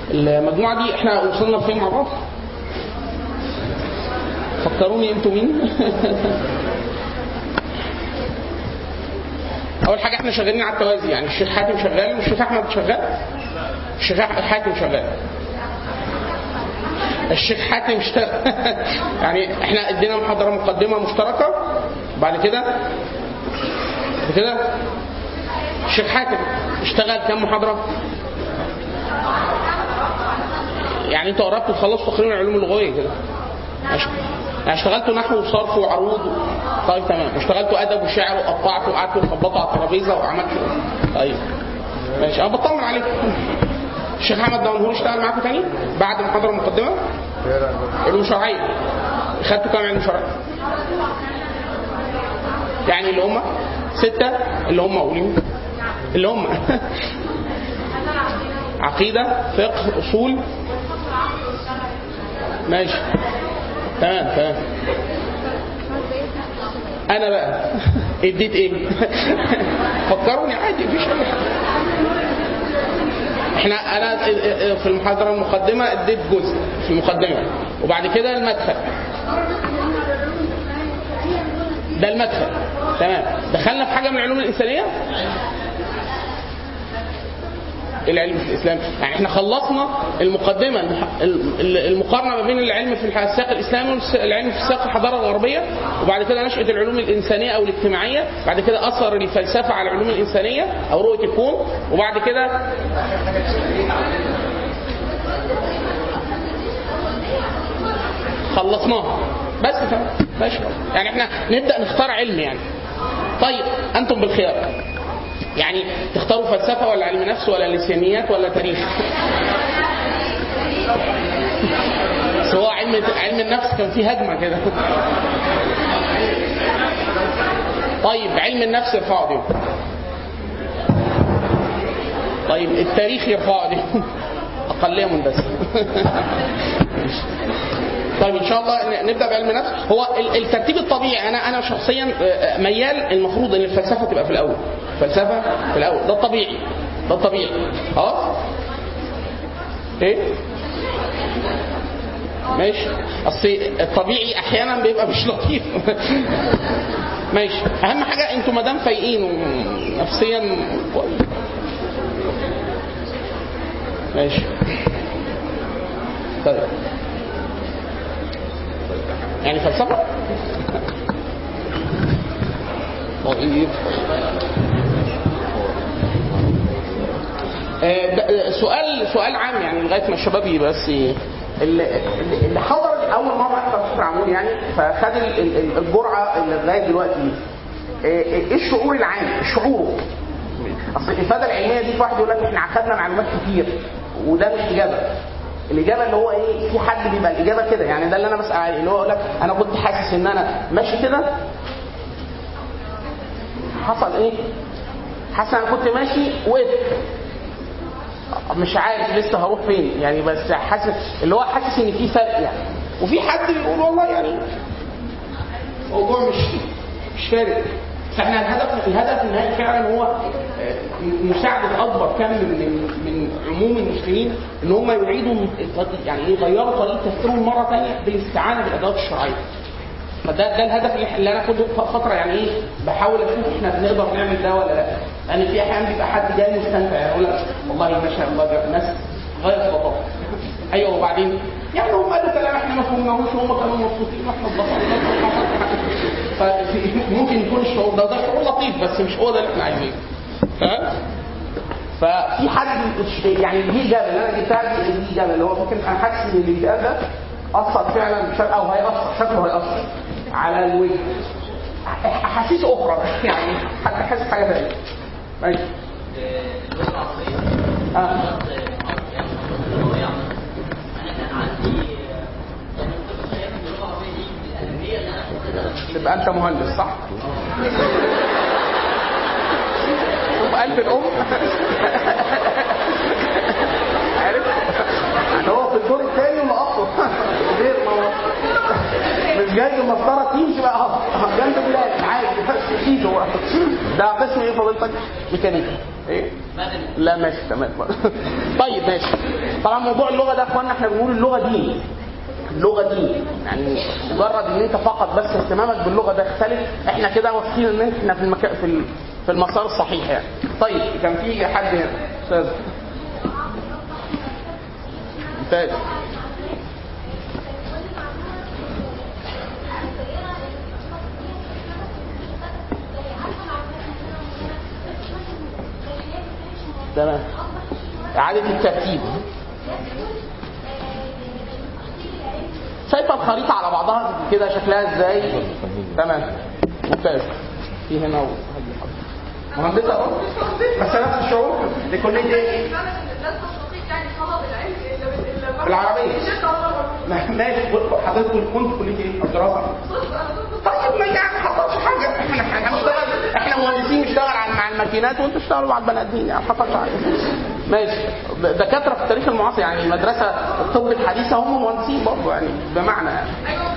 المجموعه دي احنا وصلنا لفين مع بعض؟ فكروني انتوا مين؟ اول حاجه احنا شغالين على التوازي، يعني الشيخ حاتم شغال والشيخ احمد شغال. الشيخ حاتم شغال، الشيخ حاتم اشتغل. يعني احنا ادينا محاضره مقدمه مشتركه، بعد كده الشيخ حاتم اشتغل كم محاضره؟ يعني انتوا قربتوا تخلصوا تقريبا العلوم اللغويه كده. يعني اشتغلتوا نحو وصرف وعروض طيب تمام، اشتغلتوا ادب وشعر وقطعتوا وقعدتوا تخبطوا على الترابيزه وعملتوا طيب ماشي. انا بطمن عليكم. الشيخ احمد داونهور اشتغل معاكم تاني بعد المحاضره المقدمه؟ علوم شرعيه. خدتوا كام علم شرعي؟ يعني اللي هم 6 اللي هم قولين اللي هم عقيده، فقه، اصول. ماشي تمام. انا بقى اديت ايه؟ فكروني عادي مفيش اي حاجه. انا في المحاضره المقدمه اديت جزء في المقدمه، وبعد كده المدخل. ده المدخل تمام. دخلنا في حاجه من العلوم الانسانيه، العلم في الاسلام. يعني احنا خلصنا المقدمه المقارنه ما بين العلم في السياق الاسلامي والعلم في سياق الحضاره الغربيه، وبعد كده نشأة العلوم الانسانيه او الاجتماعيه، بعد كده اثر الفلسفه على العلوم الانسانيه او رؤيه الكون، وبعد كده خلصناها بس. ماشي. يعني احنا نبدا نختار علم يعني. طيب انتم بالخيار، يعني تختاروا فلسفه ولا علم نفس ولا لسانيات ولا تاريخ؟ بس هو علم النفس كان فيه هجمه كده. طيب علم النفس يرفعوا دي. طيب التاريخ يرفعوا دي. اقلهم بس. طيب ان شاء الله نبدا بعلم النفس. هو الترتيب الطبيعي، انا شخصيا ميال المفروض ان الفلسفه تبقى في الاول. فلسفه في الاول، ده الطبيعي. خلاص ايه ماشي. اصل الطبيعي احيانا بيبقى مش لطيف. ماشي. اهم حاجه انتوا ما دام فايقين ونفسيا ماشي. طيب يعني فلسفه طيب. سؤال عام يعني لغايه ما الشباب بس اللي حضر اول مره يحضر فكره عمود يعني، فخد الجرعه اللي لغايه دلوقتي ايه الشعور العام؟ الشعور اصل الافاده العلميه دي واحد يقول لك احنا اخذنا معلومات كتير، وده مش اجابه. الاجابه اللي هو ايه، في حد بيبقى الاجابه كده يعني. ده اللي انا بسال عليه، اللي هو يقول لك انا كنت حاسس ان انا ماشي كده، حصل ايه؟ حاسس انا كنت ماشي وقفت، مش عارف لسه هروح فين يعني، بس حاسس اللي هو حاسس ان في فرق يعني. وفي حد بيقول والله يعني الموضوع مش فارق. فاحنا الهدف النهائي فعلا هو مساعده اكبر كم من عموم المسلمين ان هم يعيدوا يعني يغيروا طريقه تفكيرهم مره ثانيه بالاستعانه بالادوات الشرعيه. فده الهدف اللي انا كنت فتره يعني ايه بحاول اشوف احنا بنقدر نعمل ده ولا لا. يعني في احيان بيبقى حد جاي مستمتع يقول لك والله ما شاء الله الناس غايه بطاطا. ايوه وبعدين يعني هم قالوا كلام احنا ما فهمناهوش وهم كانوا مبسوطين واحنا اتبسطنا. فممكن يكون الشعور ده شعور لطيف بس مش هو ده اللي احنا عايزينه. تمام؟ ففي حد يعني دي اجابه اللي انا جبتها دي اجابه اللي هو ممكن انا حاسس ان اللي ده اثر فعلا بشكل او هيأثر شكله هيأثر على الوجه. احاسيس اخرى يعني حاسس حاجه ثانيه. ماشي. تبقى انت مهندس صح؟ شوف قلب الام. عارف يعني هو في الدور الثاني ولقطه غير ما مش جاي المسطره تمشي بقى جنب بلاد عادي بس ايده. ده قسم ايه فضيلتك؟ ميكانيكا. ايه لا ماشي تمام. طيب ماشي. طبعا موضوع اللغه ده يا اخوانا احنا بنقول اللغه دين، اللغه دي يعني مجرد ان انت فقط بس اهتمامك باللغه ده اختلف، احنا كده واثقين ان احنا في المسار الصحيح يعني. طيب كان في حد هنا استاذ ممتاز. تمام. اعاده الترتيب. شايفه الخريطه على بعضها كده شكلها ازاي؟ تمام ممتاز. في هنا مهندسه اهو بس نفس الشعور لكليه ايه؟ العربيه. ماشي حضرتك كنت كليه ايه؟ الدراسه. طيب ما يعني ما حصلش حاجه، احنا هنشتغل، احنا مهندسين نشتغل مع الماكينات وانتوا تشتغلوا مع البني ادمين يعني ما حصلش حاجه. ماشي. دكاتره في التاريخ المعاصر يعني المدرسه الطب الحديثه هم مهندسين برضه يعني بمعنى يعني.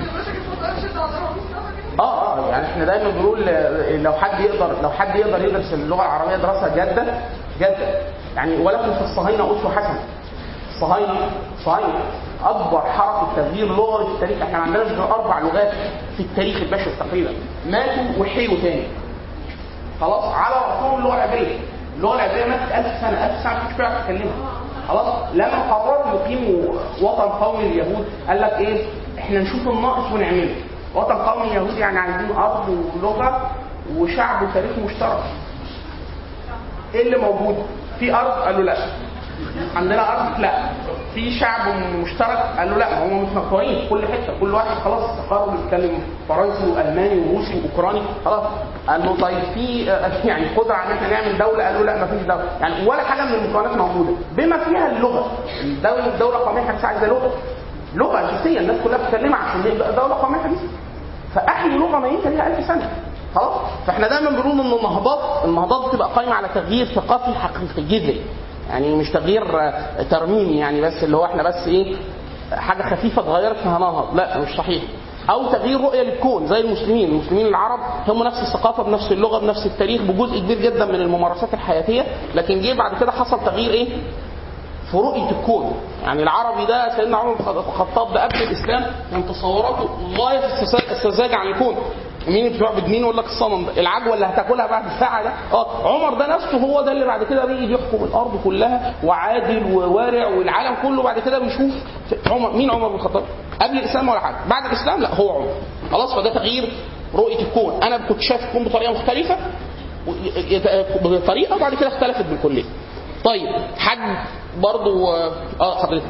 يعني احنا دايما بنقول لو حد يقدر يدرس اللغه العربيه دراسه جاده يعني، ولكن في الصهاينه اسوه حسنه. الصهاينه اكبر حركه تغيير لغوي في التاريخ. احنا ما عندناش غير 4 لغات في التاريخ البشري تقريبا ماتوا وحيوا تاني خلاص على رسول اللغه العبريه. اللغه العبريه ماتت 1000 سنه مش بتعرف تتكلمها خلاص. لما قرروا يقيموا وطن قومي لليهود قال لك ايه؟ احنا نشوف الناقص ونعمله. وطن قومي اليهود يعني عايزين ارض ولغه وشعب وتاريخ مشترك. ايه اللي موجود؟ في ارض؟ قالوا لا. عندنا ارض؟ لا. في شعب مشترك؟ قالوا لا. هم متنطورين في كل حته، كل واحد خلاص استقر بيتكلم فرنسي والماني وروسي واوكراني خلاص. قالوا طيب في يعني قدره على ان احنا نعمل دوله؟ قالوا لا ما فيش دوله يعني، ولا حاجه من المكونات موجوده بما فيها اللغه. الدوله قوميه حديثه عايزه لغه اساسيه الناس كلها بتتكلمها عشان يبقى دوله قوميه حديثه. فاحيي لغه ميته ليها 1000 سنه خلاص. فاحنا دايما بنقول ان النهضات بتبقى قايمه على تغيير ثقافي حقيقي جذري يعني، مش تغيير ترميمي يعني بس اللي هو احنا بس ايه حاجه خفيفه اتغيرت فهننهض، لا مش صحيح. او تغيير رؤيه للكون زي المسلمين العرب هم نفس الثقافه بنفس اللغه بنفس التاريخ بجزء كبير جدا من الممارسات الحياتيه، لكن جه بعد كده حصل تغيير ايه في رؤيه الكون. يعني العربي ده سيدنا عمر بن الخطاب ده قبل الاسلام كان تصوراته غايه في السذاجه عن الكون. مين بتعبد مين؟ يقول لك الصنم ده. العجوه اللي هتاكلها بعد الساعه ده عمر ده نفسه هو ده اللي بعد كده بيجي يحكم الارض كلها وعادل ووارع والعالم كله بعد كده بيشوف مين عمر بن الخطاب قبل الاسلام ولا حاجه. بعد الاسلام لا هو عمر خلاص. فده تغيير رؤيه الكون. انا كنت شايف الكون بطريقه مختلفه بطريقه وبعد كده اختلفت بالكليه. طيب حد برضو حضرتك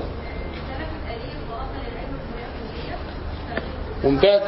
ممتاز.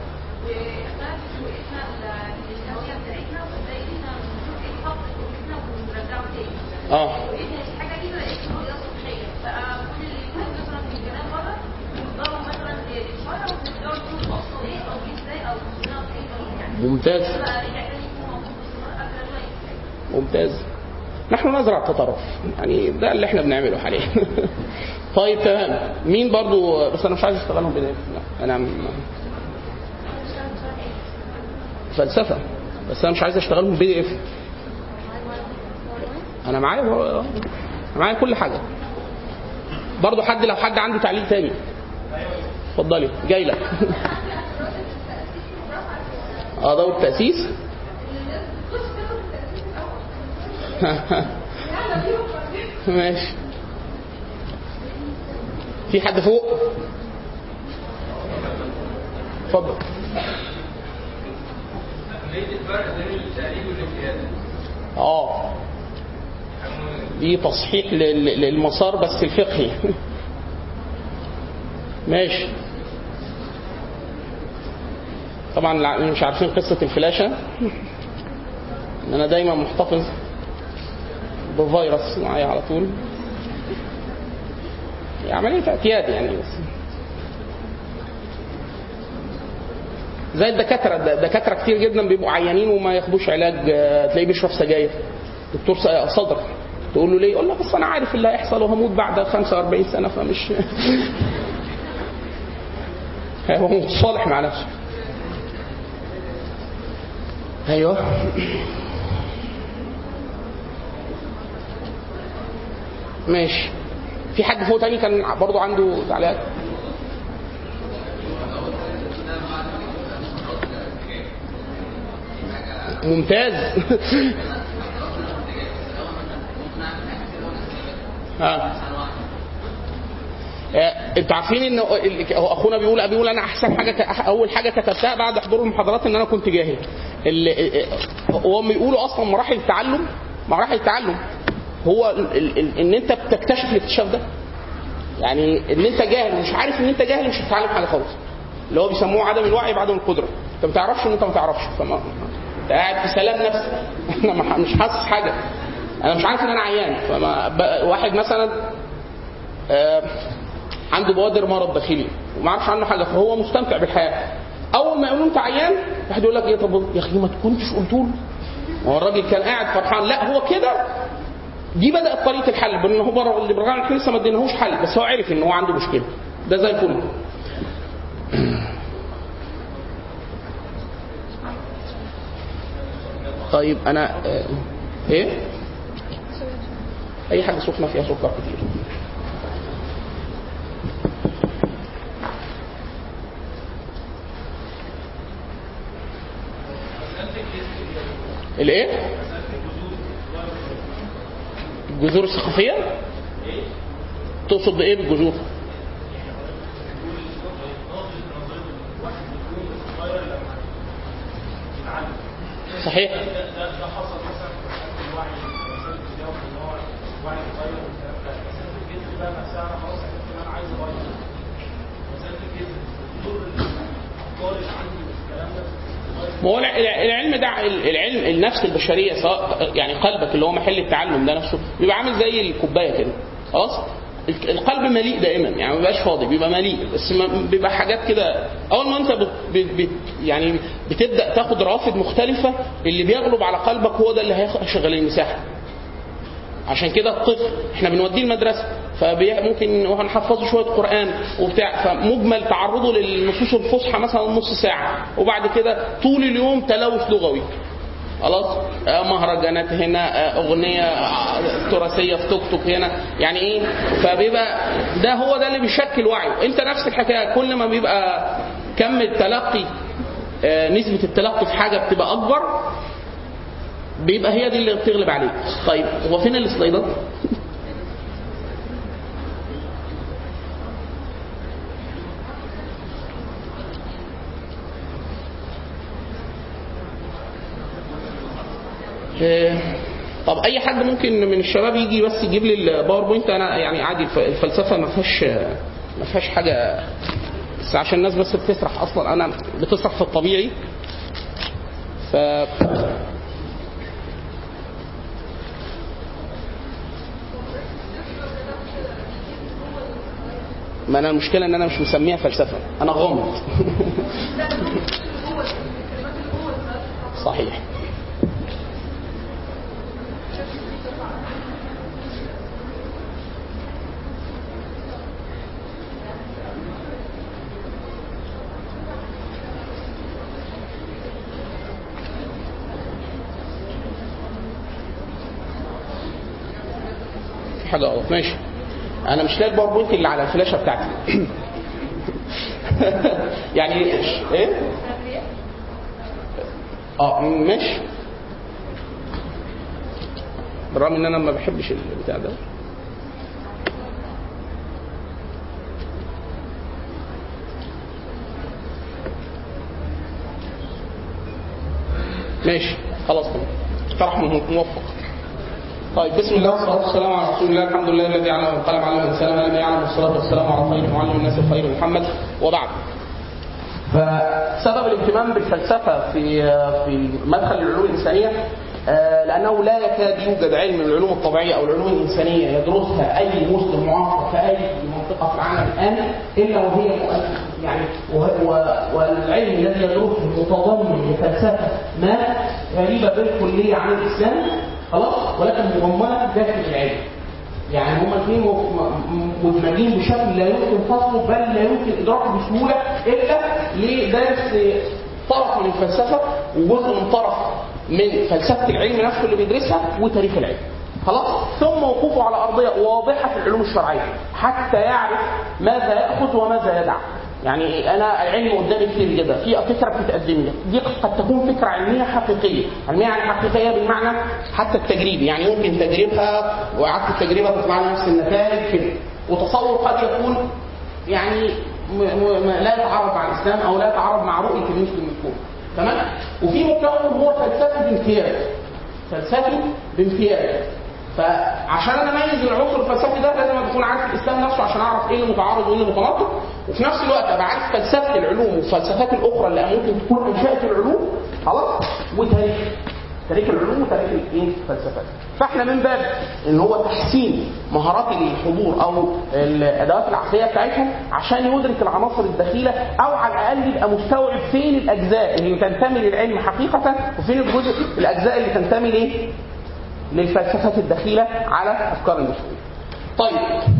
ممتاز. نحن نزرع التطرف يعني ده اللي احنا بنعمله حاليا. طيب تمام. مين برضو بس انا مش عايز اشتغلهم بداية. انا فلسفة بس انا مش عايز اشتغلهم PDF. انا معايا كل حاجة برضو. لو حد عنده تعليق تاني اتفضلي جاي لك. دور التأسيس. ماشي. في حد فوق؟ اتفضل. دي تصحيح للمسار بس الفقهي. ماشي. طبعا مش عارفين قصة الفلاشة. انا دايما محتفظ بفيروس معايا على طول. عملية اعتياد يعني بس. زي الدكاترة كتير جدا بيبقوا عيانين وما ياخدوش علاج. تلاقيه بيشرب سجاير. دكتور صدر تقول له ليه؟ يقول لك بس انا عارف اللي هيحصل وهموت بعد 45 سنة فمش هو متصالح مع نفسه. ايوه ماشي. في حد فوق تاني كان برضو عنده تعليقات؟ ممتاز. انتوا عارفين ان اخونا بيقول انا احسن حاجه اول حاجه كتبتها بعد حضور المحاضرات ان انا كنت جاهل. هو بيقولوا اصلا مراحل التعلم هو ان انت بتكتشف الاكتشاف ده. يعني ان انت جاهل ومش عارف ان انت جاهل مش هتتعلم حاجه خالص، اللي هو بيسموه عدم الوعي بعدم القدره. انت ما تعرفش ان انت ما تعرفش، انت قاعد في سلام نفسي. انا مش حاسس حاجه، انا مش عارف ان انا عيان. واحد مثلا عنده بوادر مرض داخلي وما عارفش عنه حاجه، فهو مستمتع بالحياه. اول ما يقولوا انت عيان واحد يقول لك ايه، طب يا اخي ما تكونش قلت له، هو الراجل كان قاعد فرحان. لا هو كده، دي بدات طريقه الحل، بان هو اللي برجع لك لسه ما اديناهوش حل، بس هو عرف ان هو عنده مشكله. ده زي الفل. طيب انا ايه، اي حاجه سخنه فيها سكر كتير. الايه؟ الجذور الثقافيه؟ تقصد بايه بالجذور؟ صحيح. ده حصل مثلا في الوعي ان هو وعي صغير والكلام ده، بس الجزء بقى نفسها انا خلاص عرفت ان انا عايز اغير مساله الجزء دور الافكار اللي عندي والكلام ده. ما هو العلم ده، العلم النفس البشريه سواء يعني قلبك اللي هو محل التعلم ده نفسه بيبقى عامل زي الكوبايه كده. خلاص القلب مليء دائما، يعني ما بيبقاش فاضي، بيبقى مليء، بس بيبقى حاجات كده. اول ما انت يعني بتبدا تاخد روافد مختلفه، اللي بيغلب على قلبك هو ده اللي هيشغل المساحه. عشان كده الطفل احنا بنوديه المدرسه، فممكن هنحفظه شويه قران وبتاع، فمجمل تعرضه للنصوص الفصحى مثلا نص ساعه، وبعد كده طول اليوم تلوث لغوي. خلاص مهرجانات هنا، اغنيه تراثيه في توك توك هنا، يعني ايه. فبيبقى ده هو ده اللي بيشكل وعيه. انت نفس الحكايه، كل ما بيبقى كم التلقي، نسبه التلقي في حاجه بتبقى اكبر، بيبقى هي دي اللي بتغلب عليك. طيب هو فين السلايدات؟ طب اي حد ممكن من الشباب يجي بس يجيب لي الباوربوينت. انا يعني عادي، الفلسفه ما فيهاش حاجه، بس عشان الناس بس بتسرح اصلا، انا بتسرح في الطبيعي. ما انا المشكله ان انا مش مسميها فلسفه، انا غامض. صحيح. حاجه غلط. ماشي، انا مش لاقي الباوربوينت اللي على الفلاشه بتاعتي. يعني ايه؟ ماشي، بالرغم ان انا ما بحبش البتاع ده. ماشي خلاص طرح موفق. طيب بسم الله والصلاه والسلام على رسول الله. الحمد لله الذي علم القلم علم الانسان ما لم يعلم، والصلاه والسلام على خير معلم الناس الخير محمد. وبعد، فسبب الاهتمام بالفلسفه في مدخل العلوم الانسانيه لانه لا يكاد يوجد علم من العلوم الطبيعيه او العلوم الانسانيه يدرسها اي مسلم معاصر في اي منطقه في العالم الان الا وهي يعني والعلم الذي يدرسه متضمن لفلسفه ما غريبه بالكليه عن الاسلام، خلاص، ولكن مضمنه داخل العلم. يعني هما الاثنين مدمجين بشكل لا يمكن فصله، بل لا يمكن ادراكه بسهوله الا لدرس طرف من الفلسفه وجزء من طرف من فلسفه العلم نفسه اللي بيدرسها وتاريخ العلم. خلاص، ثم وقوفه على ارضيه واضحه في العلوم الشرعيه حتى يعرف ماذا ياخذ وماذا يدع. يعني انا العلم قدامي كتير جدا، في فكره بتتقدم لي دي قد تكون فكره علميه حقيقيه، علميه يعني حقيقيه بالمعنى حتى التجريبي، يعني يمكن تجربها واعاده التجربه تطلع لنا نفس النتائج كده، وتصور قد يكون يعني لا يتعارض مع الاسلام او لا يتعارض مع رؤيه المسلم الكون، تمام. وفي مكون هو فلسفي بامتياز، فلسفي بامتياز. فعشان انا اميز العنصر الفلسفي ده لازم اكون عارف الاسلام نفسه عشان اعرف ايه اللي متعارض وايه اللي متناقض، وفي نفس الوقت ابقى عارف فلسفه العلوم والفلسفات الاخرى اللي ممكن تكون انشات العلوم، خلاص، تاريخ العلوم وتاريخ الفلسفات. فاحنا من باب ان هو تحسين مهارات الحضور او الادوات العقليه بتاعتهم عشان يدرك العناصر الدخيله، او على الاقل يبقى مستوعب فين الاجزاء اللي تنتمي للعلم حقيقه وفين الاجزاء اللي تنتمي للفلسفات الدخيله على افكار المسلمين. طيب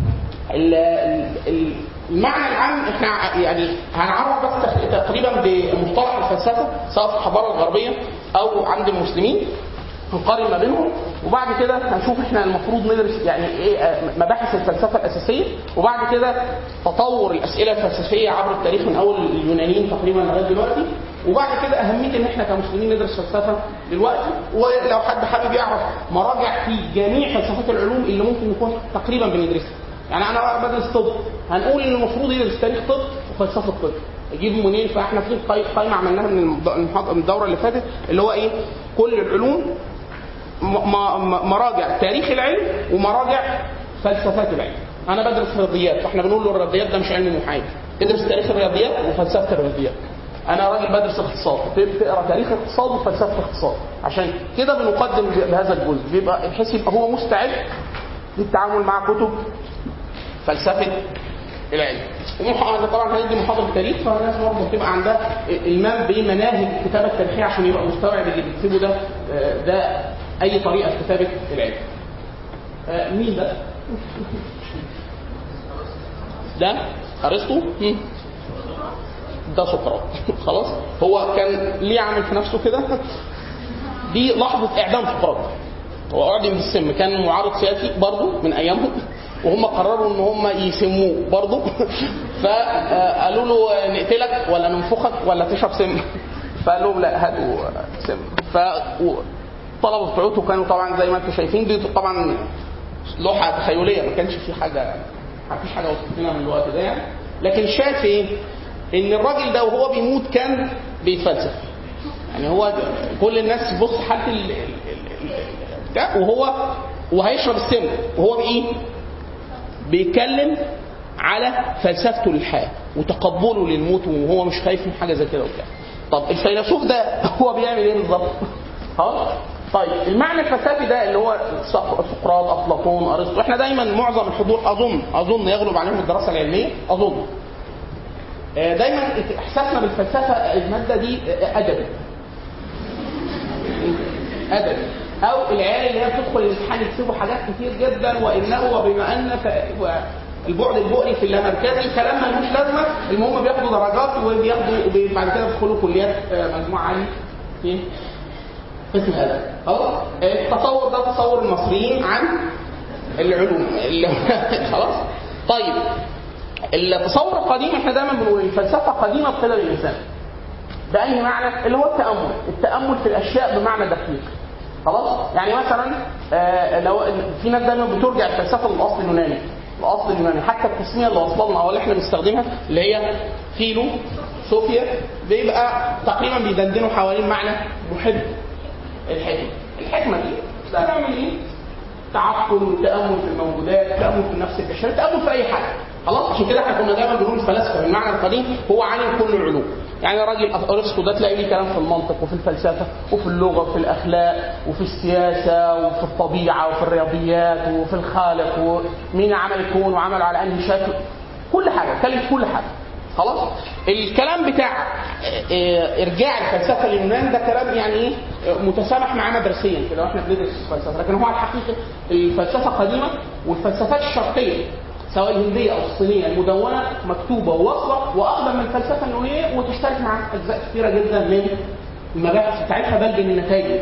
المعنى العام احنا يعني هنعرف بس تقريبا بمصطلح الفلسفه سواء في الحضاره الغربيه او عند المسلمين، هنقارن ما بينهم، وبعد كده هنشوف احنا المفروض ندرس يعني ايه مباحث الفلسفه الاساسيه، وبعد كده تطور الاسئله الفلسفيه عبر التاريخ من اول اليونانيين تقريبا لغايه دلوقتي، وبعد كده اهميه ان احنا كمسلمين ندرس فلسفه دلوقتي. ولو حد حابب يعرف مراجع في جميع فلسفات العلوم اللي ممكن نكون تقريبا بندرسها، يعني انا بدرس طب، هنقول ان المفروض يدرس تاريخ طب وفلسفه طب، اجيب منين؟ فاحنا في قائمه عملناها من الدوره اللي فاتت اللي هو ايه، كل العلوم مراجع تاريخ العلم ومراجع فلسفات العلم. انا بدرس رياضيات، فاحنا بنقول له الرياضيات ده مش علم محايد، تدرس تاريخ الرياضيات وفلسفه الرياضيات. انا راجل بدرس اقتصاد، تقرا تاريخ الاقتصاد وفلسفه الاقتصاد، عشان كده بنقدم بهذا الجزء، بيبقى بحيث يبقى هو مستعد للتعامل مع كتب فلسفه العلم. طبعا هندي محاضره تاريخ، فالناس برضه بتبقى عندها المام بمناهج الكتابه التاريخيه عشان يبقى مستوعب اللي بيكتبه ده اي طريقه في كتابه العلم. مين ده؟ ده ارسطو، ده سقراط. خلاص، هو كان ليه عامل في نفسه كده، دي لحظه اعدام سقراط، هو اعدم بالسم، كان معارض سياسي برضه من ايامهم، وهم قرروا ان هم يسموه برضه فقالوا له نقتلك ولا ننفخك ولا تشرب سم، فقال لهم لا هاتوا سم. فالطلبه بتوعته كانوا طبعا زي ما انتم شايفين، دي طبعا لوحه تخيليه، ما كانش في حاجه، ما فيش حاجه وصلت لنا من الوقت ده يعني، لكن شايف ايه ان الراجل ده وهو بيموت كان بيتفلسف، يعني هو كل الناس بص حاله وهو وهيشرب السم وهو بايه بيتكلم على فلسفته للحياه وتقبله للموت وهو مش خايف من حاجه زي كده وبتاع. طب الفيلسوف ده هو بيعمل ايه بالظبط؟ خلاص، طيب المعنى الفلسفي ده اللي هو سقراط، افلاطون، ارسطو، احنا دايما معظم الحضور اظن يغلب عليهم الدراسه العلميه، اظن دايما احساسنا بالفلسفه الماده دي ادبي او العيال اللي هي بتدخل الامتحان يكتبوا حاجات كتير جدا وانه وبما ان البعد البؤري في اللامركزي كلام ملوش لازمه، المهم بياخدوا درجات وبياخدوا بعد كده بيدخلوا كليات مجموعه عالي في قسم الادب. خلاص، التصور ده تصور المصريين عن العلوم خلاص. طيب التصور القديم احنا دايما بنقول الفلسفه قديمه بقدر الانسان، بأي معنى؟ اللي هو التأمل في الأشياء بمعنى دقيق. خلاص، يعني مثلا لو في ناس دايما بترجع الفلسفه للاصل اليوناني، حتى التسميه اللي وصلنا او اللي احنا بنستخدمها اللي هي فيلو صوفيا، بيبقى تقريبا بيدندنوا حوالين معنى محب الحكمه دي ده نعمل ايه؟ تعقل والتامل في الموجودات، التامل في النفس البشريه، التامل في اي حاجه. خلاص، عشان كده احنا كنا دايما بنقول الفلاسفه بالمعنى القديم هو عالم كل العلوم، يعني الراجل ارسطو ده تلاقي ليه كلام في المنطق وفي الفلسفه وفي اللغه وفي الاخلاق وفي السياسه وفي الطبيعه وفي الرياضيات وفي الخالق ومين عمل الكون وعمله على انهي شكل، كل حاجه اتكلم في كل حاجه. خلاص، الكلام بتاع ارجاع الفلسفه لليونان ده كلام يعني ايه متسامح معاه مدرسيا كده واحنا بندرس الفلسفه، لكن هو على الحقيقه الفلسفه قديمه، والفلسفات الشرقيه سواء الهنديه او الصينيه المدونه مكتوبه وواصله واقدم من الفلسفه اليونانيه، وتشترك مع اجزاء كثيره جدا من المباحث بتاعتها بل من النتائج بتاعتها.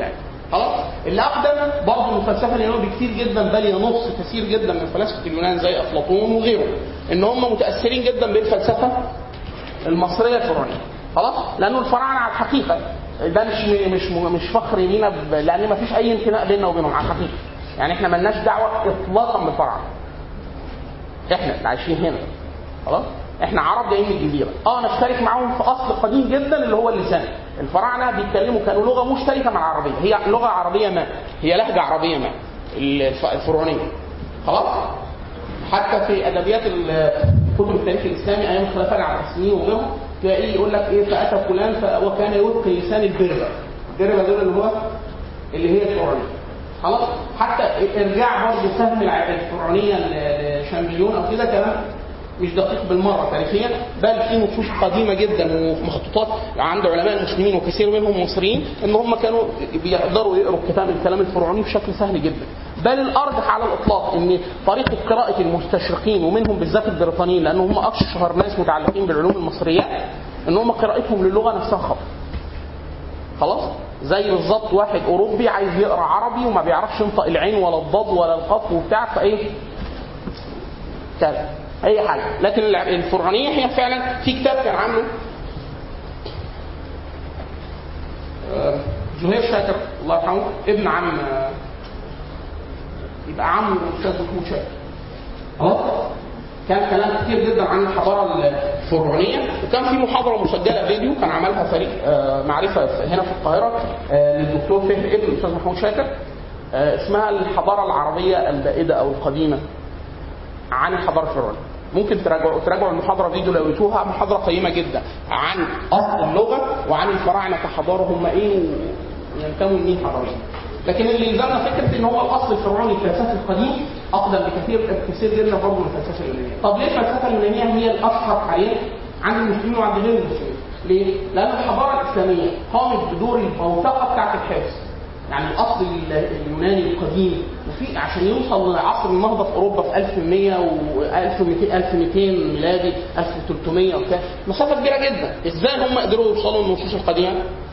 خلاص. اللي اقدم برضه من الفلسفه اليونانيه بكثير جدا، بل ينص كثير جدا من فلاسفه اليونان زي افلاطون وغيره ان هم متاثرين جدا بالفلسفه المصريه الفرعونيه. خلاص، لانه الفراعنه على الحقيقه ده مش فخر لينا لان ما فيش اي انتماء بيننا وبينهم على الحقيقه. يعني احنا مالناش دعوه اطلاقا بالفراعنه، احنا اللي عايشين هنا. خلاص، احنا عرب جايين من الجزيره، نشترك معاهم في اصل قديم جدا اللي هو اللسان. الفراعنه بيتكلموا كانوا لغه مشتركه مع العربيه، هي لغه عربيه ما، هي لهجه عربيه ما الفرعونيه. خلاص، حتى في ادبيات كتب التاريخ الاسلامي ايام الخلفاء العباسيين وغيرهم تلاقيه يقول لك ايه، فاتى فلان وكان يلقي لسان البربه. البربه دول اللي هي الفرعونيه. خلاص، حتى ارجاع برضه فهم الفرعونيه لشامبليون او كده كلام مش دقيق بالمره تاريخيا، بل في نصوص قديمه جدا ومخطوطات عند علماء المسلمين وكثير منهم مصريين ان هم كانوا بيقدروا يقروا الكلام الفرعوني بشكل سهل جدا. بل الارجح على الاطلاق ان طريقه قراءه المستشرقين ومنهم بالذات البريطانيين، لان هم اشهر ناس متعلقين بالعلوم المصريه، ان هم قراءتهم للغه نفسها خطا. خلاص، زي بالظبط واحد اوروبي عايز يقرا عربي وما بيعرفش ينطق العين ولا الضاد ولا القاف وبتاع، فايه كده اي حاجه. لكن الفرعونيه هي فعلا في كتاب كان عامله زهير شاكر الله يرحمه، ابن عم يبقى عم الاستاذ محمود شاكر. خلاص، كان كلام كتير جدا عن الحضاره الفرعونيه، وكان في محاضره مسجله فيديو كان عملها فريق معرفه هنا في القاهره للدكتور فهمي ابن الاستاذ محمود شاكر، اسمها الحضاره العربيه البائده او القديمه عن الحضاره الفرعونيه. ممكن تراجعوا المحاضره فيديو لو لقيتوها، محاضره قيمه جدا عن اصل اللغه وعن الفراعنه كحضاره هم ايه وينتموا لمين حضاريا. لكن اللي يلزمنا فكره ان هو الاصل الفرعوني الفلسفه القديم اقدم كثير جدا برضه من الفلسفه اليونانيه. طب ليه الفلسفه اليونانيه هي الاشهر حاليا عند المسلمين وعند غير المسلمين؟ ليه؟ لان الحضاره الاسلاميه قامت بدور الموثقه بتاعه الحفظ. يعني الاصل اليوناني القديم، وفي عشان يوصل لعصر النهضه في اوروبا في 1100 و 1200 ميلادي 1300 وكده، مسافه كبيره جدا. ازاي هم قدروا يوصلوا للنصوص القديمه؟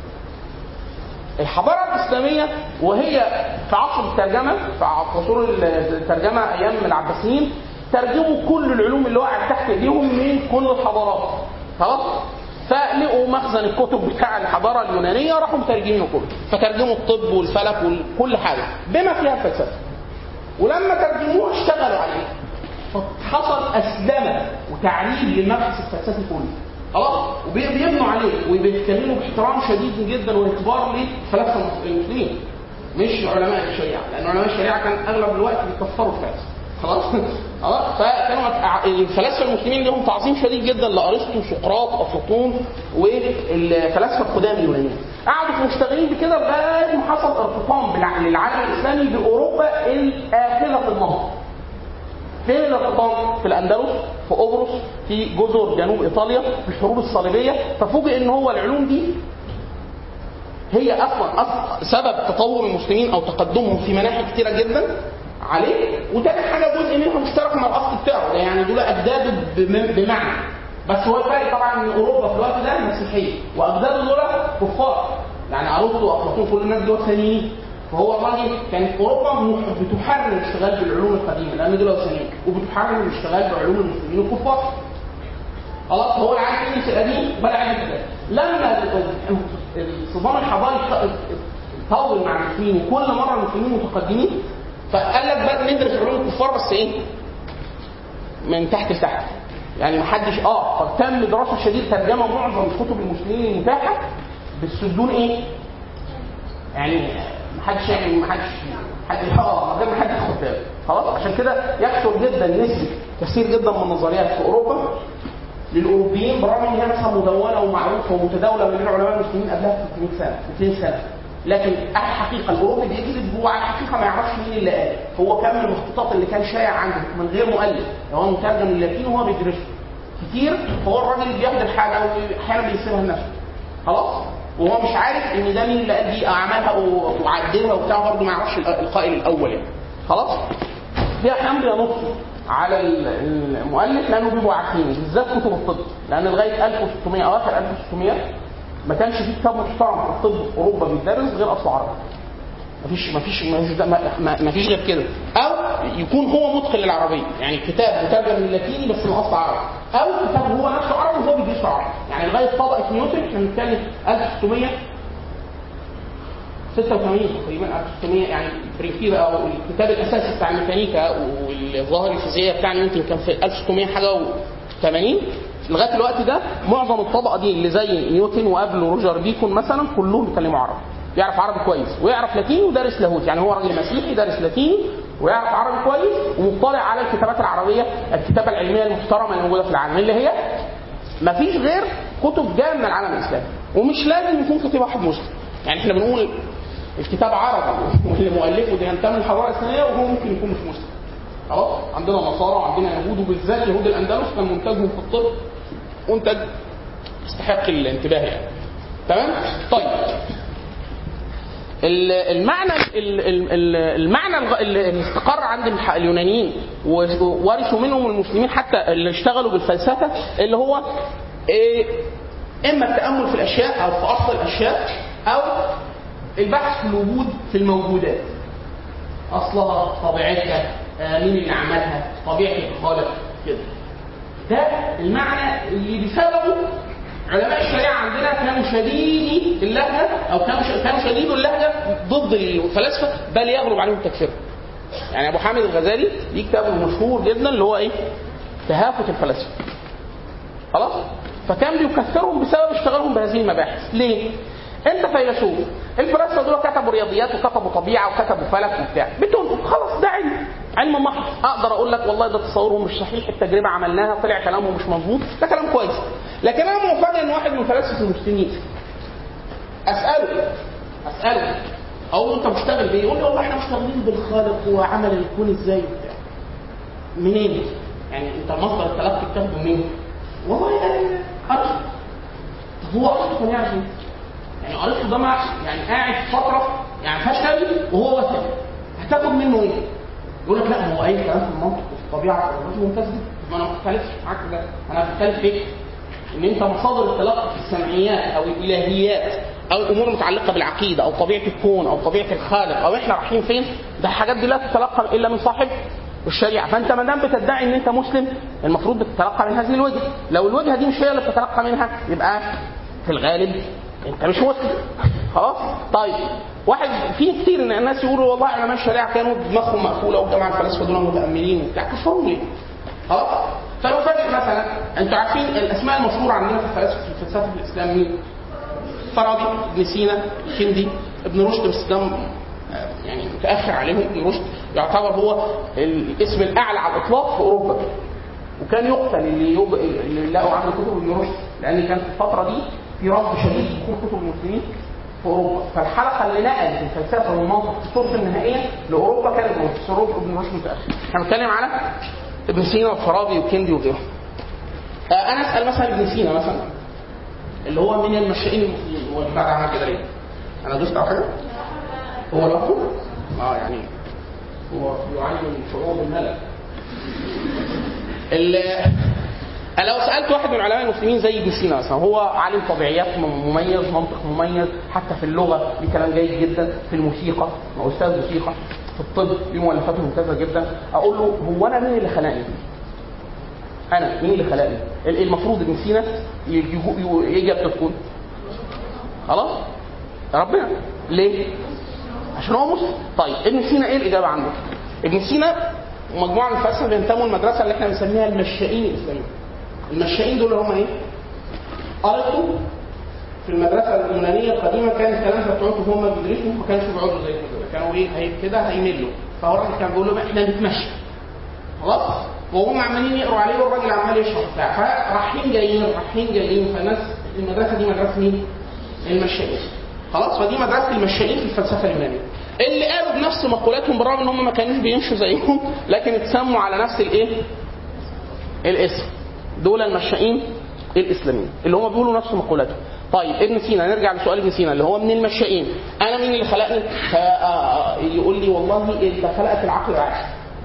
الحضاره الاسلاميه وهي في عصر الترجمه، في عصور الترجمه ايام العباسيين، ترجموا كل العلوم اللي وقعت تحت ايديهم من كل الحضارات. خلاص، فلقوا مخزن الكتب بتاع الحضاره اليونانيه راحوا مترجمينه كله، فترجموا الطب والفلك وكل حاجه بما فيها الفلسفه. ولما ترجموه اشتغلوا عليه، فحصل اسلمه وتعريب للمبحث الفلسفي كله. خلاص، وبيبنوا عليه وبيتكلموا باحترام شديد جدا واعتبار للفلاسفه المسلمين مش علماء الشريعه، لان علماء الشريعه كان اغلب الوقت بيكفروا الفلاسفه. خلاص، فكانوا الفلاسفه المسلمين لهم تعظيم شديد جدا لارسطو وسقراط وافلاطون والفلاسفه القدام اليونانيين. قعدوا مشتغلين بكده لغايه ما حصل ارتقام للعالم الاسلامي باوروبا الاخره النهضه. فين الارتقام؟ في الاندلس، في قبرص، في جزر جنوب ايطاليا، في الحروب الصليبيه. ففوجئ ان هو العلوم دي هي اصلا سبب تطور المسلمين او تقدمهم في مناحي كثيره جدا عليه. وتاني حاجه جزء منها مشترك مع الاصل بتاعه، يعني دول اجداده بمعنى، بس هو الفرق طبعا ان اوروبا في الوقت ده مسيحيه واجداده دول كفار، يعني ارسطو وافلاطون كل الناس دول ثانيين. فهو الراجل كانت اوروبا بتحرر الاشتغال بالعلوم القديمه لان دول وثنيين، وبتحرر الاشتغال بعلوم المسلمين الكفار. خلاص، هو اللي عايز يدرس القديم ولا عايز يدرس. لما الصدام الحضاري طول مع المسلمين وكل مره المسلمين متقدمين، فقال لك بقى ندرس علوم الكفار بس ايه؟ من تحت لتحت. يعني محدش تم دراسه شديد ترجمه معظم كتب المسلمين المتاحه بس بدون ايه؟ يعني محدش يعني محدش غير محدش ياخد باله. خلاص، عشان كده يكثر جدا نسبه كثير جدا من النظريات في اوروبا للاوروبيين برغم ان هي مثلا مدونه ومعروفه ومتداوله بين العلماء المسلمين قبلها 300 سنه 200 سنه، لكن الحقيقه الاوروبي بيكذب هو على الحقيقه ما يعرفش مين اللي قال. هو كم المخطوطات اللي كان شائع عنده من غير مؤلف، هو مترجم اللاتيني وهو بيدرسه كتير، فهو الراجل بياخد الحاجه واحيانا بيسيبها لنفسه. خلاص، وهو مش عارف ان ده مين اللي قال دي، اعملها وعدلها وبتاع، برضه ما يعرفش القائل الاول يعني. خلاص، في احيانا بينصوا على المؤلف لانه بيبقوا عارفين بالذات كتب الطب، لان لغايه 1600 اواخر 1600 ما كانش في كتاب محترم في الطب في اوروبا بيدرس غير اصله عربي. مفيش غير كده. او يكون هو مدخل للعربيه، يعني كتاب مترجم للاتيني بس من اصل عربي، او كتاب هو نفسه عربي وهو بيدرسه عربي. يعني لغايه طبقه نيوتن احنا بنتكلم 1686 تقريبا 1600، يعني بريفير او الكتاب الاساسي بتاع الميكانيكا والظواهر الفيزيائيه بتاع نيوتن كان في 1600 حاجه و80. لغايه الوقت ده معظم الطبقه دي اللي زي نيوتن وقبله روجر بيكون مثلا كلهم بيتكلموا عربي، يعرف عربي كويس ويعرف لاتيني ودارس لاهوت. يعني هو راجل مسيحي دارس لاتيني ويعرف عربي كويس ومطلع على الكتابات العربيه، الكتابه العلميه المحترمه اللي موجوده في العالم، اللي هي مفيش غير كتب جايه من العالم الاسلامي. ومش لازم يكون كاتب واحد مسلم، يعني احنا بنقول الكتاب عربي واللي مؤلفه ده ينتمي للحضاره الاسلاميه وهو ممكن يكون مش مسلم. خلاص، عندنا نصارى وعندنا يهود، وبالذات يهود الاندلس كان منتجهم في الطب منتج يستحق الانتباه يعني. تمام؟ طيب المعنى اللي استقر عند اليونانيين وورثوا منهم المسلمين حتى اللي اشتغلوا بالفلسفه، اللي هو اما التامل في الاشياء او في اصل الاشياء، او البحث في الوجود في الموجودات، اصلها، طبيعتها، مين اللي عملها، طبيعه الخالق كده. ده المعنى اللي بسببه علماء الشريعه عندنا كانوا شديدي اللهجه، او كانوا شديد اللهجه ضد الفلاسفه، بل يغلب عليهم تكفيرهم. يعني ابو حامد الغزالي ليه كتاب مشهور جدا اللي هو تهافت الفلاسفه. خلاص، فكان بيكفرهم بسبب اشتغالهم بهذه المباحث. ليه؟ انت فيلسوف، الفلاسفه دول كتبوا رياضيات وكتبوا طبيعه وكتبوا فلك وبتاع، بتقول خلاص ده علم محض. اقدر اقول لك والله ده تصورهم مش صحيح، التجربه عملناها طلع كلامهم مش مظبوط، ده كلام كويس. لكن انا مفاجئ ان واحد من فلاسفه المسلمين اساله اقول له انت مشتغل بايه؟ يقول لي والله احنا مشتغلين بالخالق وعمل الكون ازاي وبتاع. منين؟ يعني انت مصدر التلقي بتاخده منين؟ والله ارسطو. طب هو ارسطو كان يعرف ايه؟ يعني ارسطو ده يعني قاعد فتره يعني فشل وهو وثني، هتاخد منه ايه؟ يقول لك لا هو اي كلام في المنطق وفي الطبيعه ممتاز جدا. ما انا ما بختلفش معاك ده، انا بختلف في ان انت مصادر التلقي في السمعيات او الالهيات او الامور المتعلقه بالعقيده او طبيعه الكون او طبيعه الخالق او احنا رايحين فين، ده الحاجات دي لا تتلقى الا من صاحب الشريعه. فانت ما دام بتدعي ان انت مسلم المفروض بتتلقى من هذه الوجهه. لو الوجهه دي مش هي اللي بتتلقى منها يبقى في الغالب انت مش مسلم. خلاص؟ طيب واحد في كتير ان الناس يقولوا والله علماء الشريعه كانوا دماغهم مقفوله والجماعه الفلاسفه دول متاملين وبتاع، كفروا ليه؟ خلاص؟ فنفاجئ مثلا انتوا عارفين الاسماء المشهوره عندنا في الفلسفه الاسلام مين؟ فارابي، ابن سينا، الكندي، ابن رشد، بس ده يعني متاخر عليهم. ابن رشد يعتبر هو الاسم الاعلى على الاطلاق في اوروبا، وكان يقتل اللي لقوا عنده كتب ابن رشد، لان كان في الفتره دي في رفض شديد لدخول كتب المسلمين في اوروبا. فالحلقه اللي نقلت الفلسفه والمنطق في الصوره النهائيه لاوروبا كانت ابن رشد متاخر. احنا بنتكلم على ابن سينا وفارابي وكندي وغيرهم. انا اسال مثلا ابن سينا مثلا اللي هو من المشائين المسلمين، هو البتاع عمل كده ليه؟ انا دوست على حاجه؟ هو لوحده؟ يعني هو يعلم شعور بالملل. لو سالت واحد من علماء المسلمين زي ابن سينا مثلا، هو عالم طبيعيات مميز، منطق مميز، حتى في اللغه ليه كلام جيد جدا، في الموسيقى هو استاذ موسيقى، في الطب ليه مؤلفات ممتازه جدا، اقول له هو انا مين اللي خلقني؟ انا مين اللي خلقني؟ المفروض ابن سينا يجي تكون خلاص ربنا. ليه؟ عشان هو مسلم. طيب ابن سينا ايه الاجابه عنده؟ ابن سينا مجموعه من الفلاسفه بينتموا المدرسه اللي احنا بنسميها المشائين الاسلاميه. المشائين دول هم ايه؟ ارسطو في المدرسه اليونانيه القديمه كان الكلام بتوعهم هم بيدرسوا ما كانش بيقعدوا زي كده، كانوا ايه كده هيملوا. فهو الراجل كان بيقول لهم احنا نتمشى خلاص، وهم عمالين يقروا عليه والراجل عمال يشرح بتاع، فرايحين جايين. فالناس المدرسه دي مدرسه مين؟ المشائين. خلاص، فدي مدرسه المشائين في الفلسفه اليونانيه اللي قالوا بنفس مقولاتهم بالرغم ان هم ما كانوش بيمشوا زيهم، لكن اتسموا على نفس الاسم. دول المشائين الاسلاميين اللي هم بيقولوا نفس مقولاتهم. طيب ابن سينا، نرجع لسؤال ابن سينا اللي هو من المشائين، انا مين اللي خلقني؟ يقول لي والله انت خلقت العقل العاشر.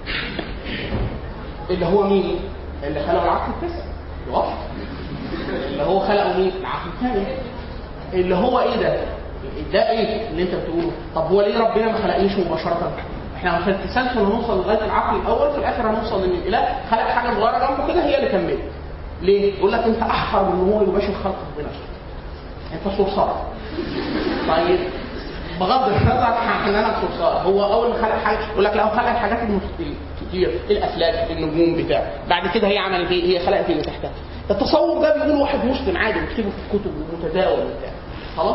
اللي هو مين؟ اللي خلق العقل التاسع اللي هو خلقه مين؟ العقل الثاني اللي هو ايه ده؟ ده ايه اللي انت بتقوله؟ طب هو ليه ربنا ما خلقنيش مباشره؟ احنا في التسلسل هنوصل لغايه العقل الاول، في الاخر هنوصل ان الاله خلق حاجه صغيره جنبه كده هي اللي كملت. ليه؟ يقول لك انت احقر من هو يباشر خلقه بنفسه. انت صرصار. طيب بغض النظر عن ان انا صرصار، هو اول ما خلق حاجه يقول لك لا، هو خلق الحاجات كتير، الافلاك، النجوم بتاع، بعد كده هي عملت ايه؟ هي خلقت اللي تحتها. التصور ده بيقول واحد مسلم عادي بيكتبه في الكتب ومتداول وبتاع. خلاص؟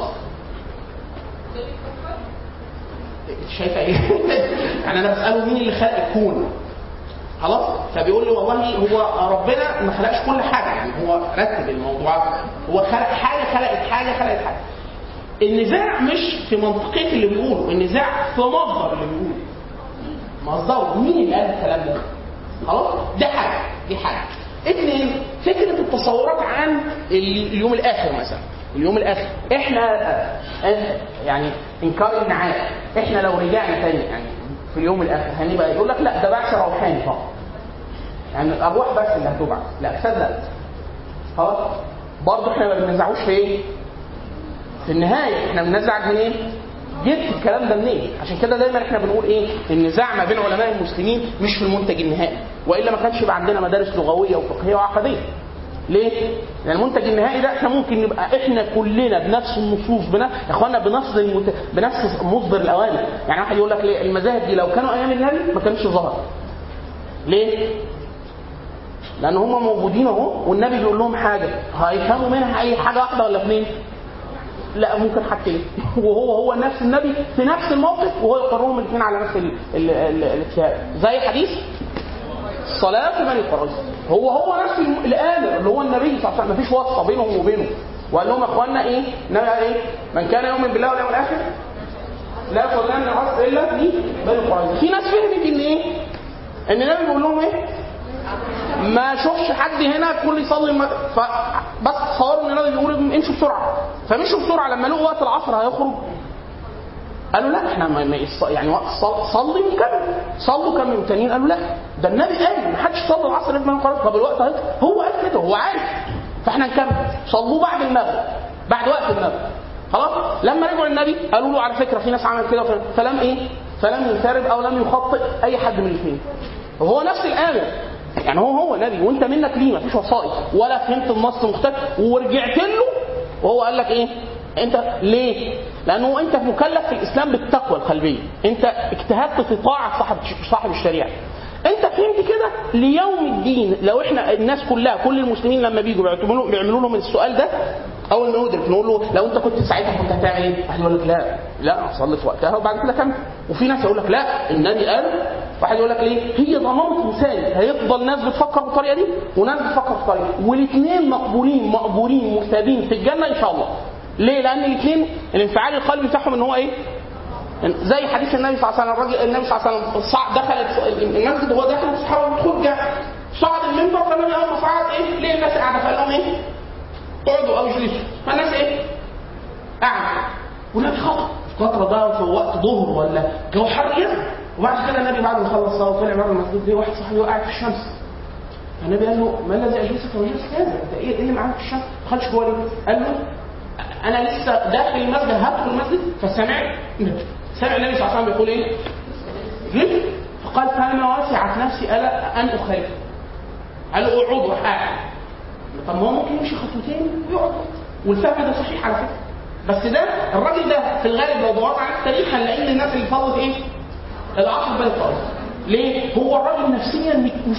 شايفه ايه؟ يعني انا بساله مين اللي خلق الكون؟ خلاص؟ فبيقول لي والله هو ربنا ما خلقش كل حاجه، يعني هو رتب الموضوع، هو خلق حاجه خلقت حاجه. النزاع مش في منطقيه اللي بيقوله، النزاع في مصدر اللي بيقوله. مصدره مين اللي قال الكلام ده؟ خلاص؟ ده حاجه، دي حاجه. اثنين، فكره التصورات عن اليوم الاخر مثلا. اليوم الاخر احنا يعني انكار النعاس، احنا لو رجعنا تاني يعني في اليوم الاخر هنبقى يقول لك لا ده بعث روحاني فقط، يعني الارواح بس اللي هتبعث. لا صدق، خلاص برضه احنا ما بننزعوش في ايه؟ في النهايه احنا بننزع منين؟ جبت الكلام ده منين؟ عشان كده دايما احنا بنقول ايه؟ النزاع ما بين علماء المسلمين مش في المنتج النهائي، والا ما كانش يبقى عندنا مدارس لغويه وفقهيه وعقديه. ليه؟ لان المنتج النهائي ده احنا ممكن نبقى احنا كلنا بنفس النصوص يا اخوانا بنفس مصدر الاوامر. يعني واحد يقول لك ليه المذاهب دي لو كانوا ايام النبي ما كانش ظهر. ليه؟ لان هم موجودين اهو، والنبي بيقول لهم حاجه هيفهموا منها اي حاجه واحده ولا اثنين؟ لا ممكن حاجتين، وهو نفس النبي في نفس الموقف وهو يقررهم الاثنين على نفس الاتفاق. زي حديث الصلاه في بني قريظه، هو نفس الامر اللي هو النبي صلى الله عليه وسلم، مفيش واسطه بينهم وبينه. وقال لهم يا اخوانا ايه؟ النبي قال ايه؟ من كان يؤمن بالله واليوم الاخر لا يصلي من العصر الا في بني قريظه. في ناس فهمت ان ايه؟ ان النبي بيقول لهم ايه؟ ما شوفش حد هنا كل يصلي بس تصوروا ان النبي بيقول امشوا بسرعه، فمشوا بسرعه. لما لقوا وقت العصر هيخرج قالوا لا احنا يعني وقت صلي وكمل، صلوا كملوا. التانيين قالوا لا ده النبي قال ما حدش صلى العصر الا من قريب. طب الوقت هو قال كده، هو عارف، فاحنا نكمل. صلوا بعد المغرب، بعد وقت المغرب. خلاص؟ لما رجعوا النبي قالوا له على فكره في ناس عملت كده فلم ايه؟ فلم يثارب او لم يخطئ اي حد من الاثنين. وهو نفس الامر، يعني هو نبي وانت منك ليه مفيش وسائط ولا فهمت النص مختلف ورجعت له وهو قال لك ايه؟ انت ليه؟ لانه انت مكلف في الاسلام بالتقوى القلبيه، انت اجتهدت في طاعه صاحب الشريعه. انت فهمت كده ليوم الدين. لو احنا الناس كلها كل المسلمين لما بيجوا بيعملوا لهم السؤال ده اول ما ندرك نقول له لو انت كنت ساعتها كنت هتعمل ايه؟ واحد يقول لك لا اصلي في وقتها وبعد كده كمل. وفي ناس يقول لك لا النبي قال. واحد يقول لك ليه؟ هي ضمانه مثالي، هيفضل ناس بتفكر بالطريقه دي وناس بتفكر بالطريقه، والاثنين مقبولين مثابين في الجنه ان شاء الله. ليه؟ لان الاثنين الانفعال القلبي بتاعهم ان هو ايه؟ زي حديث النبي صلى الله عليه وسلم. النبي صلى الله عليه وسلم دخل المسجد وهو داخل الصحابه بيدخل جاء صعد المنبر، فالنبي اول ما صعد ايه؟ ليه الناس قاعده؟ فقال لهم ايه؟ اقعدوا او اجلسوا. فالناس ايه؟ قاعده. والنبي خطب الفتره ده في وقت ظهر ولا جو حر جدا. وبعد كده النبي بعد ما خلص الصلاه وطلع بره المسجد ليه واحد صاحبي قاعد في الشمس. فالنبي قال له ما الذي اجلسك وجلس كذا؟ انت ايه اللي معاك في الشمس؟ ما دخلش جوه ليه؟ قال له انا لسه داخل المسجد، هدخل المسجد فسمع النبي صلى الله عليه وسلم بيقول ايه؟ جد. فقال فما وسعت نفسي الا ان اخالف. قال له اقعد وحاجه. طب ما هو ممكن يمشي خطوتين ويقعد، والفهم ده صحيح على فكره. بس ده الراجل ده في الغالب لو دورت على التاريخ هنلاقيه من الناس اللي فضلت ايه؟ العصر بني قريظه. ليه؟ هو الراجل نفسيا مش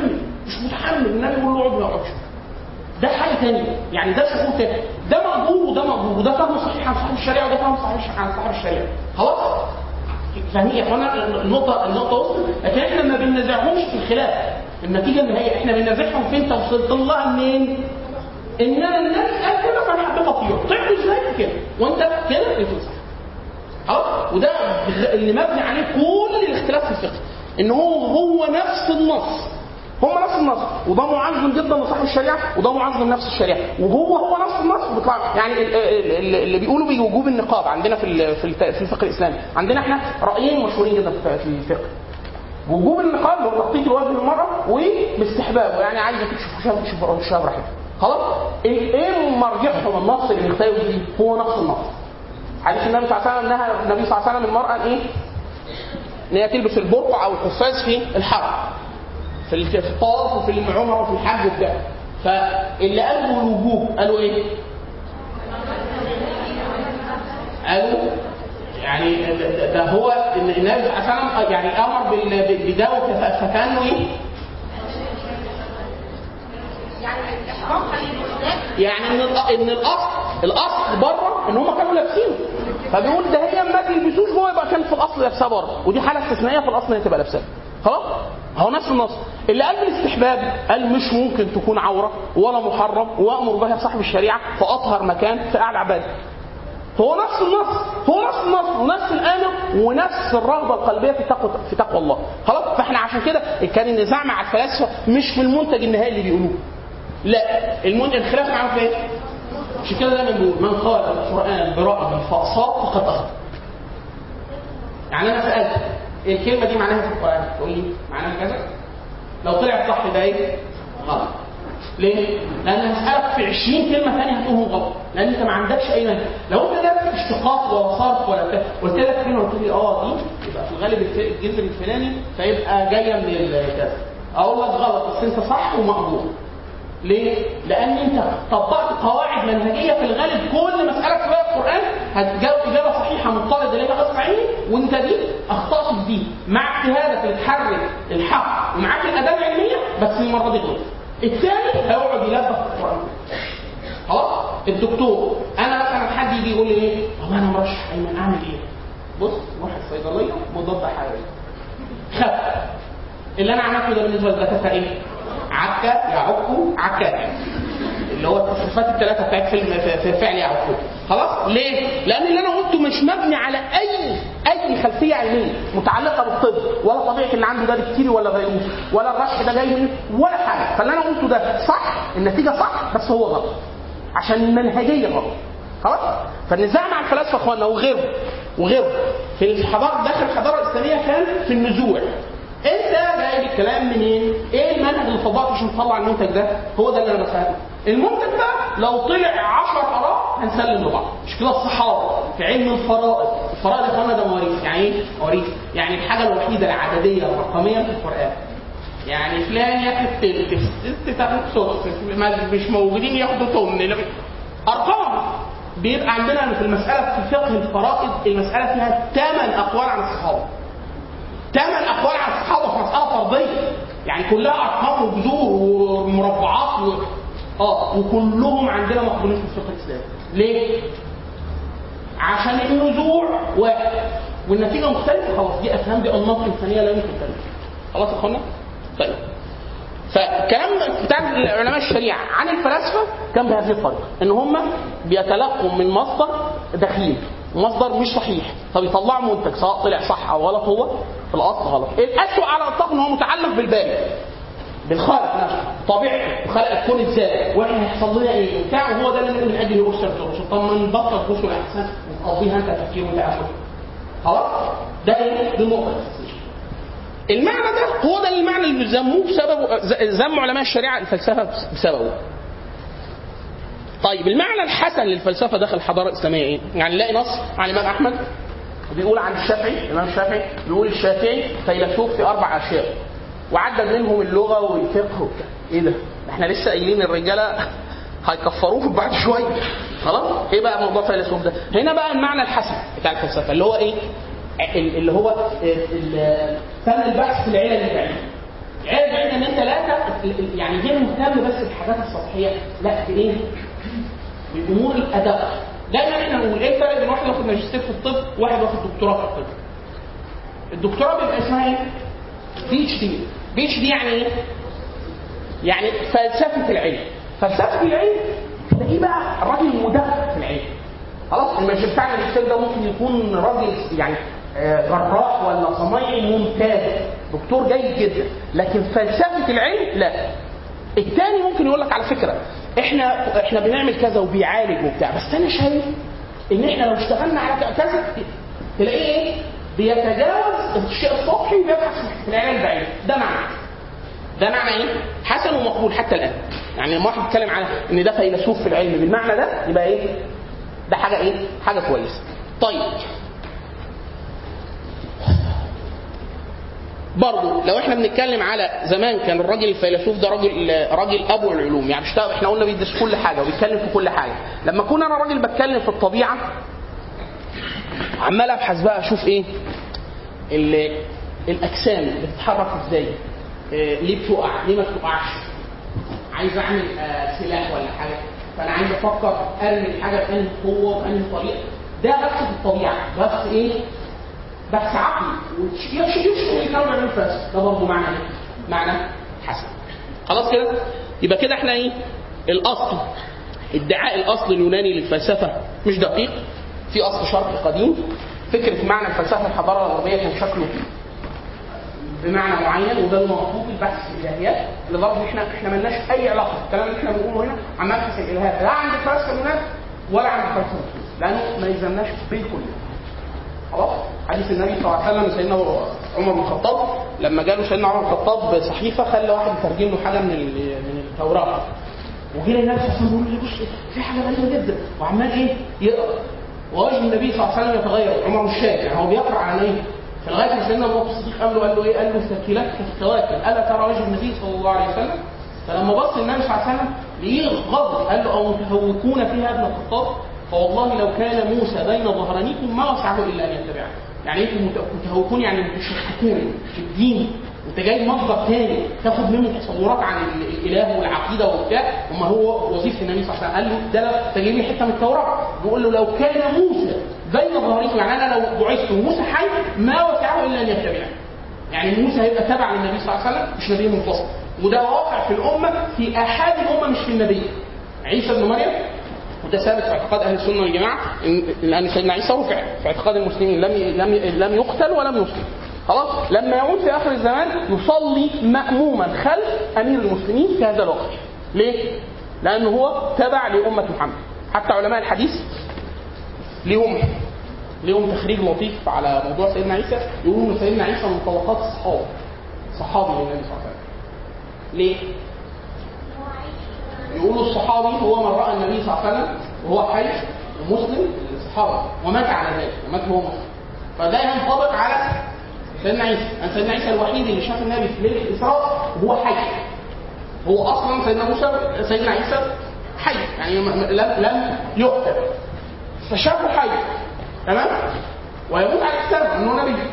متحمل النبي يقول له اقعد ما يقعدش. ده حاجه ثانيه، يعني ده شعور ثاني، ده مقبول وده مقبول، وده فهم صحيح عن صاحب الشريعه وده فهم صحيح عن صاحب الشريعه. خلاص؟ فاهمين يا اخوانا النقطه وصلت؟ لكن احنا ما بننازعهمش في الخلاف. النتيجه النهائيه احنا بننازعهم فين؟ انت وصلت لها منين؟ ان انا الناس قال كده فانا حبيت اطيعه، طيعوا ازاي كده؟ وانت كده انت صح. خلاص؟ وده اللي مبني عليه كل الاختلاف في الفقه، ان هو نفس النص، هم نفس النص، وده معظم جدا لصاحب الشريعه وده معظم نفس الشريعه، وهو نفس النص بيطلع. يعني اللي بيقولوا بوجوب النقاب عندنا في الفقه الاسلامي، عندنا احنا رايين مشهورين جدا في الفقه. وجوب النقاب اللي هو تغطيه الوجه للمراه، وباستحبابه يعني عايزه تكشف وشها براحتها. خلاص؟ ايه مرجعهم النص اللي بيختاروا فيه؟ هو نفس النص. حديث النبي صلى الله عليه وسلم نهى النبي صلى الله عليه وسلم المرأة ايه؟ ان هي تلبس البرقع او القفاز في الحرم، في الطواف وفي العمره وفي الحج وبتاع. فاللي قالوا الوجوب قالوا ايه؟ قالوا يعني ده هو النبي صلى الله عليه وسلم يعني امر بده فكانه ايه؟ يعني ان الاصل بره ان هم كانوا لابسينه، فبيقول ده هي ما تلبسوش جوه يبقى كان في الاصل لابسها بره، ودي حاله استثنائيه في الاصل هي تبقى لابسها. خلاص هو نفس النص. اللي قال بالاستحباب قال مش ممكن تكون عوره ولا محرم وامر بها صاحب الشريعه في اطهر مكان في اعلى عباده. هو نفس النص ونفس الامر ونفس الرغبه القلبيه في تقوى الله. خلاص. فاحنا عشان كده كان النزاع مع الفلاسفه مش في المنتج النهائي اللي بيقولوه، لا الخلاف معاهم في ايه؟ عشان كده دايما بنقول من قال القران برأي فاصاب فقد اخطا. يعني انا سالت الكلمه دي معناها في القران، تقول لي معناها كذا، لو طلعت صح ده ايه؟ غلط. ليه؟ لان هسالك في 20 كلمه ثانيه هتقولهم غلط، لان انت ما عندكش اي منهج. لو انت درست اشتقاق ولا صرف ولا بتاع قلت لك كلمه وقلت لي دي يبقى في الغالب الجذر الفلاني فيبقى جايه من كذا، اقول لك غلط بس انت صح ومقبول. ليه؟ لان انت طبقت قواعد منهجيه في الغالب كل مساله في القران هتجاوب اجابه صحيحه مضطرده ليها غصب عنك، وانت دي اخطات في دي مع اجتهادك اللي تحرك الحق ومعاك الاداه العلميه، بس المره دي غلط. الثاني هيقعد يلبخ في القران. خلاص. الدكتور انا مثلا حد يجي يقول لي ايه؟ طب انا مرشح ايمن اعمل ايه؟ بص روح الصيدليه مضاد حيوي. خف. اللي انا عملته ده بالنسبه للدكاتره ايه؟ عكا يعكوا عكا، اللي هو التصرفات الثلاثه بتاعت في فعل يعكوا. خلاص. ليه؟ لان اللي انا قلته مش مبني على اي خلفيه علميه متعلقه بالطب، ولا طبيعه اللي عنده ده كتير ولا فيروس ولا الرشح ده جاي من ولا حاجه. فاللي انا قلته ده صح، النتيجه صح، بس هو غلط عشان المنهجيه غلط. خلاص. فالنزاع مع الفلاسفه اخواننا وغيره في الحضاره داخل الحضاره الاسلاميه كان في النزوع. انت جايب الكلام منين؟ ايه المنهج اللي طبقته عشان تطلع المنتج ده؟ هو ده اللي انا بساله. المنتج ده لو طلع 10 اراء هنسلم لبعض. مش كده الصحابه في علم الفرائض يا اخوانا ده مواريث. يعني ايه مواريث؟ يعني الحاجه الوحيده العدديه الرقميه في القران. يعني فلان ياخد تلت تاخد سدس، مش موجودين ياخدوا ثمن، ارقام. بيبقى عندنا في المساله في فقه الفرائض المساله فيها 8 اقوال عن الصحابه. 8 اقوال عن الصحابه في مساله فرضيه، يعني كلها ارقام وجذور ومربعات وكلهم عندنا مقبولين في الفقه الاسلامي. ليه؟ عشان النزوع واحد والنتيجه مختلفه. خلاص دي افهام، دي انماط انسانيه لا يمكن تنتهي. خلاص يا اخوانا. طيب فالكلام بتاع علماء الشريعه عن الفلاسفه كان بهذه الطريقه، ان هم بيتلقوا من مصدر دخيل، مصدر مش صحيح، فبيطلعوا منتج سواء طلع صح او غلط هو في الاصل غلط. الاسوء على الاطلاق ان هو متعلق بالباري، بالخالق نفسه، طبيعته، خلق الكون ازاي، واحنا هيحصل لنا ايه وبتاع، وهو ده اللي من اجله اسر الرسل. طب ما نبطل الرسل احسن وتقضيها انت تفكير وتامل. خلاص. ده ايه؟ دي النقطه الاساسيه. المعنى ده هو ده المعنى اللي ذموه بسببه، ذم علماء الشريعه الفلسفه بسببه. طيب المعنى الحسن للفلسفه داخل الحضاره الاسلاميه ايه؟ يعني نلاقي نص عن الامام احمد بيقول عن الشافعي، الامام الشافعي بيقول الشافعي فيلسوف في 4 اشياء وعدد منهم اللغه والفقه وبتاع. ايه ده؟ احنا لسه قايلين الرجاله هيكفروه بعد شويه. خلاص. ايه بقى موضوع فيلسوف ده؟ هنا بقى المعنى الحسن بتاع الفلسفه اللي هو ايه؟ اللي هو فن البحث في العلل البعيده. العلل البعيده ان انت لا يعني غير مهتم بس بالحاجات السطحيه، لا بايه؟ بامور الادق. دايما احنا نقول ايه الفرق بين واحد واخد ماجستير في الطب وواحد واخد دكتوراه في الطب؟ الدكتوراه بيبقى اسمها ايه؟ بي اتش دي يعني ايه؟ يعني فلسفه العلم. فلسفه العلم تلاقيه بقى الراجل مدقق في العلم. خلاص. الماجستير بتاع الماجستير ده ممكن يكون راجل يعني جراح ولا صنايعي ممتاز، دكتور جيد جدا، لكن فلسفه العلم لا. الثاني ممكن يقول لك على فكره احنا بنعمل كذا وبيعالج وبتاع، بس انا شايف ان احنا لو اشتغلنا على كذا تلاقيه ايه؟ بيتجاوز الشيء السطحي وبيبحث في العلم البعيد. ده معنى ايه؟ حسن ومقبول حتى الان. يعني لما واحد يتكلم على ان ده فيلسوف في العلم بالمعنى ده يبقى ايه؟ ده حاجه ايه؟ حاجه كويسه. طيب برضه لو احنا بنتكلم على زمان كان الراجل الفيلسوف ده راجل ابو العلوم، يعني بيشتغل، احنا قلنا بيدرس كل حاجه وبيتكلم في كل حاجه. لما كنا انا راجل بتكلم في الطبيعه عمال ابحث بقى اشوف ايه الاجسام بتتحرك ازاي، ليه بتقع، ليه ما بتقعش، عايز اعمل سلاح ولا حاجه، فانا عايز افكر ارمي الحاجه بأنهي قوه وبأنهي طريقه. ده بحث في الطبيعه، بس ايه، بحث عقلي ويشمل الكون الفلسفي. ده برضه معنى ايه؟ معنى حسن. خلاص كده؟ يبقى كده احنا ايه؟ الاصل، ادعاء الاصل اليوناني للفلسفه مش دقيق، في اصل شرقي قديم. فكره معنى الفلسفه الحضاره الغربيه كان شكله بمعنى معين، وده المطلوب البحث في الالهيات، لدرجه احنا مالناش اي علاقه الكلام اللي احنا بنقوله هنا عن مبحث الالهيات لا عند الفلسفه اليونان ولا عند الفلسفه المسلمه، لانه ما يلزمناش بين كلهم. خلاص؟ حديث النبي صلى الله عليه وسلم سيدنا عمر بن الخطاب لما جاله سيدنا عمر بن الخطاب صحيفه خلى واحد يترجم له حاجه من التوراه، وجه النبي صلى الله عليه وسلم يقول له بص في حاجه غريبه جدا، وعمال ايه يقرا، ووجه النبي صلى الله عليه وسلم يتغير. عمر مش شايف، يعني هو بيقرا على ايه؟ فلغايه ما سيدنا ابو بكر الصديق قال له ايه؟ قال له ثقلتك في الكواكب الا ترى وجه النبي صلى الله عليه وسلم؟ فلما بص النبي صلى الله عليه وسلم ليه غضب، قال له او متهوكون فيها ابن الخطاب، فوالله لو كان موسى بين ظهرانيكم ما وسعه الا ان يتبعه. يعني انتم متهوكون، يعني متشككون في الدين، انت جاي مصدر تاني تاخد منه تصورات عن الاله والعقيده وبتاع، وما هو وظيفه النبي صلى الله عليه وسلم. قال له ده تجيب لي حته من التوراه، بيقول له لو كان موسى بين ظهريكم، يعني انا لو بعثت وموسى حي ما وسعه الا ان يتبعه. يعني موسى هيبقى تبع للنبي صلى الله عليه وسلم، مش نبي منفصل. وده واقع في الامه، في احاد الامه مش في النبي. عيسى ابن مريم، وده ثابت في اعتقاد اهل السنه والجماعه، لان سيدنا عيسى هو في اعتقاد المسلمين لم يقتل ولم يسلم. خلاص؟ لما يعود في اخر الزمان يصلي مأموما خلف امير المسلمين في هذا الوقت. ليه؟ لانه هو تبع لامه محمد. حتى علماء الحديث ليهم تخريج لطيف على موضوع سيدنا عيسى، يقولوا ان سيدنا عيسى من طبقات الصحابه، صحابي للنبي صلى الله عليه وسلم. ليه؟ يقولوا الصحابي هو من راى النبي صلى الله عليه وسلم وهو حي ومسلم، الصحابه، ومات على ذلك، ومات هو مسلم. فده ينطبق على سيدنا عيسى، أن سيدنا عيسى الوحيد اللي شاف النبي في ليله الاسراء وهو حي. هو اصلا سيدنا عيسى حي، يعني لم يقتل، فشافه حي، تمام؟ ويموت على السلام انه نبي،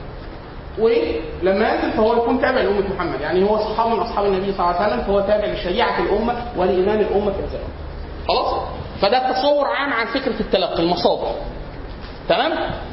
ولما ينزل فهو يكون تابع لأمة محمد، يعني هو صحابي من أصحاب النبي صلى الله عليه وسلم، فهو تابع لشريعة الأمة ولإمام الأمة في الزمان. خلاص؟ فده تصور عام عن فكرة التلقي، المصادر. تمام؟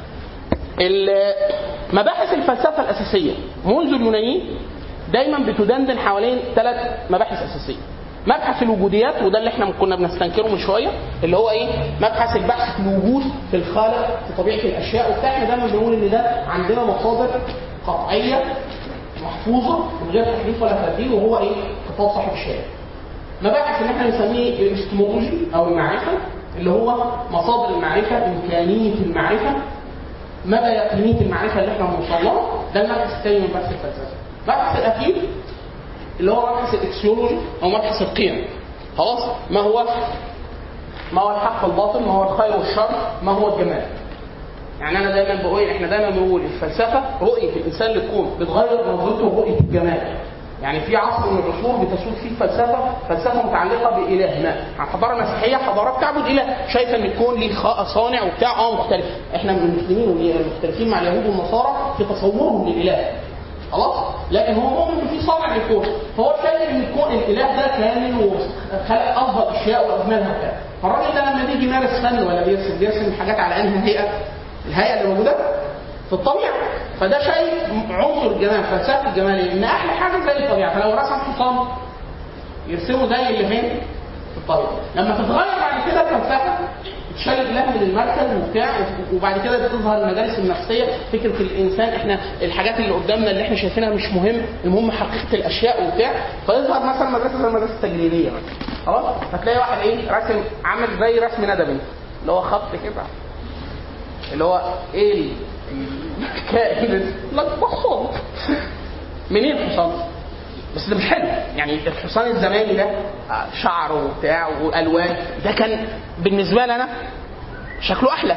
مباحث الفلسفة الأساسية منذ اليونانيين دايما بتدندن حوالين 3 مباحث أساسية. مبحث الوجوديات، وده اللي احنا كنا بنستنكره من شويه، اللي هو ايه؟ مبحث البحث في الوجود، في الخالق، في طبيعه الاشياء وبتاع. احنا دايما بنقول ان ده عندنا مصادر قطعيه محفوظه من غير تحريف ولا تبديل، وهو ايه؟ خطاب صاحب الشارع. مباحث اللي احنا بنسميه الاستمولوجي او المعرفه، اللي هو مصادر المعرفه، امكانيه المعرفه، مدى يقينيه المعرفه اللي احنا بنوصل لها. ده المبحث الثاني من بحث الفلسفه. المبحث الاخير اللي هو مبحث الاكسيولوجي او مبحث القيم. خلاص؟ ما هو الحق والباطل، ما هو الخير والشر، ما هو الجمال. يعني انا دايما بقول، احنا دايما بنقول الفلسفه رؤيه الانسان للكون بتغير نظرته لرؤيه الجمال. يعني في عصر من العصور بتسود فيه فلسفه متعلقه باله ما. يعني الحضاره المسيحيه حضاره بتعبد اله، شايفه ان الكون ليه صانع وبتاع، مختلف. احنا من المسلمين مختلفين مع اليهود والنصارى في تصورهم للاله. خلاص؟ لكن هو مؤمن في صانع للكون، فهو شايف ان الكون الاله ده كامل وخلق افضل اشياء واجملها وكذا. فالراجل ده لما بيجي يمارس فن ولا بيرسم حاجات على انها الهيئه اللي موجوده في الطبيعه، فده شايف عنصر الجمال، فلسفه الجمال، ان احلى حاجه زي الطبيعه. فلو رسم حصان يرسمه زي اللي فين في الطبيعه. لما تتغير بعد كده الفلسفه، تشال الاله من المركز وبتاع، وبعد كده تظهر المدارس النفسيه، فكره الانسان، احنا الحاجات اللي قدامنا اللي احنا شايفينها مش مهم، المهم حقيقه الاشياء وبتاع. فيظهر مثلا مدرسه زي المدرسه التجريبيه مثلا. خلاص؟ هتلاقي واحد راسم عامل زي رسم ندبي، اللي هو خط كده، اللي هو ايه الكائن لك بحصان. منين الحصان؟ بس ده مش حلو. يعني الحصان الزماني ده شعره وبتاع والوان، ده كان بالنسبه لنا شكله احلى.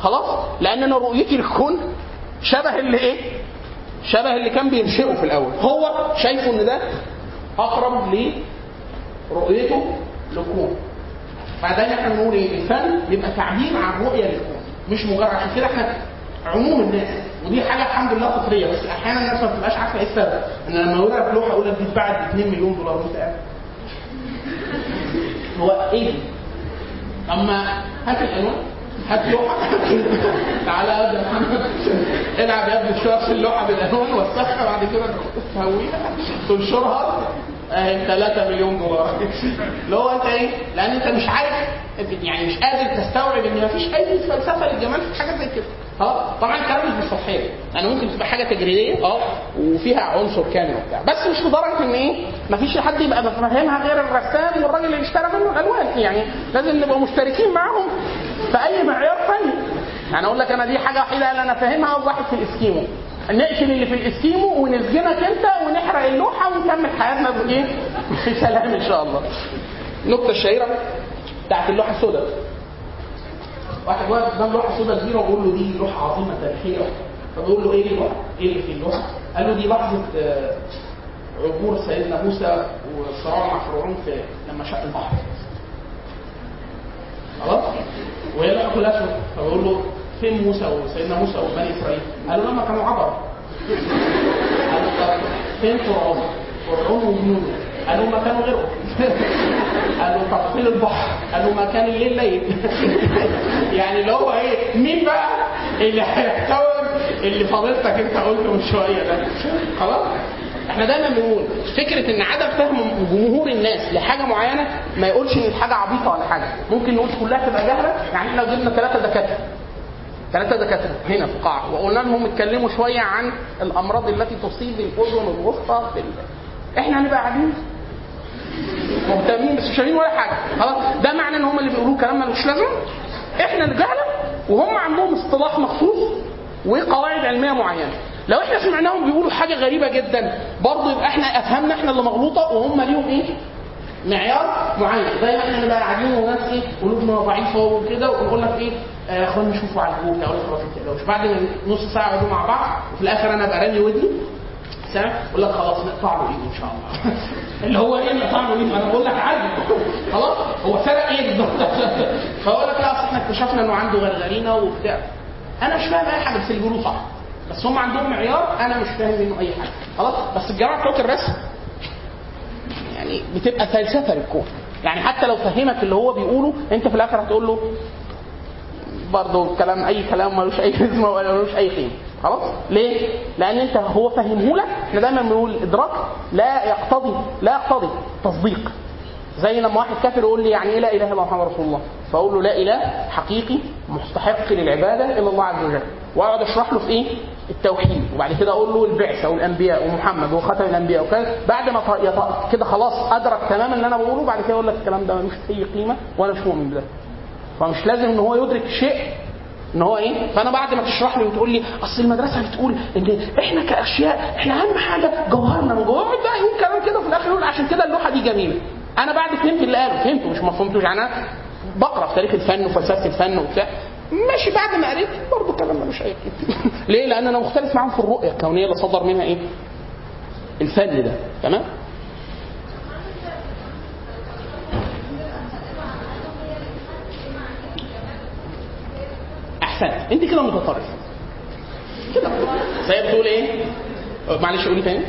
خلاص، لان انا رؤيتي للكون شبه اللي ايه؟ شبه اللي كان بينشئه في الاول، هو شايفه ان ده اقرب لرؤيته للكون. فدايما احنا بنقول ايه؟ الفن بيبقى تعبير عن رؤيه للكون، مش مجرد. عشان كده احنا عموم الناس، ودي حاجه الحمد لله فطريه، بس احيانا الناس ما بتبقاش عارفه ايه السبب. ان لما اقول لك لوحه اقول لك دي اتباعت ب 2 مليون دولار وانت قاعد هو ايه دي؟ اما هات الالوان، هات لوحه تعالى يا محمد العب يا ابني شويه في اللوحه بالالوان وسخها، بعد كده تهويها تنشرها 3 مليون دولار. اللي هو انت ايه؟ لان انت مش عارف، يعني مش قادر تستوعب ان مفيش اي فلسفه للجمال في حاجه زي كده. طبعا الكلام مش بالسطحيه، يعني ممكن تبقى حاجه تجريديه وفيها عنصر كامل وبتاع، بس مش لدرجه ان ايه؟ مفيش حد يبقى فاهمها غير الرسام والراجل اللي اشترى منه الالوان. يعني لازم نبقى مشتركين معاهم في اي معيار فني. يعني اقول لك انا دي حاجه وحيده اللي انا فاهمها، واحد في الاسكيمو نقفل اللي في الاسكيمو ونسجنك انت ونحرق اللوحه ونكمل حياتنا بايه؟ في سلام ان شاء الله. النقطه الشهيره بتاعت اللوحه السوداء، واحد واقف قدام لوحه سوداء كبيره وبيقول له دي لوحه عظيمه تاريخيه، فبيقول له ايه اللوحه؟ ايه اللي في اللوحه؟ قال له دي لحظه عبور سيدنا موسى والصراع مع فرعون في لما شق البحر. خلاص؟ وهي لوحه كلها سوداء، فبيقول له فين موسى وسيدنا موسى وبني اسرائيل؟ قالوا لما كانوا عبر. قالوا طيب فين فرعون وجنوده؟ قالوا ما كانوا غيرهم. قالوا طب فين البحر؟ قالوا ما كان الليل ليل. يعني اللي هو ايه؟ مين بقى اللي هيحتوي اللي فضيلتك انت قلته من شويه ده؟ خلاص؟ احنا دايما بنقول فكره ان عدم فهم جمهور الناس لحاجه معينه ما يقولش ان الحاجه عبيطه ولا حاجه، ممكن نقول كلها تبقى جهله. يعني لو جبنا 3 دكاتره هنا في القاعه وقلنا لهم اتكلموا شويه عن الامراض التي تصيب الاذن الوسطى احنا هنبقى قاعدين مهتمين بس مش فاهمين ولا حاجه. خلاص، ده معنى ان هم اللي بيقولوه كلام ملوش لازمه، احنا اللي جهله، وهم عندهم اصطلاح مخصوص وقواعد علميه معينه. لو احنا سمعناهم بيقولوا حاجه غريبه جدا برضه يبقى احنا افهمنا احنا اللي مغلوطه وهم ليهم ايه؟ معيار معين. زي ما احنا نبقى قاعدين وناس ايه قلوبنا ضعيفه وكده ونقول لك ايه يا اخوان نشوفوا على الجروب، اقول لك خلاص كده وش بعد نص ساعه يقعدوا مع بعض وفي الاخر انا ابقى رامي ودني سامع اقول لك خلاص نقطع له ايده ان شاء الله. اللي هو ايه نقطع له ايده؟ انا بقول لك عادي خلاص هو سرق ايه بالظبط؟ فاقول لك لا اصل احنا اكتشفنا انه عنده غرغرينه وبتاع. انا مش فاهم اي حاجه بس اللي بيقولوه صح، بس هم عندهم معيار انا مش فاهم منه اي حاجه. خلاص، بس الجماعه بتوع الرسم يعني بتبقى فلسفه للكون. يعني حتى لو فهمك اللي هو بيقوله انت في الاخر هتقول له برضه كلام اي كلام ملوش اي لازمه ولا ملوش اي قيمه. خلاص، ليه؟ لان انت هو فهمه لك. احنا دايما بنقول الادراك لا يقتضي تصديق. زي لما واحد كافر يقول لي يعني ايه لا اله الا الله محمد رسول الله، فاقول له لا اله حقيقي مستحق للعباده الا الله عز وجل، واقعد اشرح له في ايه؟ التوحيد، وبعد كده اقول له البعثه والانبياء ومحمد وختم الانبياء وكذا. بعد ما كده خلاص ادرك تماما اللي انا بقوله، بعد كده اقول لك الكلام ده ملوش اي قيمه وانا مش مؤمن بده. فمش لازم ان هو يدرك شيء ان هو ايه. فانا بعد ما تشرح لي وتقول لي اصل المدرسه بتقول ان احنا كاشياء احنا اهم حاجه جوهرنا من جوه، ده يقول كلام كده وفي الاخر يقول عشان كده اللوحه دي جميله. انا بعد فهمت اللي قاله، فهمته مش ما فهمتوش. يعني انا بقرا في تاريخ الفن وفلسفه الفن وبتاع ماشي، بعد ما قريت برضه كلام ملوش اي قيمه. ليه؟ لان انا مختلف معاهم في الرؤيه الكونيه اللي صدر منها ايه؟ الفن ده. تمام؟ احسنت، انت كده متطرف كده. زي بتقول ايه؟ معلش قولي تاني.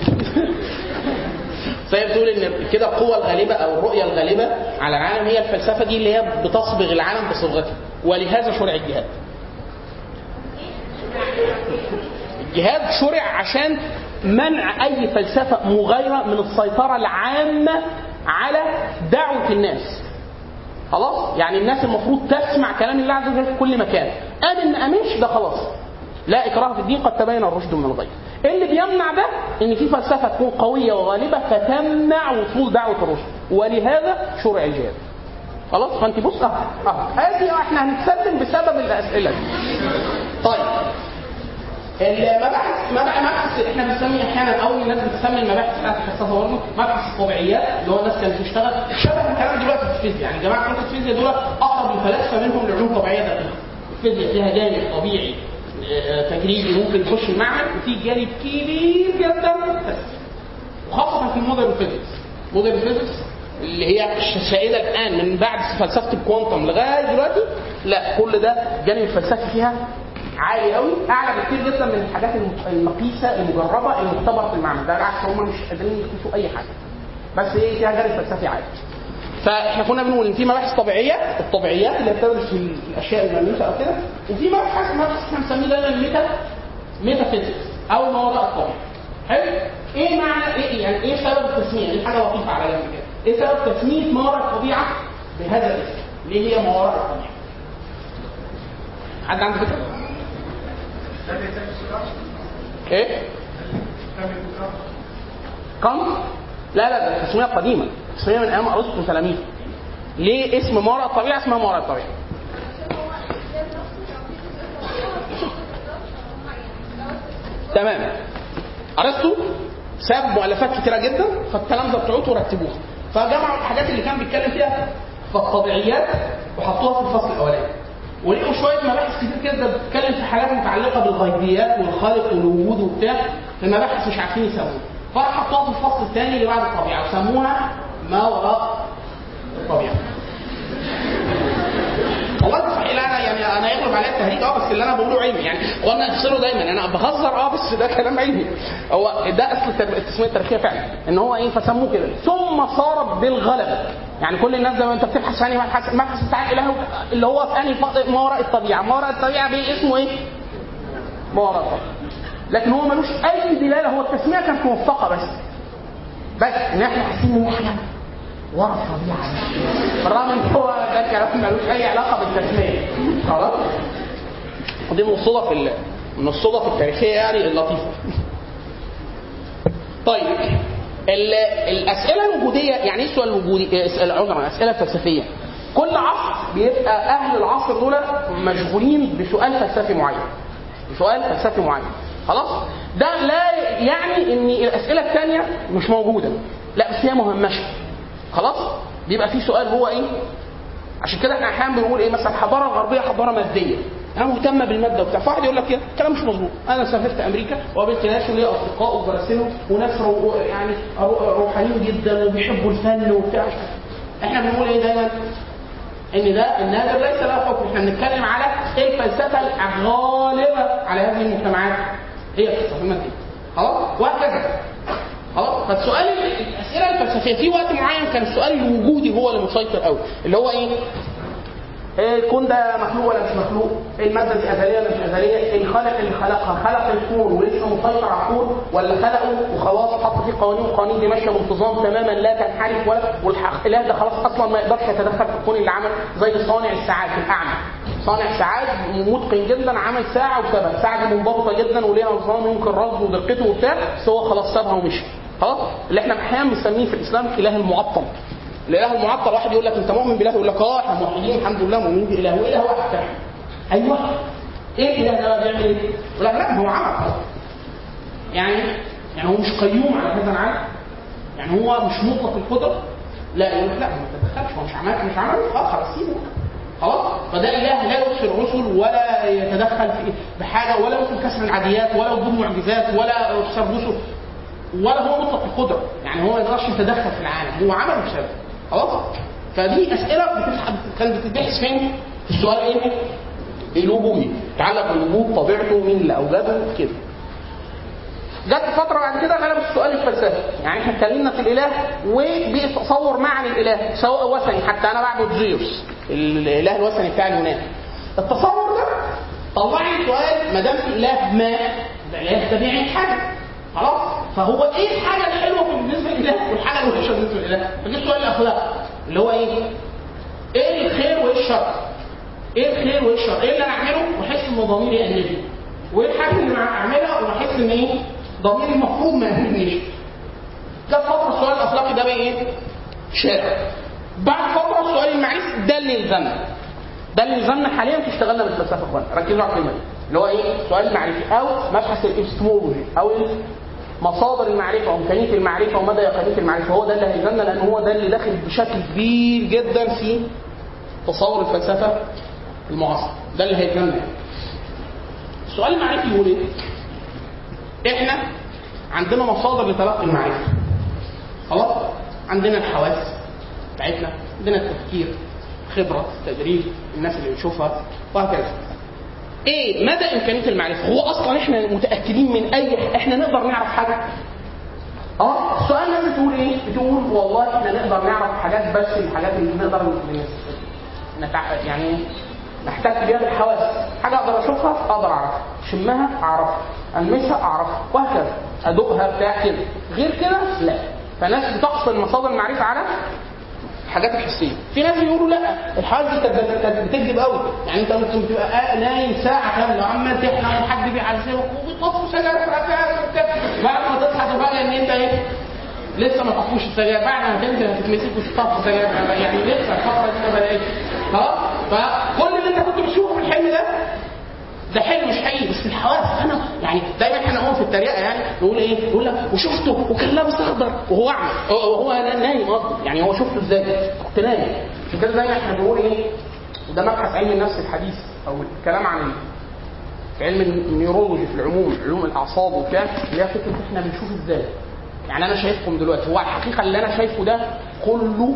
زي بتقول ان كده القوه الغالبه او الرؤيه الغالبه على العالم هي الفلسفه دي اللي هي بتصبغ العالم بصبغته، ولهذا شرع الجهاد. الجهاد شرع عشان منع اي فلسفه مغايره من السيطره العامه على دعوه الناس. خلاص، يعني الناس المفروض تسمع كلام الله عز وجل في كل مكان. امن ما امنش ده خلاص، لا اكراه في الدين قد تبين الرشد من الغي. اللي بيمنع ده ان في فلسفه تكون قويه وغالبه فتمنع وصول دعوه الرشد، ولهذا شرع الجهاد. خلاص، فانت بص ادي احنا هنتسلم بسبب الاسئله دي. طيب المباحث احنا بنسمي احيانا قوي الناس بتسمي المباحث بتاعت الفلسفه برضه مبحث الطبيعيات، اللي هو الناس كانت بتشتغل شبه الكلام دلوقتي في الفيزياء. يعني جماعه بتوع الفيزياء دول اقرب الفلاسفه منهم لعلوم طبيعيه دقيقه. الفيزياء فيها جانب طبيعي تجريبي ممكن يخش المعمل، وفي جانب كبير جدا وخاصه في المودرن فيزيكس. مودرن فيزيكس اللي هي السائده الان من بعد فلسفه الكوانتم لغايه دلوقتي، لا كل ده الجانب الفلسفي فيها عالي قوي، اعلى بكتير جدا من الحاجات المقيسه المجربه المختبره في المعمل. ده بالعكس هم مش قادرين يقيسوا اي حاجه، بس ايه فيها جانب فلسفي عالي. فاحنا كنا بنقول ان في مباحث طبيعيه، الطبيعيات اللي بتدرس في الاشياء الملموسه او كده، وفي مبحث احنا بنسميه دايما ميتافيزيكس او ما وراء الطبيعه. حلو؟ ايه معنى ايه يعني ايه سبب التسميه؟ دي حاجه لطيفه على جنب كده. ايه سبب تسميه ما وراء الطبيعه بهذا الاسم؟ ليه هي ما وراء الطبيعه؟ حد عنده فكره؟ ايه؟ كم؟ لا ده التسميه قديمه، التسميه من ايام ارسطو وتلاميذه. ليه اسم ما وراء الطبيعه اسمها ما وراء الطبيعه؟ تمام. ارسطو ساب مؤلفات كتيره جدا، فالتلامذه بتوعته رتبوها، فجمعوا الحاجات اللي كان بيتكلم فيها في الطبيعيات وحطوها في الفصل الاولاني، ولقوا شويه مباحث كتير كده بتتكلم في حاجات متعلقه بالغيبيات والخالق والوجود وبتاع، في مباحث مش عارفين يسموها، فحطوها في الفصل الثاني اللي بعد الطبيعه وسموها ما وراء الطبيعه. والله صحيح انا يغلب عليا التهريج بس اللي انا بقوله علمي يعني، وانا افصله دايما انا بهزر بس ده كلام علمي. هو ده اصل التسميه التاريخيه فعلا ان هو ايه، فسموه كده ثم صار بالغلبه. يعني كل الناس زي ما انت بتبحث عن المبحث بتاع الاله اللي هو في انهي ما وراء الطبيعه، ما وراء الطبيعه اسمه ايه؟ ما وراء الطبيعه. لكن هو ملوش اي دلاله، هو التسميه كانت موفقه بس ان احنا حاسين ان احنا ورا الطبيعه بالرغم ان هو ده كلام ملوش اي علاقه بالتسميه. خلاص؟ ودي من الصدف التاريخيه يعني اللطيفه. طيب الاسئله الوجوديه، يعني ايه السؤال الوجودي؟ الاسئله الفلسفيه. كل عصر بيبقى اهل العصر دول مشغولين بسؤال فلسفي معين. خلاص؟ ده لا يعني ان الاسئله الثانيه مش موجوده، لا بس هي مهمشه. خلاص؟ بيبقى في سؤال هو ايه؟ عشان كده احنا احيانا بنقول ايه مثلا الحضاره الغربيه حضاره ماديه، انا مهتمه بالماده وبتاع، فواحد يقول لك ايه الكلام مش مظبوط. انا سافرت امريكا وقابلت ناس ولي اصدقاء وبرسلهم وناس يعني روحانيين جدا وبيحبوا الفن وبتاع. احنا بنقول ايه دايما؟ ان ده النادر ليس له حكم، احنا بنتكلم على الفلسفه الغالبه على هذه المجتمعات هي الفلسفه الماديه. خلاص؟ وهكذا. خلاص؟ فالسؤال الاسئله الفلسفيه في وقت معين كان السؤال الوجودي هو اللي مسيطر قوي، اللي هو ايه؟ الكون ده مخلوق ولا مش مخلوق؟ الماده دي ازليه ولا مش ازليه؟ الخالق اللي خلقها خلق الكون ولسه مسيطر على الكون، ولا خلقه وخلاص حط فيه قوانين، والقوانين دي ماشيه بانتظام تماما لا تنحرف، ولا والاله ده خلاص اصلا ما يقدرش يتدخل في الكون اللي عمل، زي صانع الساعات الاعمى. صانع ساعات متقن جدا، عمل ساعه وسابها، الساعه دي منضبطه جدا وليها نظام يمكن رصده ودقته وبتاع، بس هو خلاص سابها ومشي. خلاص؟ اللي احنا احيانا بنسميه في الاسلام الاله المعطل. الاله المعطل، واحد يقول لك انت مؤمن باله، يقول لك احنا موحدين الحمد لله مؤمنين باله، واله واحد فعلا. ايوه ايه الاله ده بيعمل ايه؟ يقول لك لا هو عمل يعني هو مش قيوم على هذا العالم، يعني هو مش مطلق القدره، لا يقول لك لا ما تتدخلش، هو مش عمل خلاص سيبه. خلاص؟ فده اله لا يرسل رسل ولا يتدخل في بحاجه، ولا يمكن كسر العاديات، ولا وجود معجزات، ولا ارسال رسل، ولا هو مطلق القدره، يعني هو ما يقدرش يتدخل في العالم، هو عمل وسابه. خلاص؟ فدي اسئله كانت بتتبحث فين؟ في السؤال ايه؟ الوجودي، يتعلق بالوجود، طبيعته، مين اللي اوجده كده. جت فتره بعد كده غلب السؤال الفلسفي، يعني احنا اتكلمنا في الاله وبتصور معنى الاله سواء وثني، حتى انا بعبد زيوس الاله الوثني بتاع اليونان. التصور ده طلع لي سؤال، ما دام في اله ما الاله ده بيعمل حاجه. خلاص؟ فهو ايه الحاجه الحلوه بالنسبه للاله والحاجه الوحشه بالنسبه للاله؟ فجه سؤال الاخلاق اللي هو ايه؟ ايه الخير وايه الشر؟ ايه الخير وايه الشر؟ ايه اللي انا اعمله واحس ان ضميري يأنبني؟ وايه الحاجه اللي اعملها واحس ان ايه؟ ضميري المفروض ما يأنبنيش؟ جت فتره السؤال الاخلاقي ده بقى ايه؟ شائع. بعد فتره السؤال المعرفي ده اللي يلزمنا حاليا في اشتغلنا بالفلسفه يا اخوان، ركزوا على الكلمه دي اللي هو ايه؟ السؤال المعرفي او مبحث الابستمولوجي او مصادر المعرفه وامكانيه المعرفه ومدى يقينيه المعرفه، هو ده اللي هيلزمنا، لان هو ده اللي داخل بشكل كبير جدا في تصور الفلسفه المعاصر ده اللي هيتمنى. السؤال المعرفي يقول ايه؟ احنا عندنا مصادر لتلقي المعرفه خلاص، عندنا الحواس بتاعتنا، عندنا التفكير، خبره، تدريب، الناس اللي بنشوفها وهكذا. ايه مدى امكانيه المعرفه؟ هو اصلا احنا متاكدين من احنا نقدر نعرف حاجه؟ السؤال لازم تقول ايه؟ بتقول والله احنا نقدر نعرف حاجات، بس الحاجات اللي نقدر يعني نحتاج بيها الحواس. حاجه اقدر اشوفها اقدر اعرفها، اشمها اعرفها، المسها اعرفها، وهكذا، ادوقها بتاع كده. غير كده لا. فناس بتحصل مصادر المعرفه على الحاجات الحسيه. في ناس بيقولوا لا، الحواس دي بتكذب قوي. يعني انت ممكن تبقى نايم ساعه كامله عمال تحلم وحد بيعذبك وبتطفي سجاير بعد ما تصحى تفاجئ ان انت ايه؟ لسه ما طفوش السجاير. بعد ما تنزل هتتمسك وتطفي سجاير، يعني لسه الفتره دي ما بداتش. فكل اللي انت كنت بتشوفه في الحلم ده حلم مش حقيقي، بس الحواس. انا يعني دايما احنا نقول في التريقه يعني نقول ايه؟ نقول لك وشفته وكان لابس اخضر وهو اعمى، وهو نايم اصلا. يعني هو شفته ازاي؟ كنت نايم. عشان كده دايما احنا بنقول ايه؟ وده مبحث علم النفس الحديث او الكلام عن علم النيورولوجي في العموم، علوم الاعصاب وكده، اللي هي فكره احنا بنشوف ازاي. يعني انا شايفكم دلوقتي، هو الحقيقه اللي انا شايفه ده كله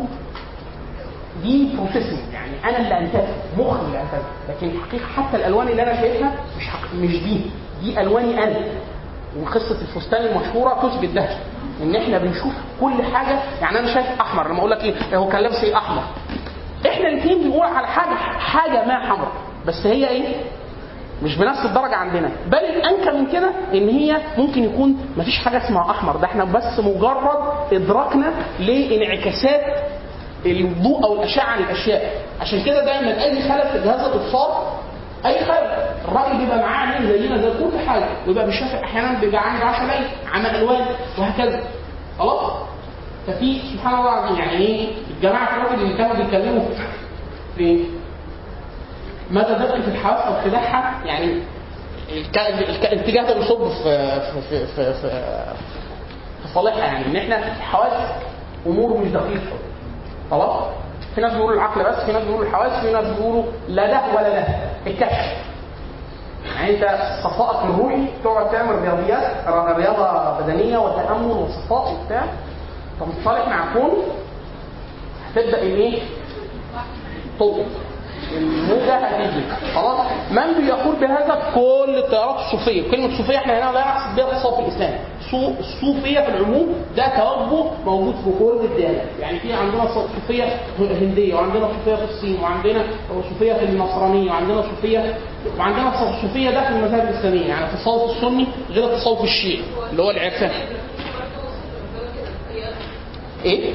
دي بروسيسنج، يعني انا اللي انتجه، مخي اللي انتجه. لكن الحقيقه حتى الالوان اللي انا شايفها مش دي الواني انا. وقصه الفستان المشهوره تثبت ده، ان احنا بنشوف كل حاجه. يعني انا شايف احمر، لما اقول لك ايه هو كان لابس ايه؟ احمر. احنا الاثنين بنقول على حاجه ما حمراء، بس هي ايه؟ مش بنفس الدرجه عندنا. بل الانكى من كده ان هي ممكن يكون مفيش حاجه اسمها احمر، ده احنا بس مجرد ادراكنا لانعكاسات الضوء او الاشعه عن الاشياء. عشان كده دايما اي خلل في جهاز الاطفاء، اي خلل، الراجل بيبقى معاه عينين زينا زي كل حاجه، ويبقى بيشوف احيانا بيبقى عنده 10 عين، عمى الوان وهكذا. خلاص. ففي سبحان الله العظيم يعني ايه الجماعه الراجل اللي كانوا بيتكلموا في مدى دقه الحواس او خداعها، يعني الاتجاه ده بيصب في صالحها. يعني ان احنا الحواس امور مش دقيقه. خلاص. في ناس بيقولوا العقل بس، في ناس بيقولوا الحواس، في ناس بيقولوا لا ده ولا ده، الكشف. يعني انت صفائك الروحي تقعد تعمل رياضه بدنيه وتامل وصفاء وبتاع، تنصلح مع كون، هتبدا الايه؟ توصل الموجه هتيجي. خلاص. من بيقول بهذا؟ كل التيارات الصوفيه. كلمه صوفيه احنا هنا لا نقصد بها التصوف الاسلامي. الصوفيه في العموم ده توجه موجود في كل الديانات. يعني في عندنا صوفيه هنديه، وعندنا صوفيه في الصين، وعندنا صوفيه في النصرانيه، وعندنا صوفيه ده في المذاهب الاسلاميه. يعني التصوف السني غير التصوف الشيعي اللي هو العرفان. ايه؟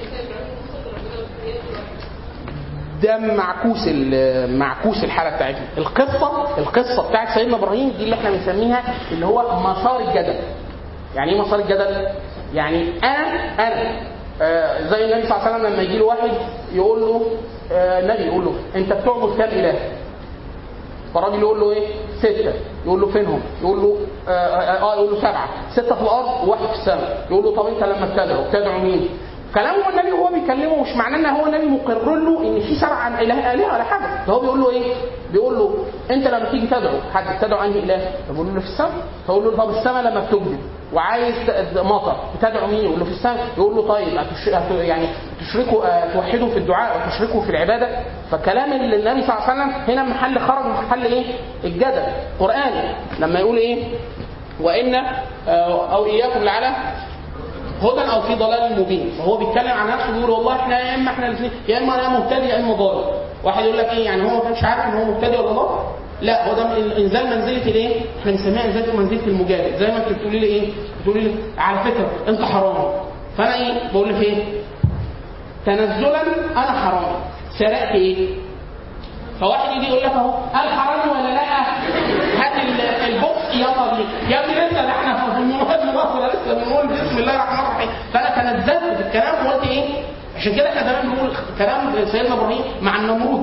ده معكوس الحاله بتاعتنا. القصه بتاعت سيدنا ابراهيم دي اللي احنا بنسميها اللي هو مسار الجدل. يعني ايه مسار الجدل؟ يعني انا زي النبي صلى الله عليه وسلم لما يجي له واحد يقول له نبي يقول له انت بتعبد كام اله؟ فالراجل يقول له ايه؟ 6. يقول له فينهم؟ يقول له يقول له 7. 6 في الارض وواحد في السماء. يقول له طب انت لما بتدعو مين؟ كلامه النبي وهو بيكلمه مش معناه ان هو النبي مقرر له ان في 7 الهه ولا حاجه. ده هو بيقول له ايه؟ بيقول له انت لما تيجي تدعو حد تدعو انهي اله؟ بيقول له في السماء. فيقول له طب السماء لما بتكذب وعايز مطر بتدعو مين؟ يقول له في السماء. يقول له طيب يعني تشركوا توحدوا في الدعاء وتشركوا في العباده. فكلام النبي صلى الله عليه وسلم هنا محل خرج من محل ايه؟ الجدل. قرآني لما يقول ايه؟ وان او اياكم لعلى هدى او في ضلال مبين. فهو بيتكلم عن نفسه بيقول والله احنا يا اما احنا الاثنين، يا اما انا مهتدي يا اما ضال. واحد يقول لك ايه يعني هو ما كانش عارف ان هو مهتدي ولا ضال؟ لا، هو ده انزال منزله الايه؟ احنا بنسميها انزال منزله المجادل. زي ما انت بتقولي لي ايه؟ بتقولي لي على فكره انت حرامي، فانا ايه؟ بقول لك ايه؟ تنزلا انا حرامي، سرقت ايه؟ فواحد يجي يقول لك اهو هل حرامي ولا لا؟ هات البوكس يلا بينا يا ابني لسه ده احنا في المناظره لسه بنقول بسم الله الرحمن الرحيم. فانا تنزلت في الكلام وقلت ايه؟ عشان كده احنا دايما بنقول كلام سيدنا ابراهيم مع النمرود.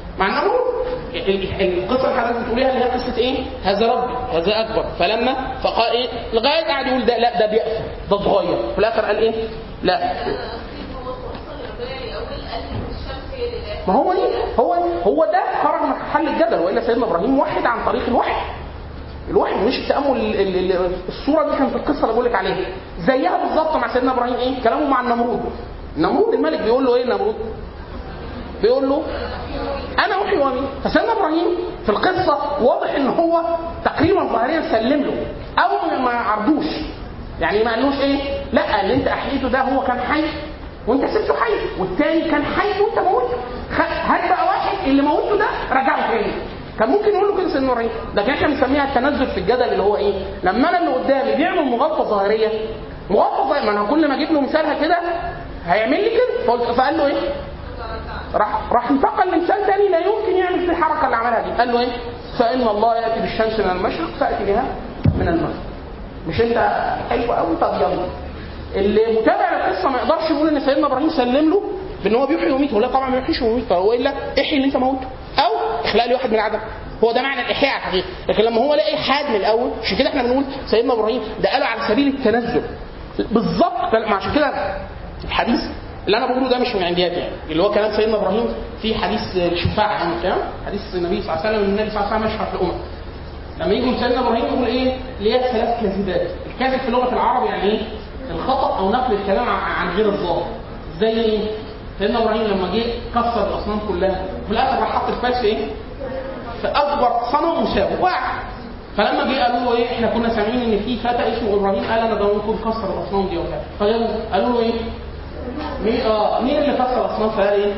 القصه اللي حضرتك بتقوليها اللي هي قصه ايه؟ هذا ربي هذا اكبر. فلما فقال ايه؟ لغايه قاعد يقول ده لا ده بيأسف ده صغير. في الاخر قال ايه؟ لا ما هو ايه هو ده خرج من حل الجدل، والا سيدنا ابراهيم موحد عن طريق الوحي مش التامل. الصوره دي كانت القصه اللي بقول لك عليها زيها بالظبط مع سيدنا ابراهيم. ايه كلامه مع النمرود الملك بيقول له ايه النمرود بيقول له انا احيي واميت. فسيدنا ابراهيم في القصه واضح ان هو تقريبا ظاهريا سلم له او ما عرضوش، يعني ما قالوش ايه لا اللي انت احييته ده هو كان حي وانت سبته حي، والتاني كان حي وانت موته، هات بقى واحد اللي موته ده رجعه تاني. كان ممكن يقول له كده سيدنا ابراهيم، لكن احنا بنسميها التنزل في الجدل، اللي هو ايه لما انا اللي قدامي بيعمل مغالطه ظاهريه ما انا كل ما اجيب له مثالها كده هيعمل لي كده. فقال له ايه راح انتقل لمثال تاني لا يمكن يعمل فيه الحركه اللي عملها دي. قال له ايه فان الله ياتي بالشمس من المشرق فاتي بها من المغرب. مش انت حلو قوي؟ طب يلا. اللي متابع للقصه ما يقدرش يقول ان سيدنا ابراهيم سلم له بان هو بيحيي ويميت، هو لا طبعا ما بيحييش ويميت، فهو الا احيي اللي انت موته او اخلق لي واحد من العدم. هو ده معنى الاحياء على الحقيقه. لكن لما هو لاقي حاد من الاول، عشان كده احنا بنقول سيدنا ابراهيم ده قاله على سبيل التنزل بالظبط. عشان كده الحديث اللي انا بقوله ده مش من عنديات، يعني اللي هو كلام سيدنا ابراهيم في حديث الشفاعه يوم القيامه، حديث النبي صلى الله عليه وسلم، النبي صلى الله عليه وسلم يشرح الامم. لما يجي سيدنا ابراهيم يقول ايه ليه 3 كذبات. الكذب في لغه العرب يعني ايه الخطا او نقل الكلام عن غير الظاهر. زي ايه سيدنا ابراهيم لما جه كسر الاصنام كلها في الاخر راح حط الفاس في ايه في اكبر صنم مساوي واحد. فلما جه قالوا له ايه احنا كنا سامعين ان في فتى اسمه ابراهيم قال انا ده ممكن كسر الاصنام دي وكذا. فقالوا له ايه مين اللي كسر الاصنام؟ فقال ايه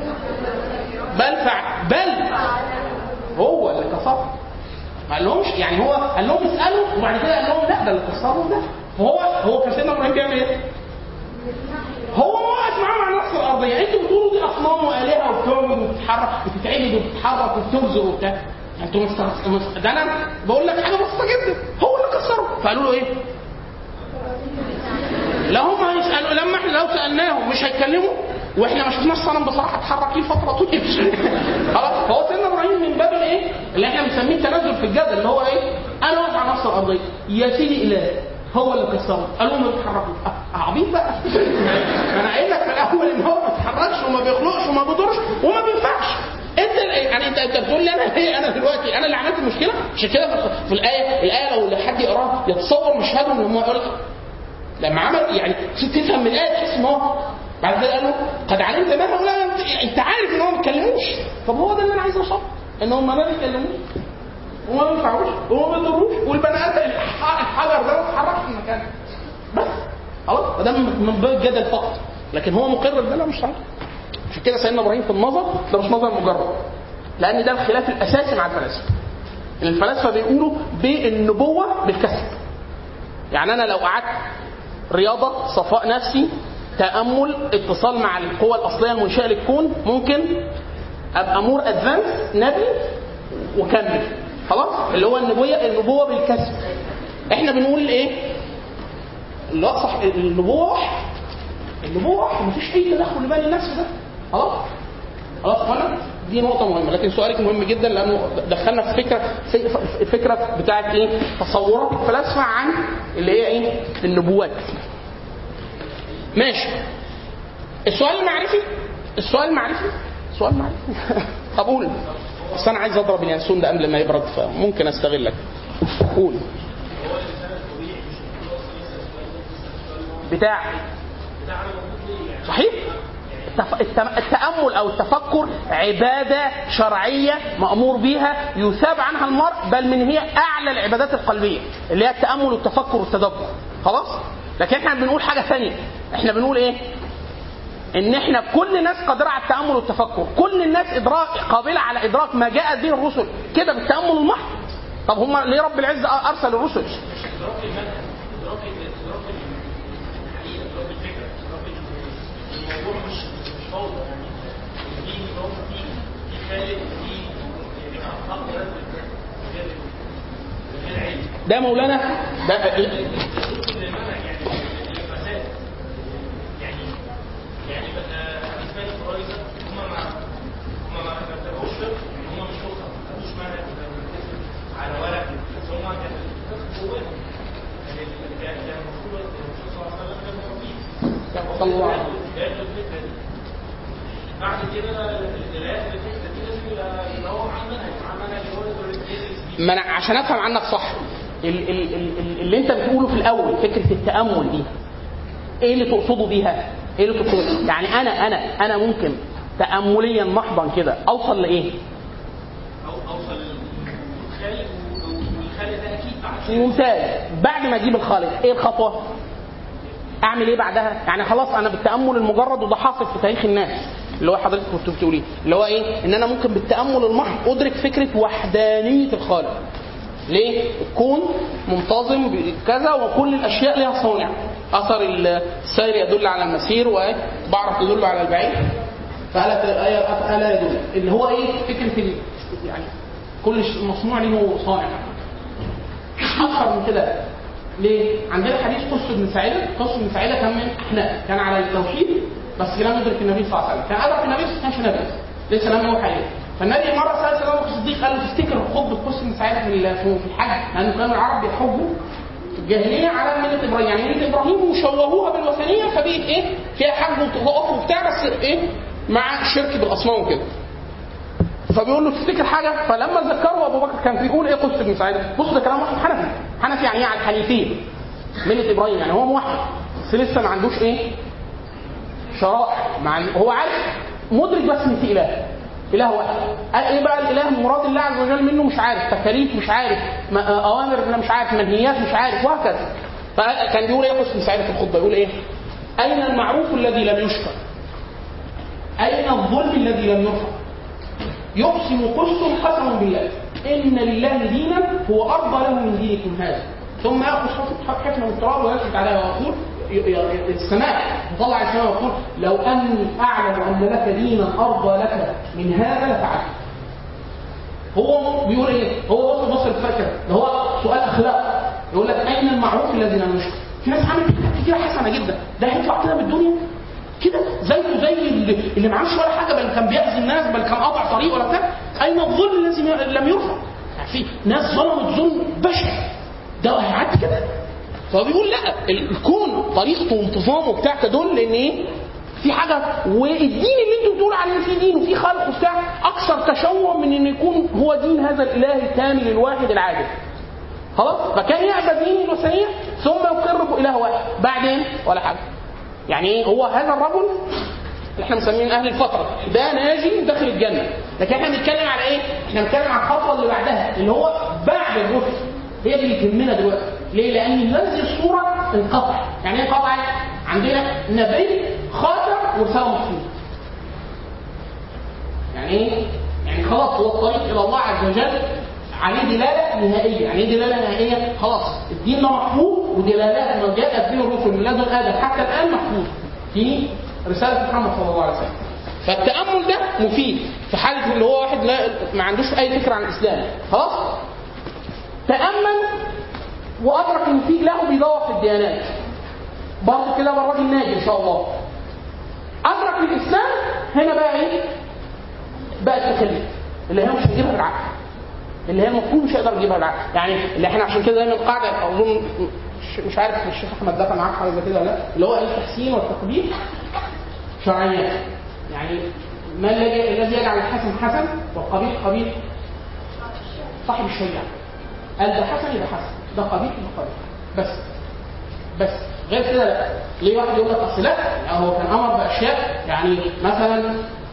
بل هو اللي كسر. ما قالهمش يعني، هو قال لهم اسالوا وبعد كده قال لهم لا ده اللي كسرهم ده. هو كان سيدنا ابراهيم بيعمل ايه؟ هو واقف معاه مع نفس الارضيه. انتوا بتقولوا دي اصنام والهه وبتعبد وبتتحرك وبتتعبد وبتتحرك وبتبذر وبتاع، انتوا ده انا بقول لك حاجه بسيطه جدا، هو اللي كسره. فقالوا له ايه؟ لا هم هيسالوا، لما احنا لو سالناهم مش هيتكلموا، واحنا ما شفناش صنم بصراحه اتحرك ليه فتره طويله. خلاص هو سيدنا ابراهيم من باب الايه اللي احنا بنسميه التنزل في الجدل، اللي هو ايه انا واقف على نفس الارضيه يا سيدي اله هو اللي كسره. قالوا ما بيتحركوا عبيط بقى. انا قايل لك في الاول ان هو ما بيتحركش وما بيخلقش وما بيضرش وما بينفعش. انت بتقول لي انا ايه؟ انا دلوقتي انا اللي عملت المشكله. عشان كده في الايه لو حد يقراها يتصور مشهده ان هم يقول لما عمل يعني تفهم من الايه تحس ان هو بعد كده قال له قد علمت ما هؤلاء، انت عارف ان هم ما بيتكلموش. طب هو ده اللي انا عايز اوصله، ان هم ما بيتكلموش وما بينفعوش وما بيضروش، والبني ادم الحجر ده ما اتحركش في مكانه بس خلاص. ده من باب الجدل فقط، لكن هو مقرر ده لا مش صحيح. عشان كده سيدنا ابراهيم في النظر ده مش نظر مجرد، لان ده الخلاف الاساسي مع الفلاسفه. ان الفلاسفه بيقولوا بالنبوه بالكسب. يعني انا لو قعدت رياضه صفاء نفسي تامل اتصال مع القوى الاصليه المنشاه للكون ممكن ابقى مور ادفانس نبي وكمل خلاص، اللي هو النبوه بالكسب. احنا بنقول ايه لا صح، النبوه واحد مفيش اي تدخل لبني النفس ده خلاص انا دي نقطه مهمه. لكن سؤالك مهم جدا لانه دخلنا في فكره بتاعه ايه تصورات الفلاسفه عن اللي هي ايه النبوات. ماشي. السؤال المعرفي قبول. بس انا عايز اضرب اليانسون ده قبل ما يبرد فممكن استغلك. قول بتاع صحيح. التأمل أو التفكر عبادة شرعية مأمور بها يثاب عنها المرء، بل من هي أعلى العبادات القلبية اللي هي التأمل والتفكر والتدبر خلاص. لكن احنا بنقول حاجة ثانية، احنا بنقول ايه ان احنا كل الناس قادرة على التأمل والتفكر، كل الناس قابلة على إدراك ما جاءت به الرسل كده بالتأمل المحض. طب هم ليه رب العزة أرسل الرسل؟ ده مولانا ده يعني اسماء الفرائض هم ما كتبوش هم مش فقهاء ما كتبوش منهج على ورق، بس هم كانوا جواهم يعني كان المفروض الرسول صلى الله عليه وسلم كان مربيه صلى الله عليه وسلم. بعد كده القراءات اللي في دي لازم يبقى هو عملها اللي هو عشان افهم عنك صح اللي انت بتقوله في الاول فكره التامل دي ايه اللي تقصده بيها؟ ايه اللي تقصده؟ يعني انا ممكن تامليا محضا كده اوصل لايه؟ اوصل للخالق والخالق ده اكيد بعد ممتاز. بعد ما اجيب الخالق ايه الخطوه؟ اعمل ايه بعدها؟ يعني خلاص انا بالتامل المجرد وده حاصل في تاريخ الناس اللي هو حضرتك كنت بتقوليه اللي هو ايه؟ ان انا ممكن بالتامل المحض ادرك فكره وحدانيه الخالق. ليه؟ الكون منتظم بكذا وكل الاشياء لها صانع. اثر السير يدل على المسير وبعرف يدل على البعيد فالا يدل اللي هو ايه؟ فكره يعني كل مصنوع له صانع. اكثر من كده ليه؟ عندنا حديث قص بن سعيده. قص بن سعيده كان من احناف، كان على التوحيد بس لم يدرك النبي صلى الله عليه وسلم. كان ادرك النبي بس ما كانش نبي لسه لم يوحى اليه. فالنبي مره سال سيدنا ابو بكر الصديق قال له تفتكر خطبه قص بن سعيده في الحج؟ لانه كانوا العرب بيحجوا في الجاهليه على مله ابراهيم، يعني مله ابراهيم وشوهوها بالوثنيه فبقت ايه؟ فيها حج وتقف وبتاع بس ايه؟ مع الشرك بالاصنام وكده. فبيقول له تفتكر حاجه؟ فلما ذكره ابو بكر كان بيقول ايه قصه بن سعيد؟ بص ده كلام واحد حنفي. حنفي يعني ايه؟ على الحنيفيه مله ابراهيم، يعني هو موحد بس لسه ما عندوش ايه؟ شرائع. هو عارف مدرك بس ان في اله واحد. قال ايه بقى الاله؟ مراد الله عز وجل منه مش عارف، تكاليف مش عارف، اوامر مش عارف، منهيات مش عارف، وهكذا. فكان بيقول ايه قصه بن سعيد في الخطبه؟ يقول ايه؟ اين المعروف الذي لم يشكر؟ اين الظلم الذي لم يرفع؟ يقسم قسم بالله ان لله دينا هو ارضى له من دينكم هذا، ثم ياخذ حكمه من التراب ويسجد عليها ويقول السماء يطلع السماء ويقول لو اني اعلم ان لك دينا ارضى لك من هذا لفعلت. هو بيقول ايه؟ هو بص الفكره ده هو سؤال اخلاق. يقول لك اين المعروف الذي لم يشكر؟ في ناس عملت كتير حسنه جدا، ده هيطلع كده من الدنيا كده زي اللي معاش ولا حاجه، بل كان بيأذي الناس، بل كان قاطع طريق ولا بتاع. اين الظلم الذي لم يرفع؟ يعني في ناس ظلمت ظلم بشع ده هيعدي كده. فبيقول لا، الكون طريقته وانتظامه بتاع تدل ان ايه؟ في حاجه. والدين اللي انتوا بتقولوا عليه في دين وفي خالق وبتاع اكثر تشوه من ان يكون هو دين هذا الاله الكامل الواحد العادل. خلاص؟ فكان يعبد دين الوثنيه ثم يقر باله واحد بعدين ولا حاجه. يعني ايه؟ هو هذا الرجل اللي احنا مسمين اهل الفتره ده ناجي داخل الجنه، لكن احنا بنتكلم على ايه؟ احنا بنتكلم على الخطوه اللي بعدها اللي هو بعد الرسل. هي دي اللي تهمنا دلوقتي. ليه؟ لان هذه الصوره انقطع. يعني ايه انقطع؟ عندنا نبي خاتم ورساله مخصوصه. يعني ايه؟ يعني خلاص هو الطريق الى الله عز وجل عليه دلاله نهائيه. يعني ايه دلاله نهائيه؟ خلاص الدين ده محفوظ ودلالات ما جاءت به الرسل من لدن ادم حتى الان محفوظ في رساله محمد صلى الله عليه وسلم. فالتامل ده مفيد في حاله اللي هو واحد ما عندوش اي فكره عن الاسلام. خلاص تامل وادرك ان في له بيدور في الديانات برضه كده بقى الراجل ناجي ان شاء الله. ادرك الاسلام هنا بقى ايه؟ بقى التكاليف اللي هي مش هتجيبها بالعقل، اللي هي المفروض مش هيقدر يجيبها بالعقل. يعني اللي احنا عشان كده دايما القاعده اظن مش عارف الشيخ احمد دخل معاك حاجه كده ولا لا، اللي هو التحسين والتقبيح شرعيات. يعني ما الذي يجعل الحسن حسن والقبيح قبيح؟ صاحب الشريعه قال ده حسن يبقى حسن، ده قبيح يبقى قبيح. بس غير كده لا. ليه واحد يقول لك اصل لا يعني هو كان امر باشياء يعني مثلا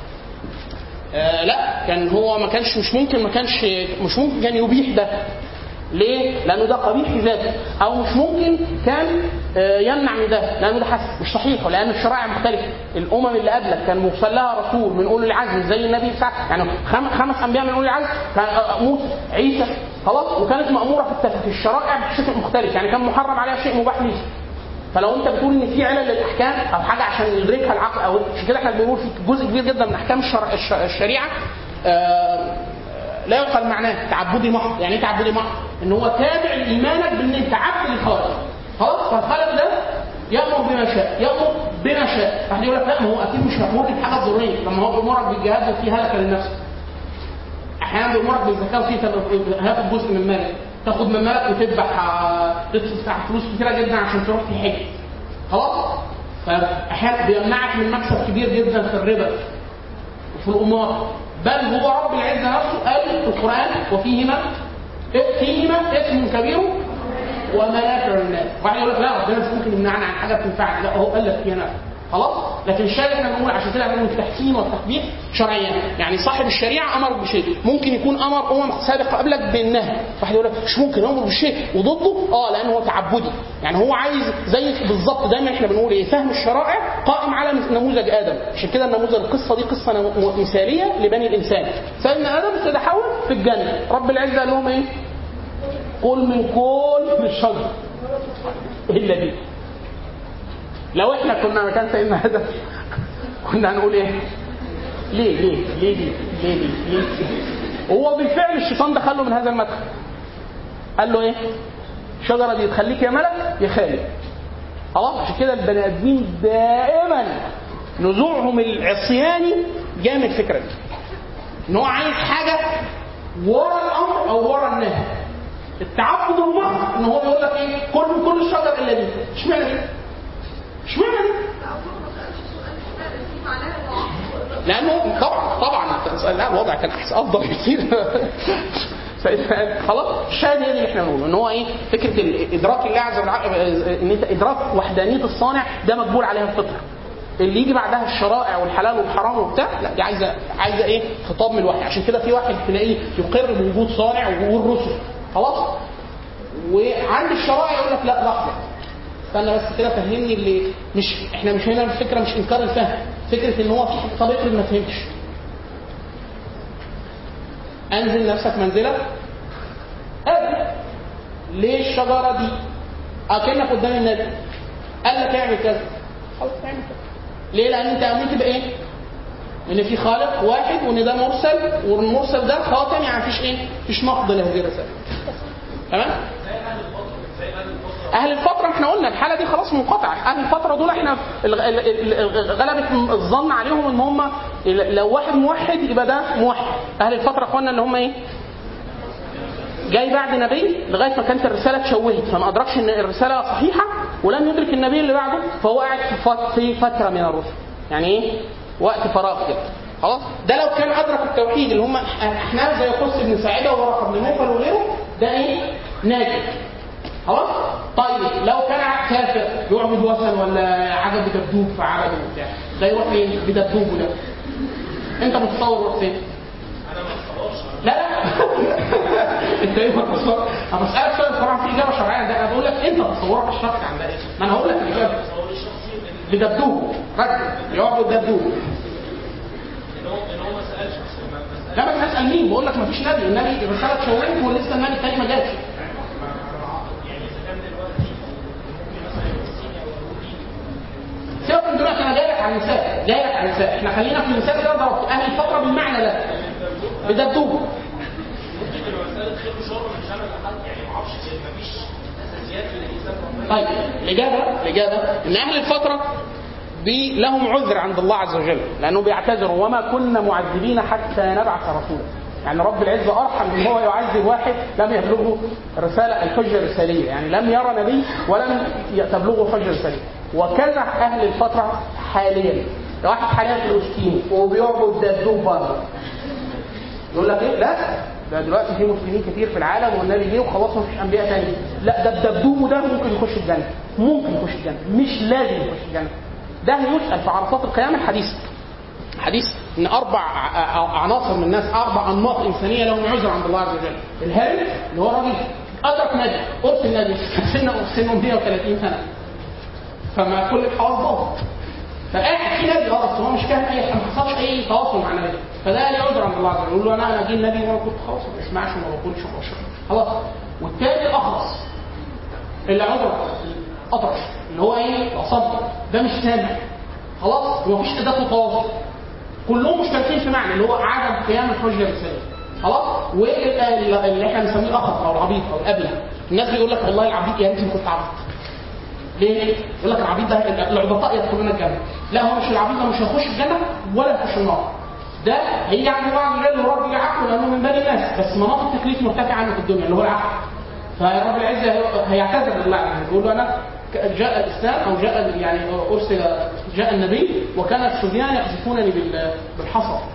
لا كان هو ما كانش مش ممكن كان يبيح ده. ليه؟ لانه ده قبيح في ذاته، او مش ممكن كان يمنع من ده لانه ده حسن. مش صحيح، ولان الشرائع مختلفه. الامم اللي قبلك كان موصل لها رسول من اولي العزم زي النبي يعني 5 انبياء من اولي العزم، كان موسى عيسى خلاص، وكانت ماموره في الشرائع بشكل مختلف. يعني كان محرم عليها شيء مباح ليه. فلو انت بتقول ان في علل للاحكام او حاجه عشان يدركها العقل او عشان كده احنا بنقول في جزء كبير جدا من احكام الشريعه لا يقال معناه تعبدي محض. يعني ايه تعبدي محض؟ ان هو تابع لايمانك بان انت عبد للخالق. خلاص؟ فالخالق ده يامر بما شاء. واحد يقول لك لا ما هو اكيد مش هيامرك بحاجه ضروريه. لما هو بيامرك بالجهاد وفي هلكه للنفس، احيانا بيامرك بالزكاه وفي هاخد جزء من مالك، تاخد من مالك وتذبح تدفع فلوس كتيره جدا عشان تروح تحج. خلاص؟ فاحيانا بيمنعك من مكسب كبير جدا في الربا. في الامور، بل هو رب العزه نفسه قال في القران وفيهما اسم كبير ومنافع للناس. واحد يقول لك لا ربنا مش ممكن يمنعنا عن حاجه بتنفعنا، لا هو قال لك فيها نفع خلاص. لكن الشارع احنا بنقول عشان كده بنقول التحسين والتقبيح شرعيا، يعني صاحب الشريعه امر بشيء، ممكن يكون امر سابق قبلك بالنهي. واحد يقول لك مش ممكن امر بالشيء وضده، لان هو تعبدي، يعني هو عايز زي بالظبط. دايما احنا بنقول ايه، فهم الشرائع قائم على نموذج ادم. عشان كده النموذج القصه دي قصه مثاليه لبني الانسان. سيدنا ادم وسيدنا حواء في الجنه، رب العزه قال لهم ايه؟ كل من كل الشجر الا دي. لو احنا كنا مكان سيدنا ادم كنا هنقول ايه؟ ليه هو بالفعل الشيطان دخله من هذا المدخل، قال له ايه؟ الشجره دي تخليك يا ملك يا خالد. خلاص. عشان كده البني ادمين دائما نزوعهم العصياني جاي من الفكره دي، ان هو عايز حاجه ورا الامر او ورا النهي. التعبد المحض ان هو يقول لك ايه؟ كل الشجر الا دي. اشمعنى دي؟ لانه طبعا لا الوضع كان احسن افضل كتير. خلاص. الشاهد هي اللي احنا بنقوله، ان هو ايه؟ فكره الادراك الله عز وجل، ان انت ادراك وحدانيه الصانع ده مجبور عليها الفطره. اللي يجي بعدها الشرائع والحلال والحرام وبتاع، لا دي عايزه ايه؟ خطاب من الوحي. عشان كده في واحد تلاقيه يقر بوجود صانع ووجود رسل خلاص، وعند الشرائع يقول لك لا لحظه استنى بس كده فهمني. اللي مش احنا مش هنا الفكره مش انكار الفهم، فكره ان هو في طريق ما فهمتش. انزل نفسك منزله ليه الشجره دي؟ اكنك قدام النبي قال لك اعمل كذا، خلاص اعمل كذا. ليه؟ لان انت امنت بايه؟ ان في خالق واحد وان ده مرسل، والمرسل ده خاتم، يعني مفيش ايه؟ مفيش نقد لهذه الرساله. تمام؟ اهل الفتره احنا قلنا الحاله دي خلاص منقطعه. اهل الفتره دول احنا غلبت الظن عليهم ان هم لو واحد موحد يبقى ده موحد. اهل الفتره اخواننا اللي هم ايه؟ جاي بعد نبي لغايه ما كانت الرساله اتشوهت، فما ادركش ان الرساله صحيحه، ولم يدرك النبي اللي بعده، فهو قاعد في فتره من الرسل، يعني ايه؟ وقت فراغ كده خلاص. ده لو كان ادرك التوحيد اللي هم احنا زي قس بن ساعده وورقه بن نوفل وغيره، ده ايه؟ ناجي خلاص. طيب لو كان كافر يعبد وثن ولا عبد بدبدوب فعبده وبتاع، ده يروح فين بدبدوبه ده؟ انت متصور يروح فين؟ انا ما اتصورش. لا انت ايه ما تتصور؟ انا بسالك سؤال طبعا في اجابه شرعيه، ده انا بقول لك انت تصورك الشخصي عن ده ايه؟ ما انا هقول لك الاجابه. تصوري الشخصي بدبدوبه رجل يعبد دبدوب. ان هو ما سالش. لا ما تسال مين؟ بقول لك ما فيش نبي، النبي الرساله اتشوهت ولسه النبي الثاني ما جاش. سيبك من دلوقتي، انا جاي لك على المثال، احنا خلينا في المثال ده ضربت اهل الفتره بالمعنى ده بدبدوبه. ممكن تبقى مساله خير وشر مش انا اللي حد يعني ما اعرفش، مفيش اساسيات للانسان. طيب الاجابه ان اهل الفتره لهم عذر عند الله عز وجل، لانه بيعتذروا وما كنا معذبين حتى نبعث رسولا. يعني رب العزه ارحم ان هو يعذب واحد لم يبلغه الرساله الحجه الرساليه، يعني لم يرى نبي ولم تبلغه الحجه الرساليه. وكذا اهل الفتره حاليا، واحد حاليا في الاسكين وبيعبد دبدوب برضه يقول لك ايه؟ لا ده دلوقتي في مسلمين كتير في العالم والنبي جه وخلاص ما فيش انبياء تاني. لا ده الدبدوب ده ممكن يخش الجنه، مش لازم يخش الجنه. ده هيسال في عرصات القيامه. حديث ان 4 عناصر من الناس، 4 انماط انسانيه لهم عذر عند الله عز وجل. الهارب اللي هو راجل ادرك نبي، ارسل نبي سنه 130 سنه، فما كل الحواس ضغط، فقاعد في نبي بس هو مش فاهم اي حاجه، ما حصلش اي تواصل مع النبي، فده ليه عذر عند الله عز وجل. يقول له انا اجي النبي وانا كنت خلاص ما بسمعش وما باكلش وما بشربش خلاص. والثالث الاخرس اللي عذر اطرش اللي هو ايه؟ الاصم، ده مش سامع خلاص ومفيش اداه تواصل. كلهم مشتركين في معنى اللي هو عدم قيام الحجه الرساليه خلاص. واللي احنا بنسميه الاخر او العبيط او الابله، الناس بيقول لك والله العبيط يا ريتني كنت عبيط. ليه؟ يقول لك العبيط ده العبطاء يدخلون الجنه. لا هو مش العبيط ده مش هيخش الجنه ولا يخش النار، ده هي عند الله عز وجل رب عقله لانه من بني الناس، بس مناط التكليف مرتفع عنه في الدنيا اللي هو العقل. فرب العزه هيعتذر لله يقول له انا جاء الاسلام او جاء يعني ارسل جاء النبي وكان الصبيان يقذفونني بالحصى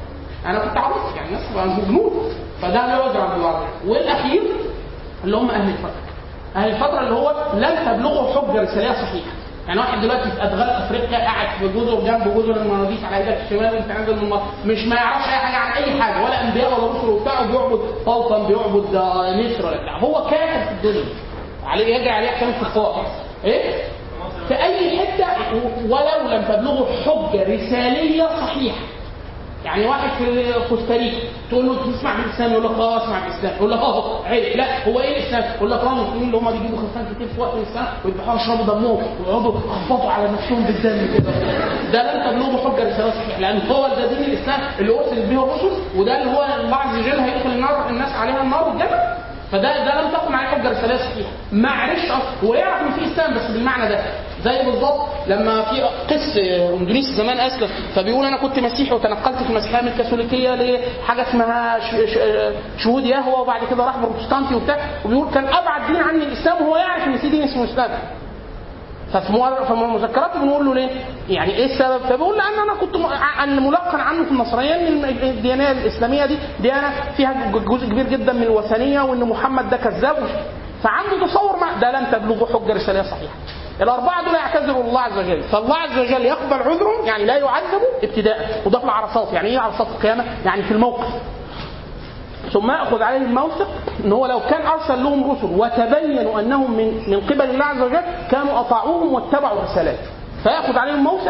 انا كنت عبيط يعني الناس مجنون. فده لا يعذر عند الله. والاخير اللي هم اهل الفتره. اهل الفتره اللي هو لم تبلغه حجه رساليه صحيحه. يعني واحد دلوقتي في ادغال افريقيا قاعد في جزر جنب جزر المالديف على ايدك الشمال وانت نازل من مصر، مش ما يعرفش اي حاجه عن اي حاجه ولا انبياء ولا رسل وبتاع، وبيعبد طلطم بيعبد نسر ولا بتاع، هو كافر في الدنيا عليه يجري عليه احكام الكفار ايه في اي حته ولو لم تبلغه حجه رساليه صحيحه. يعني واحد في كوستاريكا تقول له تسمع بالاسلام يقول لك اه اسمع بالاسلام، يقول لك اه عيب، لا هو ايه الاسلام؟ يقول لك اه المسلمين اللي هم بيجيبوا خرفان كتير في وقت من السنه ويذبحوا يشربوا دمهم ويقعدوا يخبطوا على نفسهم بالدم كده. ده لم تبلغه حجه رساله صحيحه، لان هو ده دين الاسلام اللي ارسل به الرسل، وده اللي هو الله عز وجل هيدخل الناس عليها النار والجنه. فده لم تكن عليه حجه رساليه صحيحه، ما عرفش هو يعرف ان في اسلام بس بالمعنى ده. زي بالظبط لما في قس اندونيسي زمان اسلم فبيقول انا كنت مسيحي وتنقلت في المسيحيه من الكاثوليكيه لحاجه اسمها شهود يهوه وبعد كده راح بروتستانتي وبتاع، وبيقول كان ابعد دين عني الاسلام وهو يعرف ان في دين اسمه الاسلام. ففي مذكراته بنقول له ليه؟ يعني ايه السبب؟ فبيقول لان انا كنت ملقن عنه في النصرانيه ان الديانه الاسلاميه دي ديانه فيها جزء كبير جدا من الوثنيه وان محمد ده كذاب، فعنده تصور ده لم تبلغه حجه رساليه صحيحه. الاربعه دول يعتذروا الله عز وجل، فالله عز وجل يقبل عذرهم يعني لا يعذبوا ابتداء، وده في العرصات. يعني ايه عرصات القيامه؟ يعني في الموقف. ثم يأخذ عليه الموثق ان هو لو كان ارسل لهم رسل وتبينوا انهم من قبل الله عز وجل كانوا اطاعوهم واتبعوا الرسالات، فيأخذ عليهم الموثق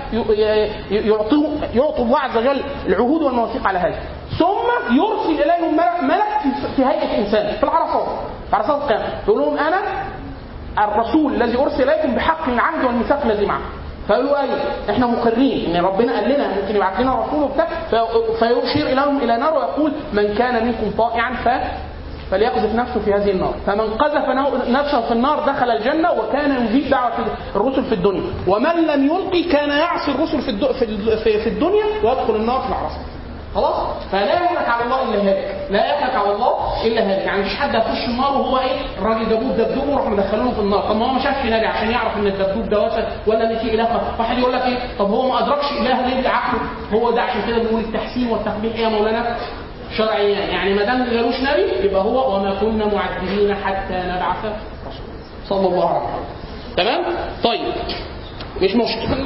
فيعطوا الله عز وجل العهود والمواثيق على هذا، ثم يرسل اليهم ملك في هيئه انسان في العرصات، في عرصات القيامه، يقول لهم انا الرسول الذي ارسل اليكم بحق العهد والميثاق الذي معه. فقالوا ايوه احنا مقرين ان ربنا قال لنا ممكن يبعث لنا رسول وبتاع، فيشير اليهم الى نار ويقول من كان منكم طائعا فليقذف نفسه في هذه النار، فمن قذف نفسه في النار دخل الجنه وكان يجيب دعوه الرسل في الدنيا، ومن لم يلقي كان يعصي الرسل في الدنيا ويدخل النار في العرصات. خلاص؟ فلا يهلك على الله الا هالك، لا يهلك على الله الا هالك. يعني مفيش حد هيخش النار وهو ايه الراجل جابوه دبدوبه وراح مدخلونه في النار. طب ما هو ما شافش نبي عشان يعرف ان الدبدوب ده وثن ولا ان في اله. واحد يقول لك ايه طب هو ما ادركش اله ليه بعقله؟ هو ده عشان كده بنقول التحسين والتقبيح ايه يا مولانا؟ شرعيا. يعني ما دام ما جالوش نبي يبقى هو وما كنا معذبين حتى نبعث رسولا صلى الله عليه وسلم. تمام؟ طيب مش مشكله.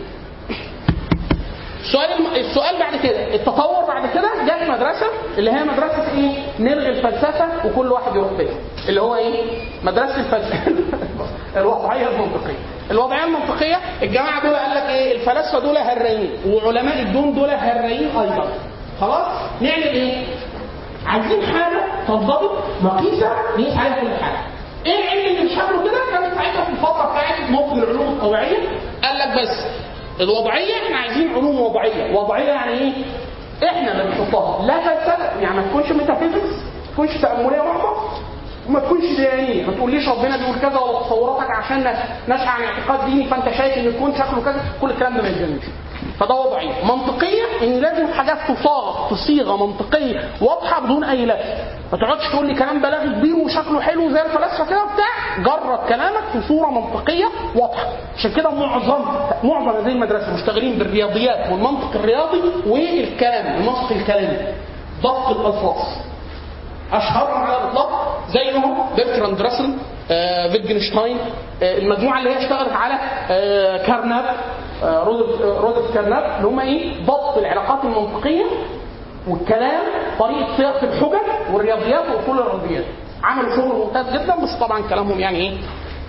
السؤال بعد كده التطور بعد كده جت مدرسه اللي هي مدرسه ايه؟ نلغي الفلسفه وكل واحد يروح بيته، اللي هو ايه؟ مدرسه الفلسفه الوضعيه المنطقيه. الوضعيه المنطقيه الجماعه دول قال لك ايه؟ الفلاسفه دول هريين وعلماء الدين دول هريين ايضا. خلاص؟ نعمل ايه؟ عايزين حاجه تنضبط مقيسه نقيس عليها كل حاجه. ايه العلم اللي مش عامله كده؟ كانت ساعتها في الفتره بتاعت موطن العلوم الطبيعيه قال لك بس الوضعيه احنا عايزين علوم وضعيه. وضعيه يعني ايه؟ احنا بنحطها لا فلسفه، يعني ما تكونش ميتافيزيكس، ما تكونش تامليه محضه، وما تكونش دينيه. ما تقوليش ربنا بيقول كذا ولا تصوراتك عشان نشأ عن اعتقاد ديني فانت شايف ان الكون شكله كذا، كل الكلام ده ما يتجننش. فده وضعيه. منطقيه ان لازم حاجات تصاغ بصيغه منطقيه واضحه بدون اي لف. ما تقعدش تقول لي كلام بلاغي كبير وشكله حلو زي الفلاسفه كده بتاع، جرد كلامك في صوره منطقيه واضحه. عشان كده معظم هذه المدرسه مشتغلين بالرياضيات والمنطق الرياضي والكلام المنطق الكلامي، ضبط الالفاظ. اشهرهم على الاطلاق زيهم برتراند راسل، فيتجنشتاين، المجموعه اللي هي اشتغلت على كارناب، روزف كارناب، اللي هم ايه؟ ضبط العلاقات المنطقيه والكلام، طريقه صياغه الحجج والرياضيات واصول الرياضيات. عملوا شغل ممتاز جدا، بس طبعا كلامهم يعني ايه؟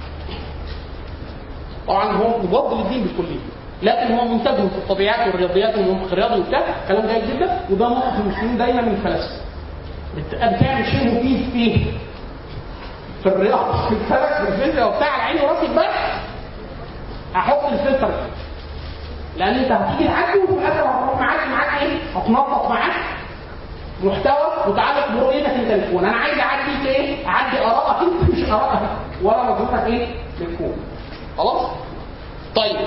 طبعا هو مضاد للدين بالكليه، لكن هو منتجهم في الطبيعات والرياضيات والمنطق الرياضي وبتاع كلام جيد جدا. وده موقف المسلمين دايما من الفلاسفه، بتعمل شيء مفيد فيه في الرياضه في الفلك في الفيزياء وبتاع على عيني وراسي بس احط الفلتر، لان انت هتيجي تعدي وفي الاخر هتروح معاك ايه؟ هتنطط معاك محتوى متعلق برؤيتك انت للكون. انا عايز اعدي في ايه؟ اعدي ارائك انت مش ارائك ولا نظرتك ايه للكون. خلاص؟ طيب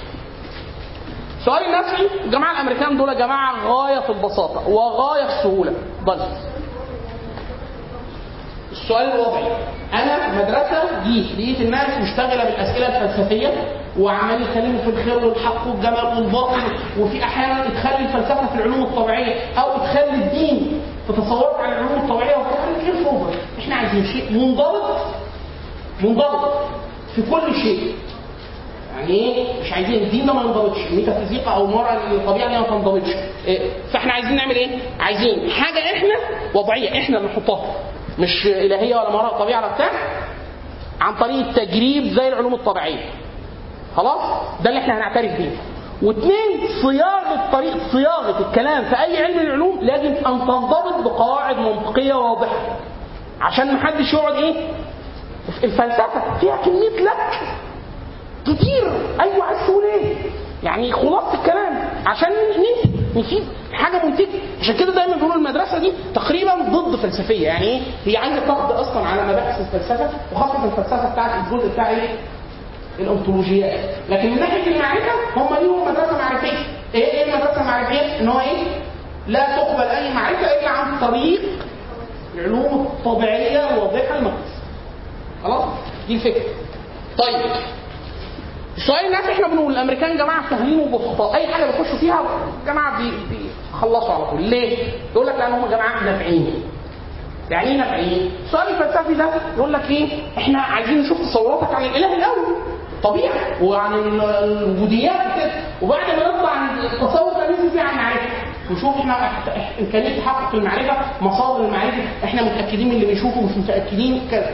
سؤال النفسي. الجماعه الامريكان دول جماعه غايه في البساطه وغايه في السهوله. ضل السؤال الوضعي، انا مدرسه لقيت الناس مشتغله بالاسئله الفلسفيه وعمال يتكلموا في الخير والحق والجمال والباطل، وفي احيانا ادخال الفلسفه في العلوم الطبيعيه او ادخال الدين في تصورات عن العلوم الطبيعيه وفي غير فوضى. احنا عايزين شيء منضبط في كل شيء. يعني ايه؟ مش عايزين الدين ده ما ينضبطش، الميتافيزيقا او المرأة الطبيعه دي ما تنضبطش. فاحنا عايزين نعمل ايه؟ عايزين حاجه احنا وضعيه احنا اللي نحطها، مش الهيه ولا مرأة طبيعه ولا بتاع، عن طريق التجريب زي العلوم الطبيعيه. خلاص؟ ده اللي احنا هنعترف بيه. واثنين، صياغه الكلام في اي علم من العلوم لازم ان تنضبط بقواعد منطقيه واضحه، عشان ما حدش يقعد ايه؟ الفلسفه فيها كميه لك كتير. ايوه عايز تقول ايه؟ يعني خلاصه الكلام عشان نفيد حاجه منتجه. عشان كده دايما بيقولوا المدرسه دي تقريبا ضد فلسفيه. يعني ايه؟ هي عايزه تقضي اصلا على مباحث الفلسفه، وخاصه الفلسفه بتاعت الجزء بتاع ايه؟ الانطولوجيات. لكن من ناحيه المعرفه هم ليهم مدرسه معرفيه. ايه المدرسه المعرفيه؟ ان هو ايه؟ لا تقبل اي معرفه الا عن طريق العلوم الطبيعيه الواضحه المقياس. خلاص؟ دي الفكره. طيب السؤال الناس احنا بنقول الامريكان جماعه سهلين وبسطاء، اي حاجه بيخشوا فيها جماعه بيخلصوا على طول. ليه؟ يقول لك لان هم جماعه نافعين. يعني ايه نافعين؟ السؤال الفلسفي ده يقول لك ايه؟ احنا عايزين نشوف تصوراتك عن الاله الاول طبيعي وعن الوجوديات وكده، وبعد ما نطلع عن التصور ده ننزل فيه عن المعرفه، نشوف احنا امكانيه تحقق المعرفه، مصادر المعرفه، احنا متاكدين من اللي بنشوفه مش متاكدين كذا.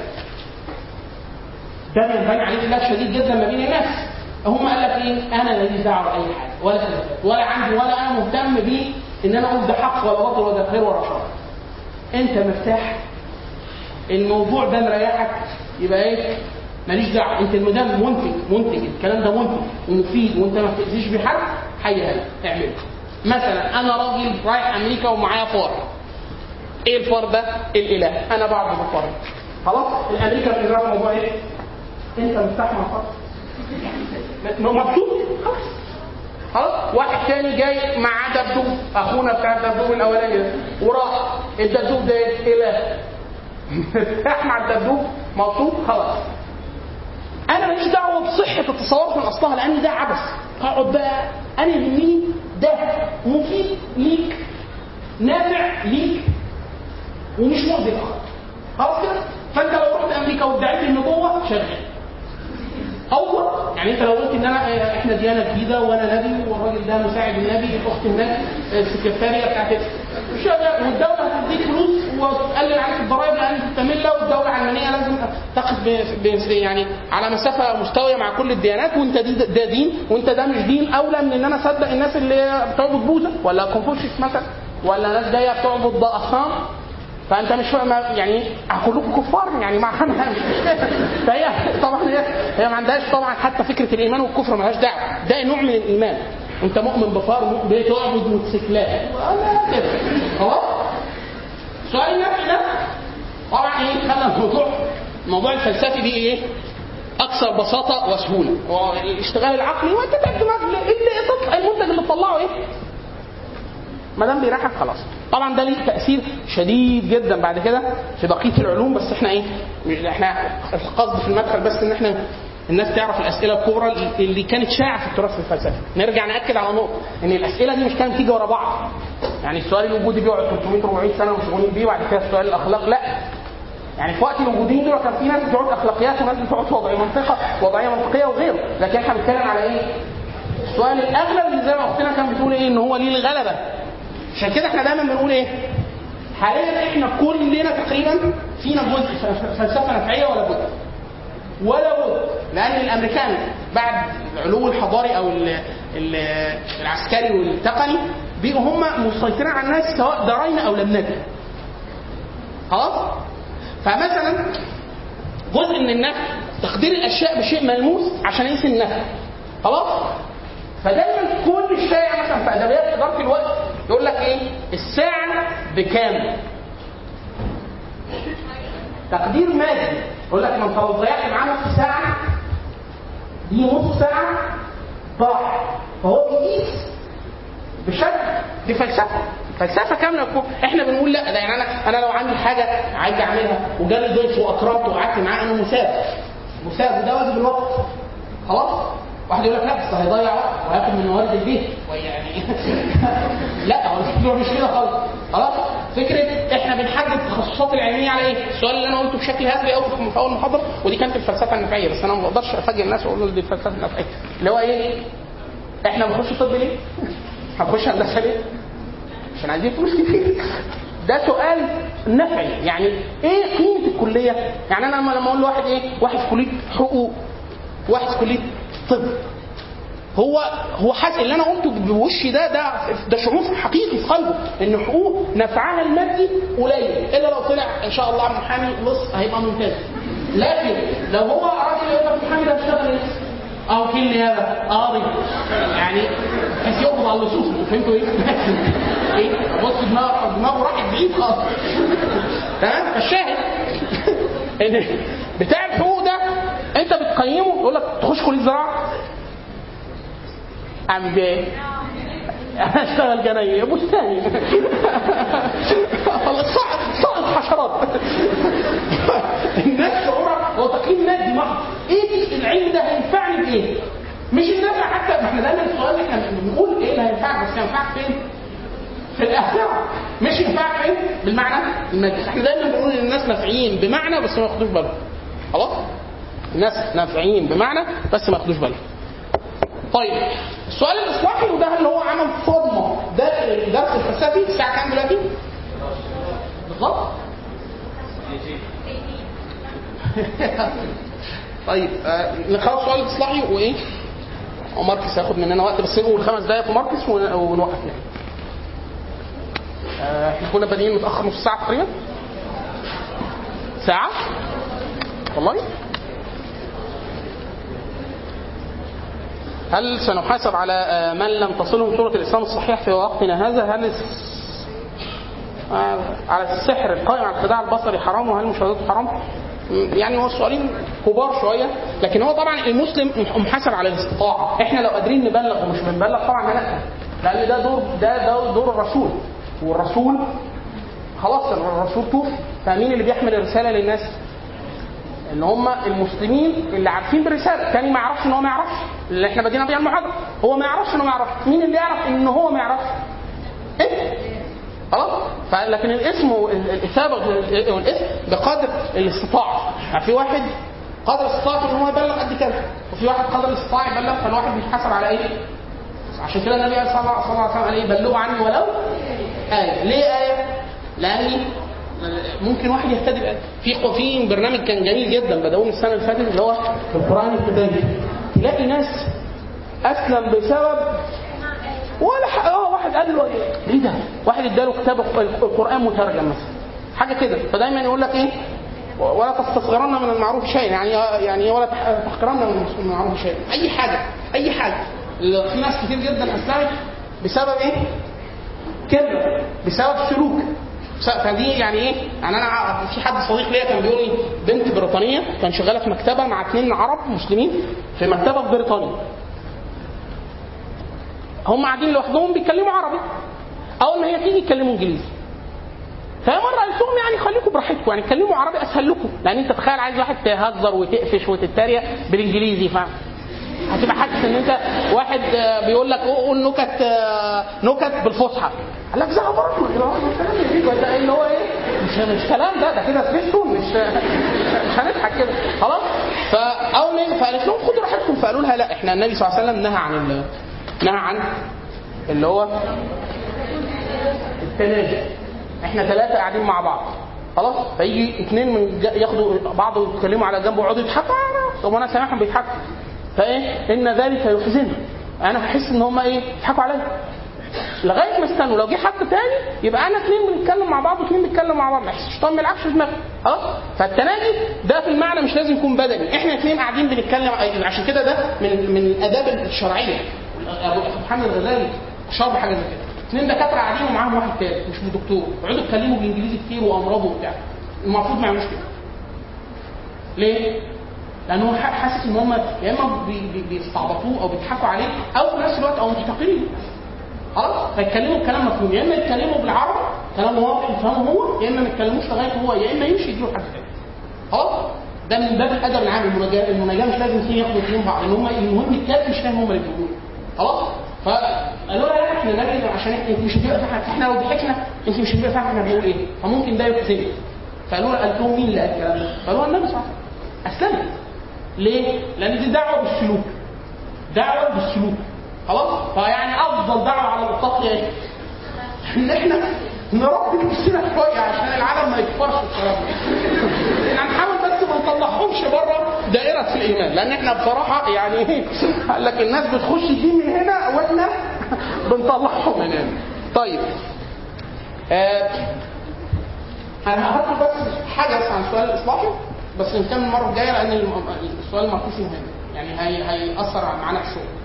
ده بيبان عليه خلاف شديد جدا ما بين الناس. هم قال لك ايه؟ انا ماليش دعوه باي حاجه ولا فلسفه ولا عندي ولا انا مهتم بيه ان انا اقول ده حق ولا باطل ولا خير ولا شر. انت مرتاح، الموضوع ده مريحك، يبقى ايه؟ ماليش دعوه. انت المدام منتج الكلام ده منتج ومفيد وانت ما بتاذيش بحد، حي اعمله. مثلا انا راجل رايح امريكا ومعايا فار. ايه الفار ده؟ الاله. انا بعبد الفار. خلاص؟ الامريكا بتجرب الموضوع ايه؟ انت مرتاح مع الفار؟ مبسوط؟ خلاص. واحد تاني جاي معاه دبدوب، اخونا بتاع الدبدوب الاولاني ده، وراح الدبدوب ده اله. مرتاح مع الدبدوب؟ مبسوط؟ خلاص. انا ماليش دعوه بصحه التصورات من اصلها، لان ده عبث. اقعد بقى انا يهمني ده مفيد ليك، نافع ليك، ومش مؤذي للاخر. خلاص كده؟ فانت لو رحت امريكا وادعيت النبوه شغال. يعني انت لو قلت ان احنا ديانه جديده وانا نبي والراجل ده مساعد النبي، الاخت النبي السكرتاريه بتاعت شغال، والدوله هتديك فلوس وتقلل عليك الضرائب لان انت مله، والدوله العلمانيه لازم تاخد يعني على مسافه مستويه مع كل الديانات، وانت ده دين وانت ده مش دين. اولى من ان انا اصدق الناس اللي بتعبد بوذا ولا كونفوشيوس مثلا، ولا ناس جايه بتعبد اصنام. فانت مش يعني كلكم كفار يعني معانا مش فهي طبعا هي ما عندهاش طبعا حتى فكره الايمان والكفر مالهاش دعوه. ده نوع من الايمان. انت مؤمن بفار بتعبد موتوسيكلات ولا كده. خلاص. سؤال النفس ده طبعا ايه؟ خلى الموضوع الفلسفي دي ايه؟ اكثر بساطه وسهوله. الاشتغال العقلي وانت الدماغ اللي تطلع المنتج اللي تطلعه ايه؟ ما دام بيريحك خلاص. طبعا ده ليه تاثير شديد جدا بعد كده في بقيه العلوم، بس احنا ايه؟ احنا القصد في المدخل بس ان احنا الناس تعرف الاسئله الكبرى اللي كانت شائعه في التراث الفلسفي. نرجع ناكد على نقطه ان الاسئله دي مش كانت تيجي ورا بعض. يعني السؤال الوجودي بيقعد 300 400 سنه مشغولين بيه، وبعد كده السؤال الاخلاق لا. يعني في وقت الوجوديين دول كان في ناس بتقعد اخلاقيات وناس بتقعد وضعيه منطقيه وغيره، لكن احنا بنتكلم على ايه؟ السؤال الاغلب اللي زي ما اختنا كانت بتقول ايه؟ ان هو ليه الغلبه. عشان كده احنا دايما بنقول ايه؟ حاليا احنا كلنا تقريبا فينا جزء فلسفه نفعيه ولا بد، لان الامريكان بعد العلو الحضاري او العسكري والتقني بقوا هم مسيطرين على الناس سواء درينا او لم ندري. خلاص؟ فمثلا جزء من النفع تقدير الاشياء بشيء ملموس عشان يقيس النفع. خلاص؟ فدايما كل الشائع مثلا في ادبيات اداره الوقت يقول لك ايه؟ الساعه بكام؟ تقدير مادي. يقول لك ما انت لو ضيعت معاه نص ساعه دي نص ساعه ضاع. فهو بيقيس بشكل دي فلسفه فلسفه كامله. احنا بنقول لا، ده يعني انا لو عندي حاجه عايز اعملها وجالي ضيف واكرمته وقعدت معاه، انا مساب وده واجب الوقت. خلاص. واحد يقول لك لا بس هيضيع وقت وهياخد من موارد البيت يعني لا، هو الموضوع مش كده خالص. خلاص. فكره احنا بنحدد التخصصات العلميه على ايه؟ السؤال اللي انا قلته بشكل هزلي قوي في اول محاضره، ودي كانت الفلسفه النفعيه، بس انا ما بقدرش افاجئ الناس واقول له دي الفلسفه النفعيه، اللي هو ايه؟ احنا بنخش طب ليه؟ هنخش هندسه ليه؟ عشان عايزين فلوس كتير. ده سؤال نفعي. يعني ايه قيمه الكليه؟ يعني انا لما اقول لواحد ايه؟ واحد في كليه حقوق، واحد في كليه طب، هو حاسس اللي انا قلته بوشي ده شعور حقيقي في قلبه ان حقوق نفعها المادي قليل، الا لو طلع ان شاء الله محامي لص هيبقى ممتاز. لكن لو هو راجل يقول لك محامي ده هيشتغل ايه؟ او كل نيابه قاضي، يعني بس يقبض على اللصوص. انتوا فهمتوا ايه؟ ايه؟ بص دماغه راحت بعيد خالص. تمام؟ فالشاهد ان بتاع الحقوق ده انت بتقيمه يقول لك تخش كليه زراعه اعمل ايه؟ اشتغل جنايه بستاني صائد حشرات. الناس شعورها هو تقييم مادي محض. ايه العلم ده هينفعني بايه؟ مش الناس حتى، ما احنا دايما السؤال اللي احنا بنقول ايه اللي هينفعك، بس هينفعك فين؟ في الاخره، مش ينفعك فين؟ بالمعنى المادي. احنا دايما بنقول ان الناس نافعين بمعنى بس ما ياخدوش بالهم. خلاص؟ الناس نافعين بمعنى بس ما ياخدوش بالهم. طيب السؤال الاصلاحي وده اللي هو عمل صدمه ده الدرس الفلسفي. الساعه كام دلوقتي؟ بالظبط. طيب نخلص السؤال الاصلاحي وايه؟ وماركس هياخد مننا وقت، بس نقول 5 دقائق في ماركس ونوقف يعني. احنا كنا بادئين متاخر نص ساعه تقريبا. ساعه والله. هل سنحاسب على من لم تصلهم صورة الإسلام الصحيح في وقتنا هذا؟ هل على السحر القائم على الخداع البصري حرام؟ وهل مشاهدته حرام؟ يعني هو السؤالين كبار شوية، لكن هو طبعا المسلم محاسب على الاستطاعة. احنا لو قادرين نبلغ ومش بنبلغ طبعا هنأثم، لأن ده دور الرسول، والرسول خلاص الرسول توفي، فمين اللي بيحمل الرسالة للناس؟ ان هم المسلمين اللي عارفين بالرساله. تاني ما يعرفش ان هو ما يعرفش، اللي احنا بدينا بيها المحاضره هو ما يعرفش انه ما يعرفش. مين اللي يعرف ان هو ما يعرفش؟ ايه؟ خلاص. لكن الاسم والاثابه والاسم بقدر الاستطاعه. يعني في واحد قدر استطاعته ان هو يبلغ قد كده، وفي واحد قدر الاستطاعه يبلغ، فالواحد بيتحاسب على ايه؟ عشان كده النبي صلى الله عليه وسلم قال ايه؟ بلغوا عني ولو ايه. ليه ايه؟ لان ممكن واحد يهتدي بقى. في برنامج كان جميل جدا بدأوه السنه اللي فاتت اللي هو القرآن الكتابي، تلاقي ناس اسلم بسبب ولا واحد قال له ايه ده؟ واحد اداله كتاب القرآن مترجم مثلا حاجه كده، فدايما يقول لك ايه؟ ولا تستصغرن من المعروف شيء، يعني ولا تحقرن من المعروف شيء. اي حاجه في ناس كتير جدا اسلمت بسبب ايه؟ كده، بسبب سلوك. فدي يعني ايه؟ يعني انا في حد صديق ليا كان بيقول لي بنت بريطانيه كان شغاله في مكتبه مع 2 عرب مسلمين في مكتبه في بريطانيا، هم قاعدين لوحدهم بيتكلموا عربي، اول ما هي تيجي يتكلموا انجليزي. فهي مره قالت لهم يعني خليكم براحتكم، يعني اتكلموا عربي اسهل لكم، لان انت تخيل عايز واحد تهزر وتقفش وتتريق بالانجليزي، هتبقى حاسس ان انت واحد بيقول لك قول نكت بالفصحى، قال لك زعل برضه اللي هو ايه؟ مش كلام ده كده سبيشتون، مش هنضحك كده خلاص. فاول ما فقالت لهم خدوا راحتكم، فقالوا لها لا، احنا النبي صلى الله عليه وسلم نهى عن اللي هو التناجي. احنا 3 قاعدين مع بعض خلاص، فيجي 2 من ياخدوا بعض ويتكلموا على جنب ويقعدوا يضحكوا، طب انا سامعهم بيضحكوا، فايه؟ ان ذلك يحزن، انا هحس ان هم ايه؟ يضحكوا عليا لغايه ما استنوا لو جه حد تاني يبقى انا 2 بنتكلم مع بعض و2 بنتكلم مع بعض، ما يحسش طبعا ما يلعبش في دماغه خلاص. فالتناجي ده في المعنى مش لازم يكون بدني، احنا 2 قاعدين بنتكلم، عشان كده ده من الاداب الشرعيه. ابو محمد الغزالي اشار بحاجه زي كده، 2 دكاتره قاعدين ومعاهم واحد تاني مش دكتور، يقعدوا يتكلموا بالانجليزي كتير وامراض وبتاع، المفروض ما يعملوش كده. ليه؟ لانه حاسس ان هم يا اما بيستعبطوه او بيضحكوا عليه او في نفس الوقت او محتقرين. خلاص فيتكلموا كلام مفهوم، يا اما يتكلموا بالعربي كلام واضح يفهمه هو، يا اما ما يتكلموش لغايه هو، يا اما يمشي يديله حد تاني. خلاص ده من باب الادب العام. المناجاه مش لازم فيه ياخدوا فيهم بعض، لان هم المهم الكاتب مش فاهم هم اللي بيقولوا. خلاص فقالوا لا احنا نجد عشان انت مش هتبقى فاهم، احنا لو ضحكنا انت مش هتبقى فاهم احنا بنقول ايه، فممكن ده يكتب. فقالوا له قال لهم مين اللي قال الكلام ده؟ قالوا النبي صلى الله عليه وسلم. اسلمت ليه؟ لان دي دعوه بالسلوك، دعوه بالسلوك. خلاص فيعني افضل دعوه على الاطلاق ايه؟ ان احنا نربي نفسنا شويه عشان العالم ما يكفرش الكلام ده. هنحاول بس ما نطلعهمش بره دائره الايمان، لان احنا بصراحه يعني قال لك الناس بتخش الدين من هنا واحنا بنطلعهم من هنا. طيب انا هاخد بس حاجه بس عن السؤال الاصلاحي بس نكمل المره الجايه، لان السؤال الماركسي مهم يعني هيأثر معانا في الشغل.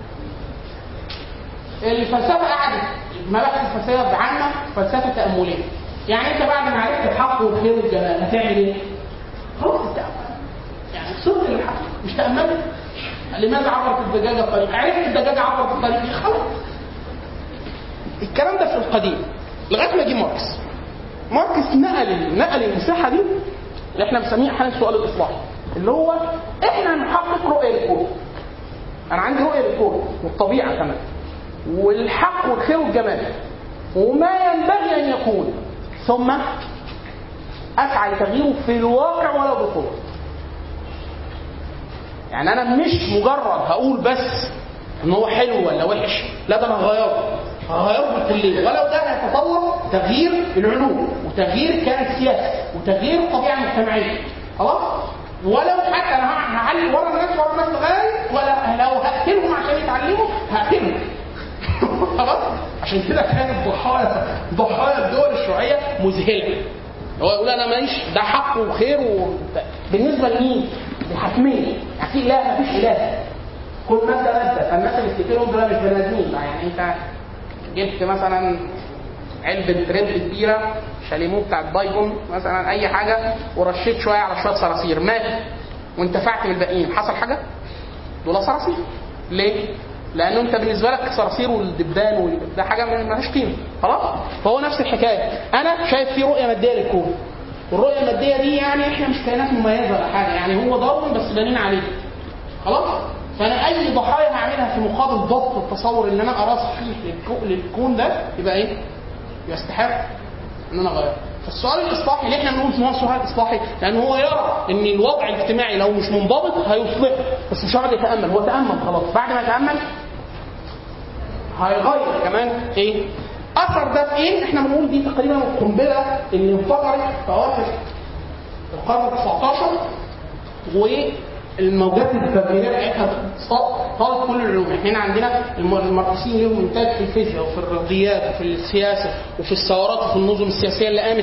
الفلسفه قعدت مباحث الفلسفه عامه فلسفه تامليه. يعني انت بعد ما عرفت الحق والخير والجمال هتعمل ايه؟ خلاص تتامل. يعني وصلت للحق مش تامل. لماذا عبرت الدجاجه الطريق؟ عرفت الدجاجه عبرت الطريق خلاص. الكلام ده في القديم لغايه ما جه ماركس نقل المساحه دي اللي احنا بنسميها احيانا السؤال الاصلاحي، اللي هو احنا نحقق رؤيه للكون. انا عندي رؤيه للكون والطبيعه كمان والحق والخير والجمال وما ينبغي ان يكون، ثم اسعى لتغييره في الواقع ولو بصوره. يعني انا مش مجرد هقول بس ان هو حلو ولا وحش، لا ده انا هغيره بالكليه، ولو ده هيتطور تغيير العلوم وتغيير كانت السياسه وتغيير الطبيعه المجتمعيه. خلاص ولو حتى انا هعلم ورا الناس لغايه ولا لو هقتلهم عشان يتعلموا هقتلهم. خلاص عشان كده كانت ضحايا الدول الشيوعيه مذهله. هو يقول انا ماليش ده حق وخير بالنسبه لمين؟ الحتميه. يعني في اله مفيش اله، كل ماده فالناس اللي بتفتكرهم دول مش بني ادمين. يعني انت جبت مثلا علبه ترند كبيره شاليمو بتاع البايبون مثلا اي حاجه ورشيت شويه على شويه صراصير مات وانتفعت بالباقيين، حصل حاجه؟ دول صراصير. ليه؟ لانه انت بالنسبه لك صراصير والدبان ده حاجه مالهاش قيمه. خلاص فهو نفس الحكايه. انا شايف في رؤيه ماديه للكون، والرؤيه الماديه دي يعني احنا مش كائنات مميزه ولا حاجه، يعني هو داروين بس بنين عليه. خلاص فانا اي ضحايا هعملها في مقابل ضبط التصور اللي انا اراه صحيح للكون ده يبقى ايه؟ يستحق ان انا اغيره. فالسؤال الاصلاحي اللي احنا بنقول اسمه سؤال اصلاحي لان هو يرى ان الوضع الاجتماعي لو مش منضبط هيصلحه، بس مش هيقعد يتامل. هو تامل خلاص، بعد ما يتامل هيغير كمان ايه؟ اثر ده في ايه؟ احنا بنقول دي تقريبا القنبله اللي انفجرت في اواخر القرن ال19 والموجات التغييريه بتاعتها طالت كل العلوم. احنا عندنا الماركسيين لهم انتاج في الفيزياء وفي الرياضيات وفي السياسه وفي الثورات وفي النظم السياسيه اللي قامت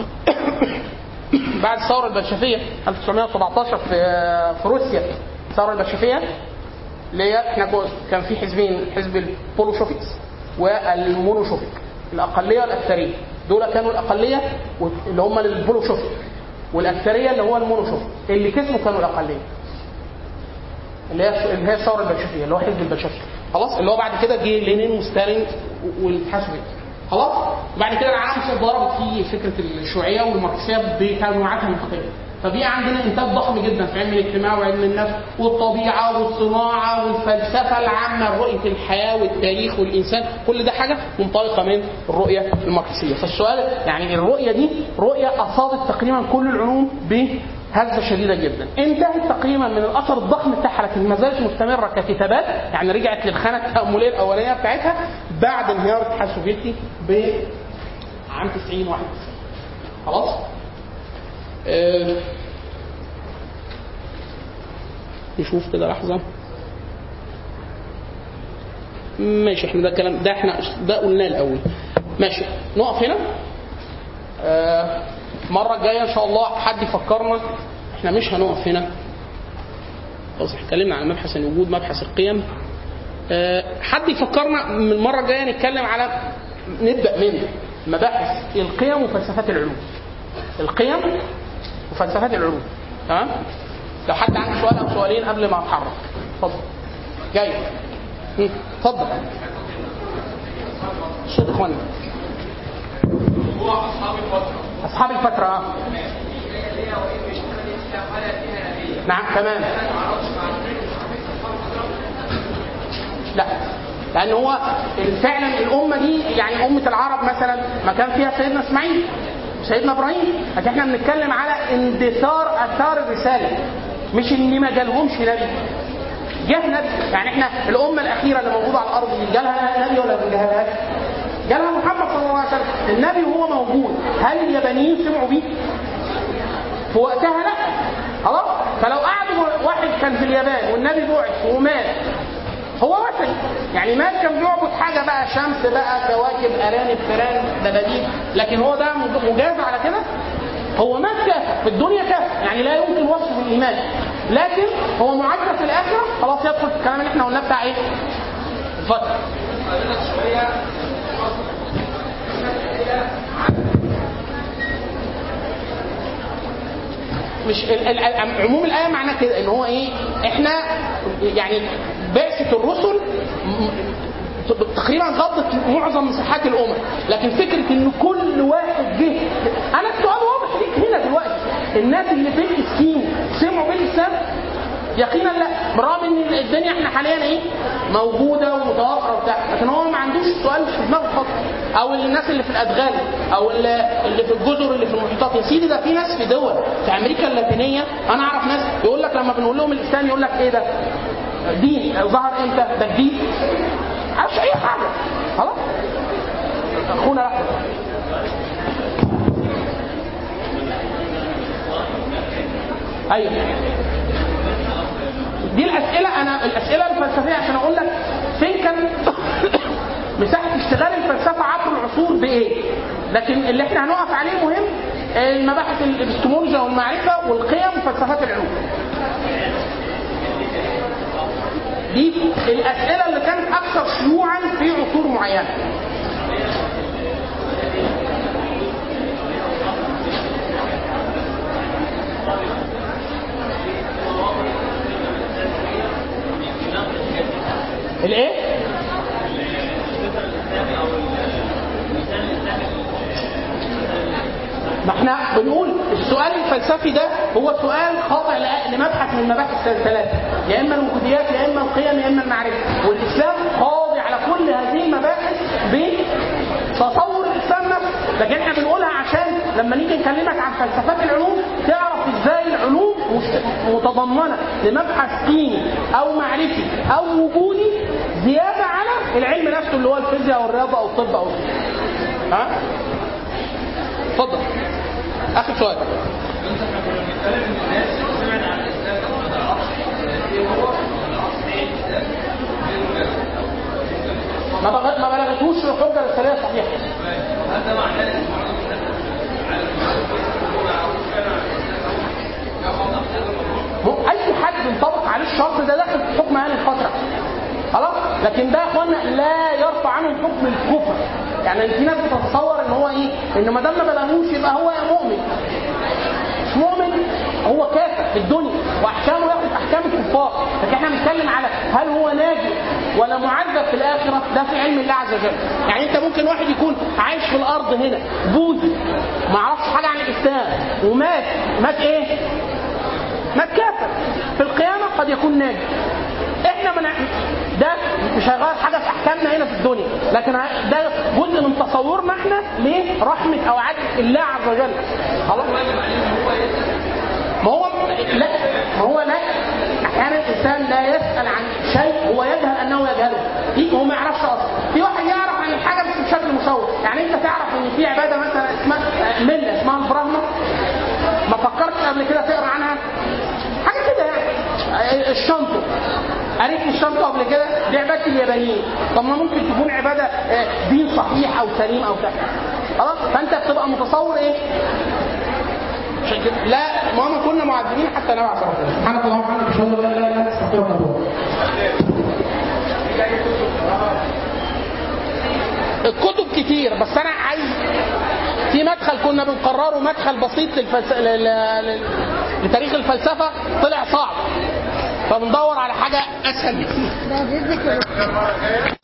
بعد الثوره البلشفيه 1917 في روسيا. الثوره البلشفيه اللي هي احنا كان في حزبين، حزب البولوشوفيكس والمونوشوفيك، الاقليه والاكثريه. دول كانوا الاقليه اللي هم البولوشوفيك، والاكثريه اللي هو المونوشوفيك. اللي كسبوا كانوا الاقليه اللي هي الثوره البلشفيه اللي هو حزب البلشفي. خلاص اللي هو بعد كده جه لينين وستالين والاتحاد السوفيتي. خلاص وبعد كده العالم ضربت فيه فكره الشيوعيه والماركسيه بتنوعاتها المختلفه. فبقى عندنا انتاج ضخم جدا في علم الاجتماع وعلم النفس والطبيعه والصناعه والفلسفه العامه، رؤيه الحياه والتاريخ والانسان، كل ده حاجه منطلقه من الرؤيه الماركسيه. فالسؤال يعني الرؤيه دي رؤيه اصابت تقريبا كل العلوم بهزه شديده جدا، انتهت تقريبا من الاثر الضخم بتاعها لكن ما زالت مستمره ككتابات. يعني رجعت للخانه التامليه الاولانيه بتاعتها بعد انهيار الاتحاد السوفيتي بعام 90 91. خلاص نشوف كده لحظة. ماشي احنا ده كلام ده احنا ده قلناه الأول. ماشي نقف هنا. مرة الجاية إن شاء الله حد يفكرنا. احنا مش هنقف هنا خلاص، اتكلمنا عن مبحث الوجود مبحث القيم. حد يفكرنا من المرة الجاية نتكلم على نبدأ من مباحث القيم وفلسفات العلوم. القيم وفلسفات العلوم. تمام؟ لو حد عنده سؤال او سؤالين قبل ما اتحرك اتفضل. جاي اتفضل. شد اخوانا هو اصحاب الفتره نعم تمام. لا لان هو فعلا الامه دي يعني امه العرب مثلا ما كان فيها سيدنا اسماعيل وسيدنا ابراهيم، لكن احنا بنتكلم على اندثار اثار الرساله، مش ان ما جالهمش نبي. جه نبي، يعني احنا الامه الاخيره اللي موجوده على الارض دي جالها نبي ولا ما جالهاش؟ جالها محمد صلى الله عليه وسلم. النبي وهو موجود هل اليابانيين سمعوا بيه؟ في وقتها لا. خلاص. فلو قعدوا واحد كان في اليابان والنبي بعث ومات هو وثني، يعني مات كان بيعبد حاجه بقى شمس بقى كواكب ارانب فيران دبابيب، لكن هو ده مجاز على كده. هو مات كافر في الدنيا كافر، يعني لا يمكن وصفه بالايمان، لكن هو معجب في الاخره خلاص يدخل في الكلام اللي احنا قلناه بتاع ايه؟ الفتره. مش عموم الايه معناه كده ان هو ايه؟ احنا يعني بعثه الرسل تقريبا غطت معظم مساحات الامم، لكن فكره ان كل واحد جه. انا السؤال واضح ليك هنا دلوقتي، الناس اللي في الاسكيمو سمعوا بالاسلام؟ يقينا لا، برغم ان الدنيا احنا حاليا ايه؟ موجوده ومتوفره وبتاع، لكن هو ما عندوش سؤال مش في دماغه خالص. او الناس اللي في الادغال او اللي في الجزر اللي في المحيطات، يا سيدي ده في ناس في دول في امريكا اللاتينيه، انا اعرف ناس يقول لك لما بنقول لهم الاسلام يقول لك ايه ده؟ دين ظهر امتى؟ ده الدين؟ عارفش اي حاجه. خلاص اخونا احمد. ايوه دي الاسئله، انا الاسئله الفلسفيه عشان اقول لك فين كان مساحه اشتغال الفلسفه عبر العصور بايه. لكن اللي احنا هنقف عليه مهم المباحث الابستمولوجيا والمعرفه والقيم وفلسفات العلوم. دي الاسئله اللي كانت اكثر شيوعا في عصور معينه. الايه؟ ما احنا بنقول السؤال الفلسفي ده هو سؤال خاضع لمبحث من مباحث الثلاثه، يا اما الوجوديات يا اما القيم يا اما المعرفه، والاسلام خاضع على كل هذه المباحث بتصور الاسلام نفسه. لكن احنا بنقولها عشان لما نيجي نكلمك عن فلسفات العلوم تعرف ازاي العلوم متضمنه لمبحث قيمي او معرفي او وجودي زياده على العلم نفسه اللي هو الفيزياء او الرياضه او الطب او ها؟ اتفضل اخر سؤال. ما بلغتوش الحجه الرساليه صحيحه. هذا معناه اي حد ينطبق عليه الشرط ده داخل في حكم اهل الفتره. خلاص. لكن ده يا اخوانا لا يرفع عنه حكم الكفر. يعني في ناس بتتصور ان هو ايه؟ ان ما دام ما بلغوش يبقى هو مؤمن. مش مؤمن، هو كافر في الدنيا واحكامه ياخد احكام الكفار. لكن احنا بنتكلم على هل هو ناجي ولا معذب في الاخره، ده في علم الله عز وجل. يعني انت ممكن واحد يكون عايش في الارض هنا بوذي ما يعرفش حاجه عن الاسلام ومات ايه؟ مات كافر. في القيامه قد يكون ناجي. احنا ده مش هيغير حاجه في احكامنا هنا في الدنيا، لكن ده جزء من تصورنا احنا لرحمه او عدل الله عز وجل. خلاص. ما هو لا احيانا الانسان لا يسال عن شيء هو يجهل انه يجهله، هو ما يعرفش اصلا. في واحد يعرف عن الحاجه بس بشكل مشوه. يعني انت تعرف ان في عباده مثلا اسمها مله اسمها البراهمه، ما فكرتش قبل كده تقرا عنها حاجه كده؟ يعني الشنطه، قريت الشنطه قبل كده؟ دي عباده اليابانيين. طب ما ممكن تكون عباده دين صحيح او سليم او كذا. خلاص. فانت بتبقى متصور ايه؟ لا ما كنا معذبين حتى نبعث رسولا. سبحانك اللهم وبحمدك اشهد ان لا اله الا انت استغفرك واتوب اليك. الكتب كتير، بس انا عايز في مدخل كنا بنقرره، مدخل بسيط لتاريخ الفلسفه طلع صعب، فبندور على حاجه اسهل بكتير.